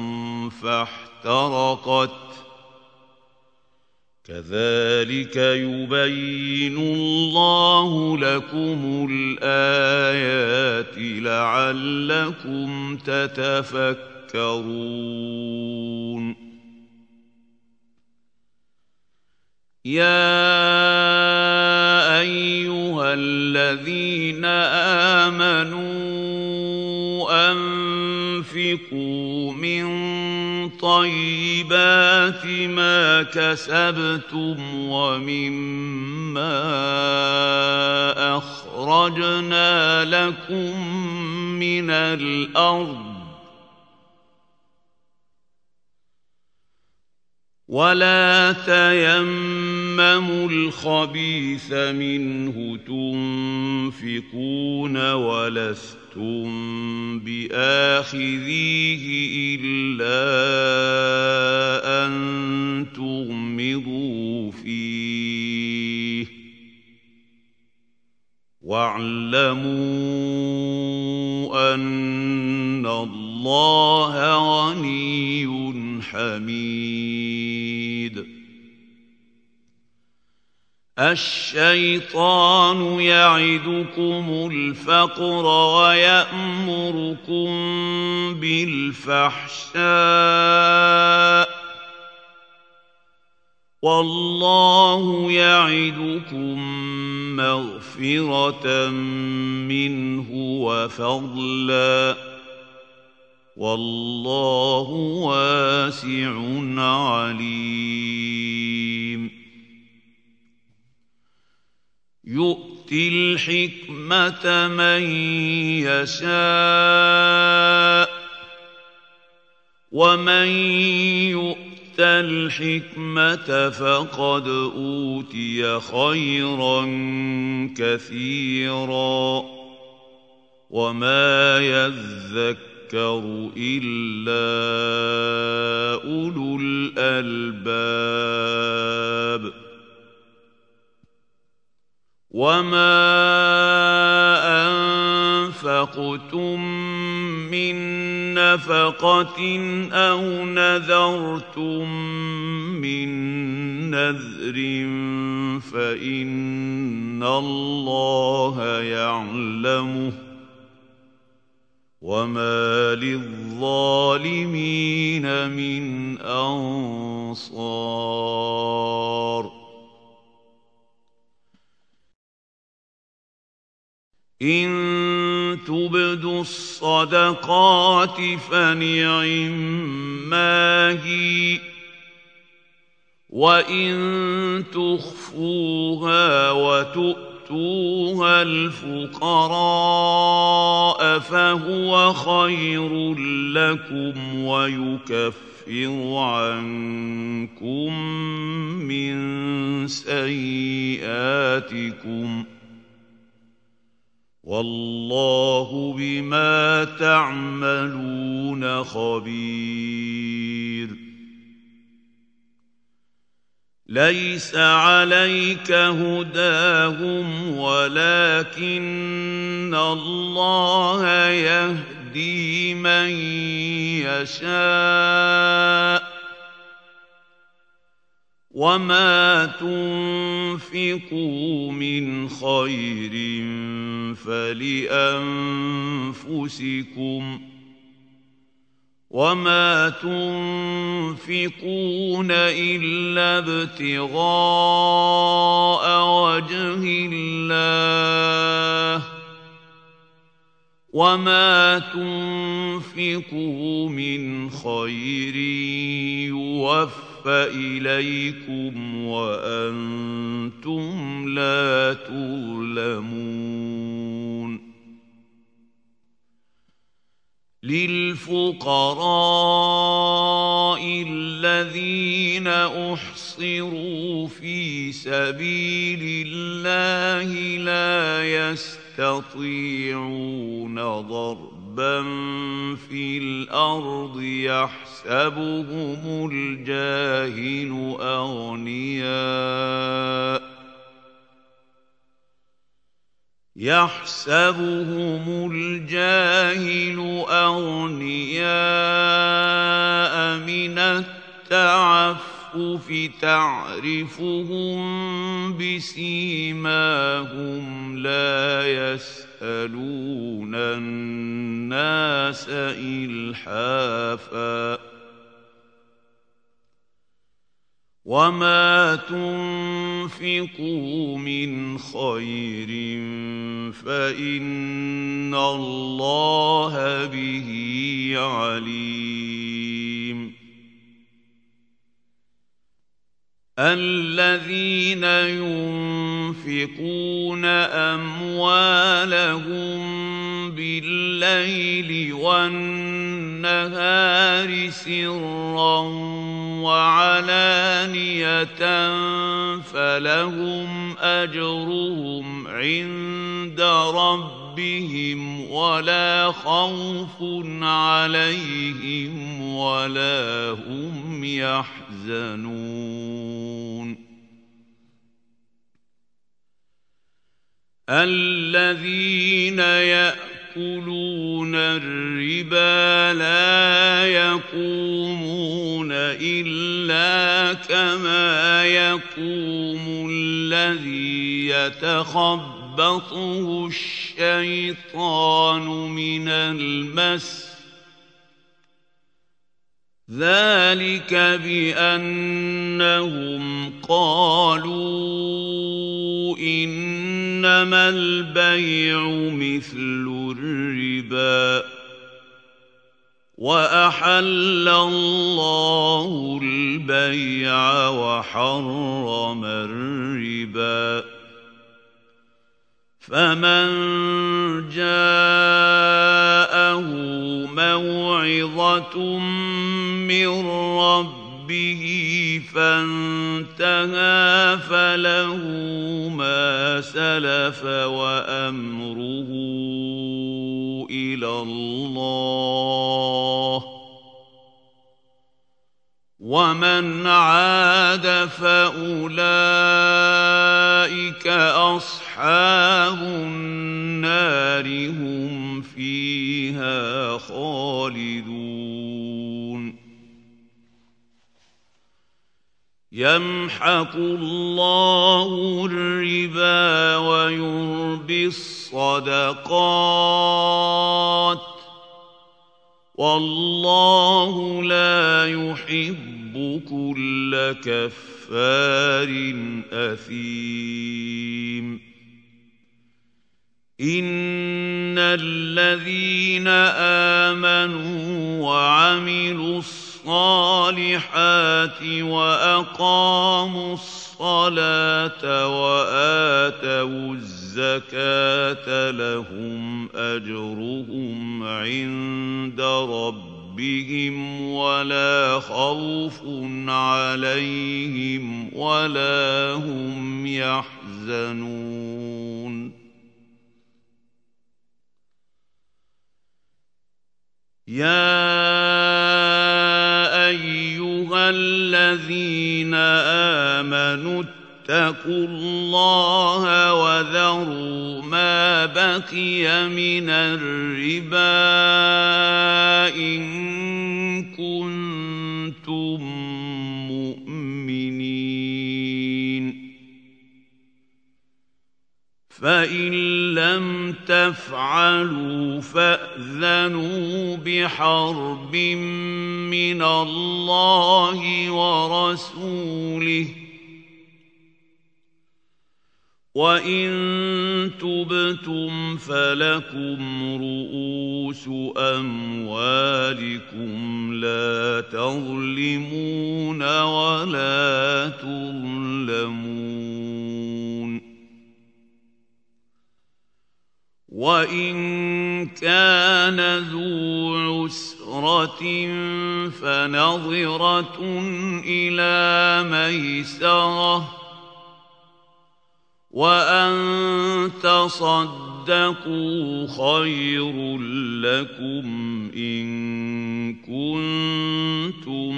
فاحترقت كذلك يبين الله لكم الآيات لعلكم تتفكرون يا أيها الذين آمنوا أنفقوا من طيبات ما كسبتم ومما أخرجنا لكم من الأرض ولا تيمموا الخبيث منه تنفقون ولستم بآخذيه إلا أن تغمضوا فيه واعلموا أن الله غني حميد الشيطان يعدكم الفقر ويأمركم بالفحشاء والله يعدكم مغفرة منه وفضلا والله واسع عليم يؤتي الحكمة من يشاء ومن يؤت الحكمة فقد أوتي خيرا كثيرا وما يذكر إلا أولو الألباب وما أنفقتم من نفقة أو نذرتم من نذر فإن الله يعلمه وما للظالمين من أنصار إن تبدوا الصدقات فنعما هي وإن تخفوها وتؤتوها الفقراء فهو خير لكم ويكفر عنكم من سيئاتكم والله بما تعملون خبير. ليس عليك هداهم ولكن الله يهدي من يشاء وما تنفقوا من خير فلأنفسكم وما تنفقون إلا ابتغاء وجه الله وما تنفقوا من خير يوفى إليكم وأنتم لا تظلمون. للفقراء الذين أحصروا في سبيل الله لا يستطيعون ضربا في الأرض يحسبهم الجاهل أغنياء من التعفف تعرفهم بسيماهم لا يسألون الناس إلحافا وما تنفقوا من خير فإن الله به عليم. الذين ينفقون أموالهم بالليل والنهار سرا وعلانية فلهم أجرهم عند ربهم ولا خوف عليهم ولا هم يحزنون. الذين يأكلون الربا لا يقومون إلا كما يقوم الذي يتخبطه الشيطان من المس ذلك بأنهم قالوا إنما البيع مثل الربا وأحل الله البيع وحرم الربا فمن جاءه موعظة من ربه فانتهى فله ما سلف وأمره إلى الله ومن عاد فأولئك أصحاب النار هم فيها خالدون. يمحق الله الربا ويربي الصدقات والله لا يحب كل كفار أثيم. إن الذين آمنوا وعملوا الصالحات وأقاموا الصلاة وآتوا الزكاة الزكاة لهم أجرهم عند ربهم ولا خوف عليهم ولا هم يحزنون يا أيها الذين آمنوا اتقوا الله وذروا ما بقي من الربا إن كنتم مؤمنين فإن لم تفعلوا فأذنوا بحرب من الله ورسوله وإن تبتم فلكم رؤوس أموالكم لا تظلمون ولا تظلمون وإن كان ذو عسرة فنظرة إلى ميسرة وأن تصدقوا خير لكم إن كنتم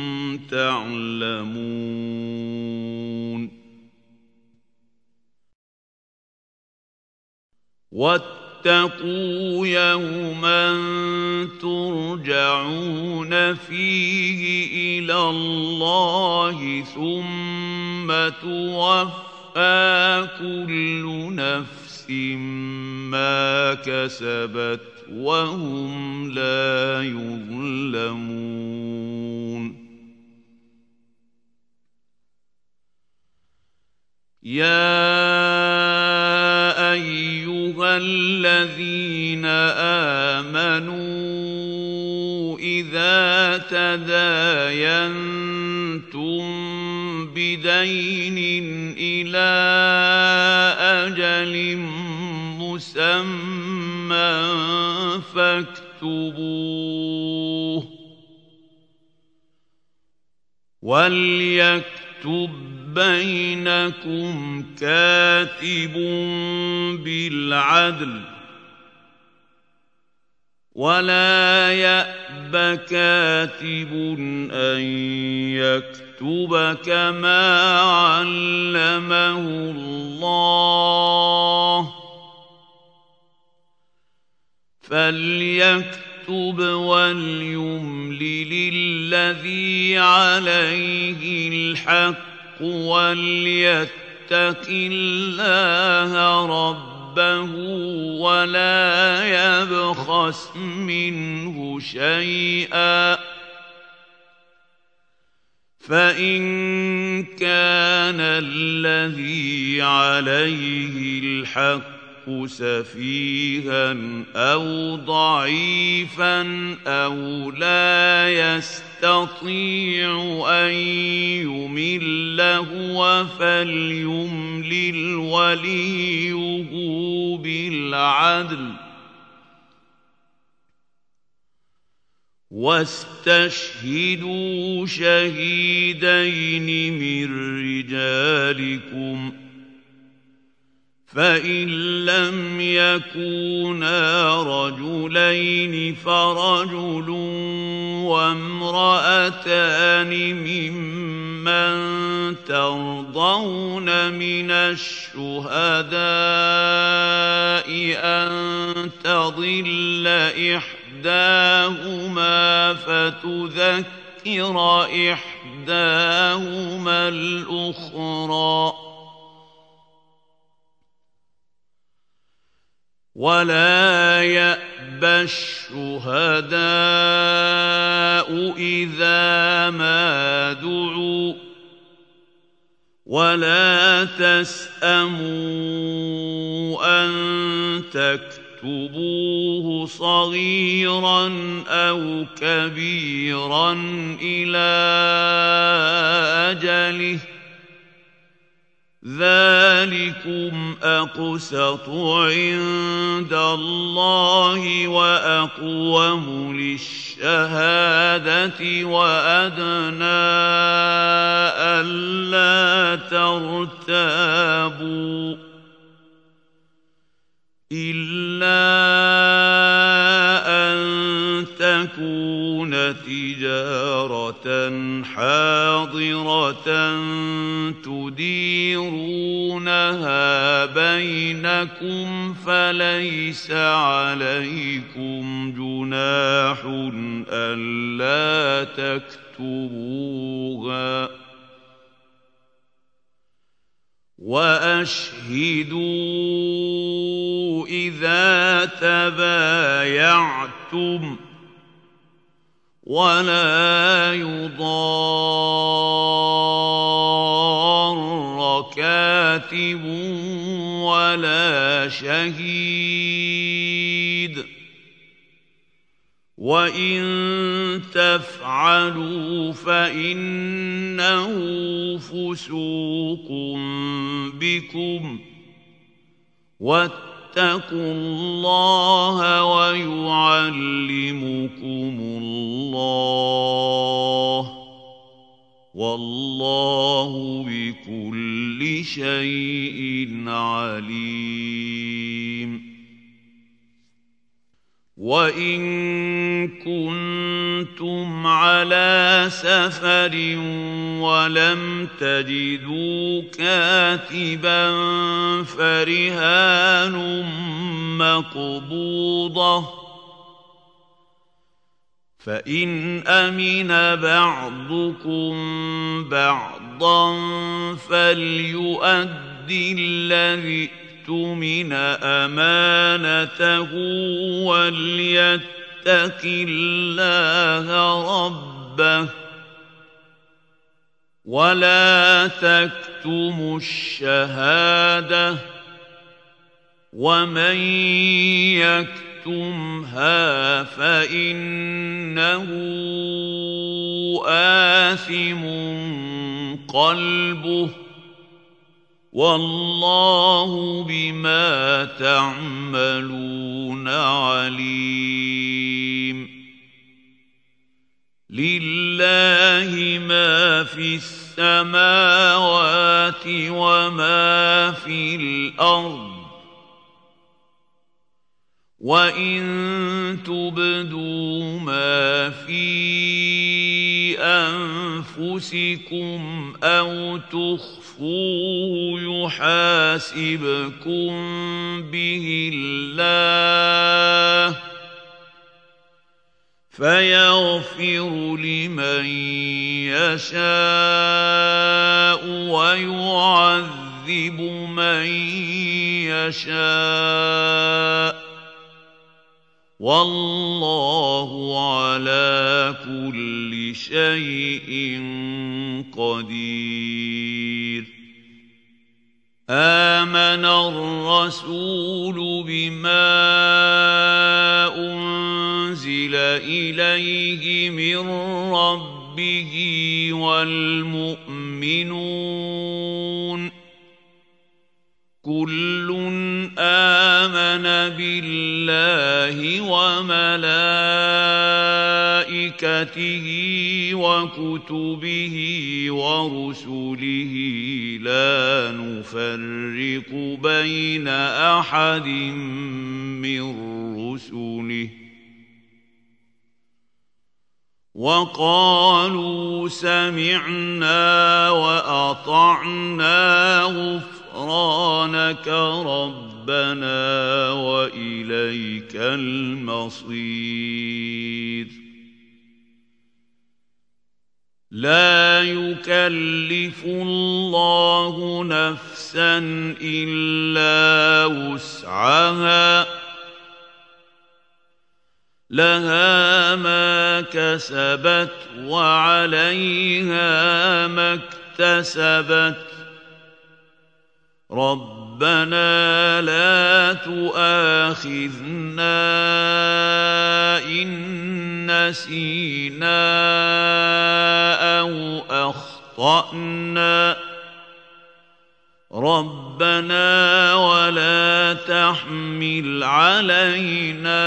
تعلمون واتقوا يوما ترجعون فيه إلى الله ثم توفى كل نفس ما كسبت وهم لا يظلمون يا أيها الذين آمنوا إذا تداينتم بدين إلى أجل مسمى فاكتبوه وليكتب بينكم كاتب بالعدل ولا يأب كاتب أن يكتب كما علمه الله فليكتب وليملل الذي عليه الحق وليتق الله ربه ولا يبخس منه شيئا فإن كان الذي عليه الحق سفيها أو ضعيفا أو لا يستطيع أن يمل هو فليملل وليه بالعدل واستشهدوا شهيدين من رجالكم فإن لم يكونا رجلين فرجل وامرأتان ممن ترضون من الشهداء أن تضل إحداهما فتذكر إحداهما الأخرى ولا يأبى الشهداء إذا ما دعوا ولا تسأموا أن تكتبوه صغيرا أو كبيرا إلى أجله ذلكم أقسط عند الله وأقوم للشهادة وأدنى ألا ترتابوا إلا أن تكون تجارة حاضرة تديرونها بينكم فليس عليكم جناح ألا تكتبوها وأشهدوا إذا تبايعتم ولا يضار كاتب ولا شهيد وإن تفعلوا فإنه فسوق بكم واتقوا الله ويعلمكم الله والله بكل شيء عليم وإن كنتم على سفر ولم تجدوا كاتبا فرهان مقبوضة فإن أمن بعضكم بعضا فليؤدي الذي اؤْتُمِنَ أمانته وليتق الله ربه ولا تكتموا الشهادة ومن يكتمها فإنه آثم قلبه والله بما تعملون عليم لله ما في السماوات وما في الأرض وإن تبدوا ما في أنفسكم أو تخفوه يحاسبكم به الله فيغفر لمن يشاء ويعذب من يشاء والله على كل شيء قدير آمن الرسول بما أنزل إليه من ربه والمؤمنون كل آمن بالله وملائكته وكتبه ورسله لا نفرق بين أحد من رسله وقالوا سمعنا وأطعنا غفرانك ربنا وإليك المصير لا يكلف الله نفسا إلا وسعها لها ما كسبت وعليها ما اكتسبت ربنا لا تؤاخذنا إن نسينا أو أخطأنا ربنا ولا تحمل علينا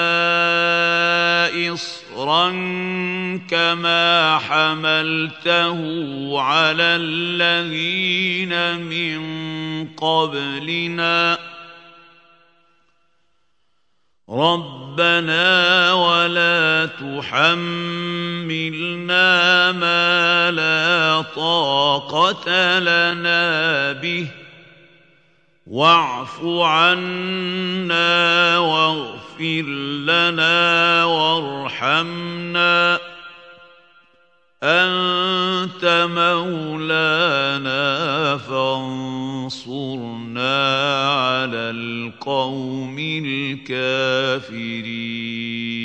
إصرا كما حملته على الذين من قبلنا ربنا ولا تحملنا ما لا طاقة لنا به واعف عنا واغفر لنا وارحمنا أنت مولانا فانصرنا على القوم الكافرين.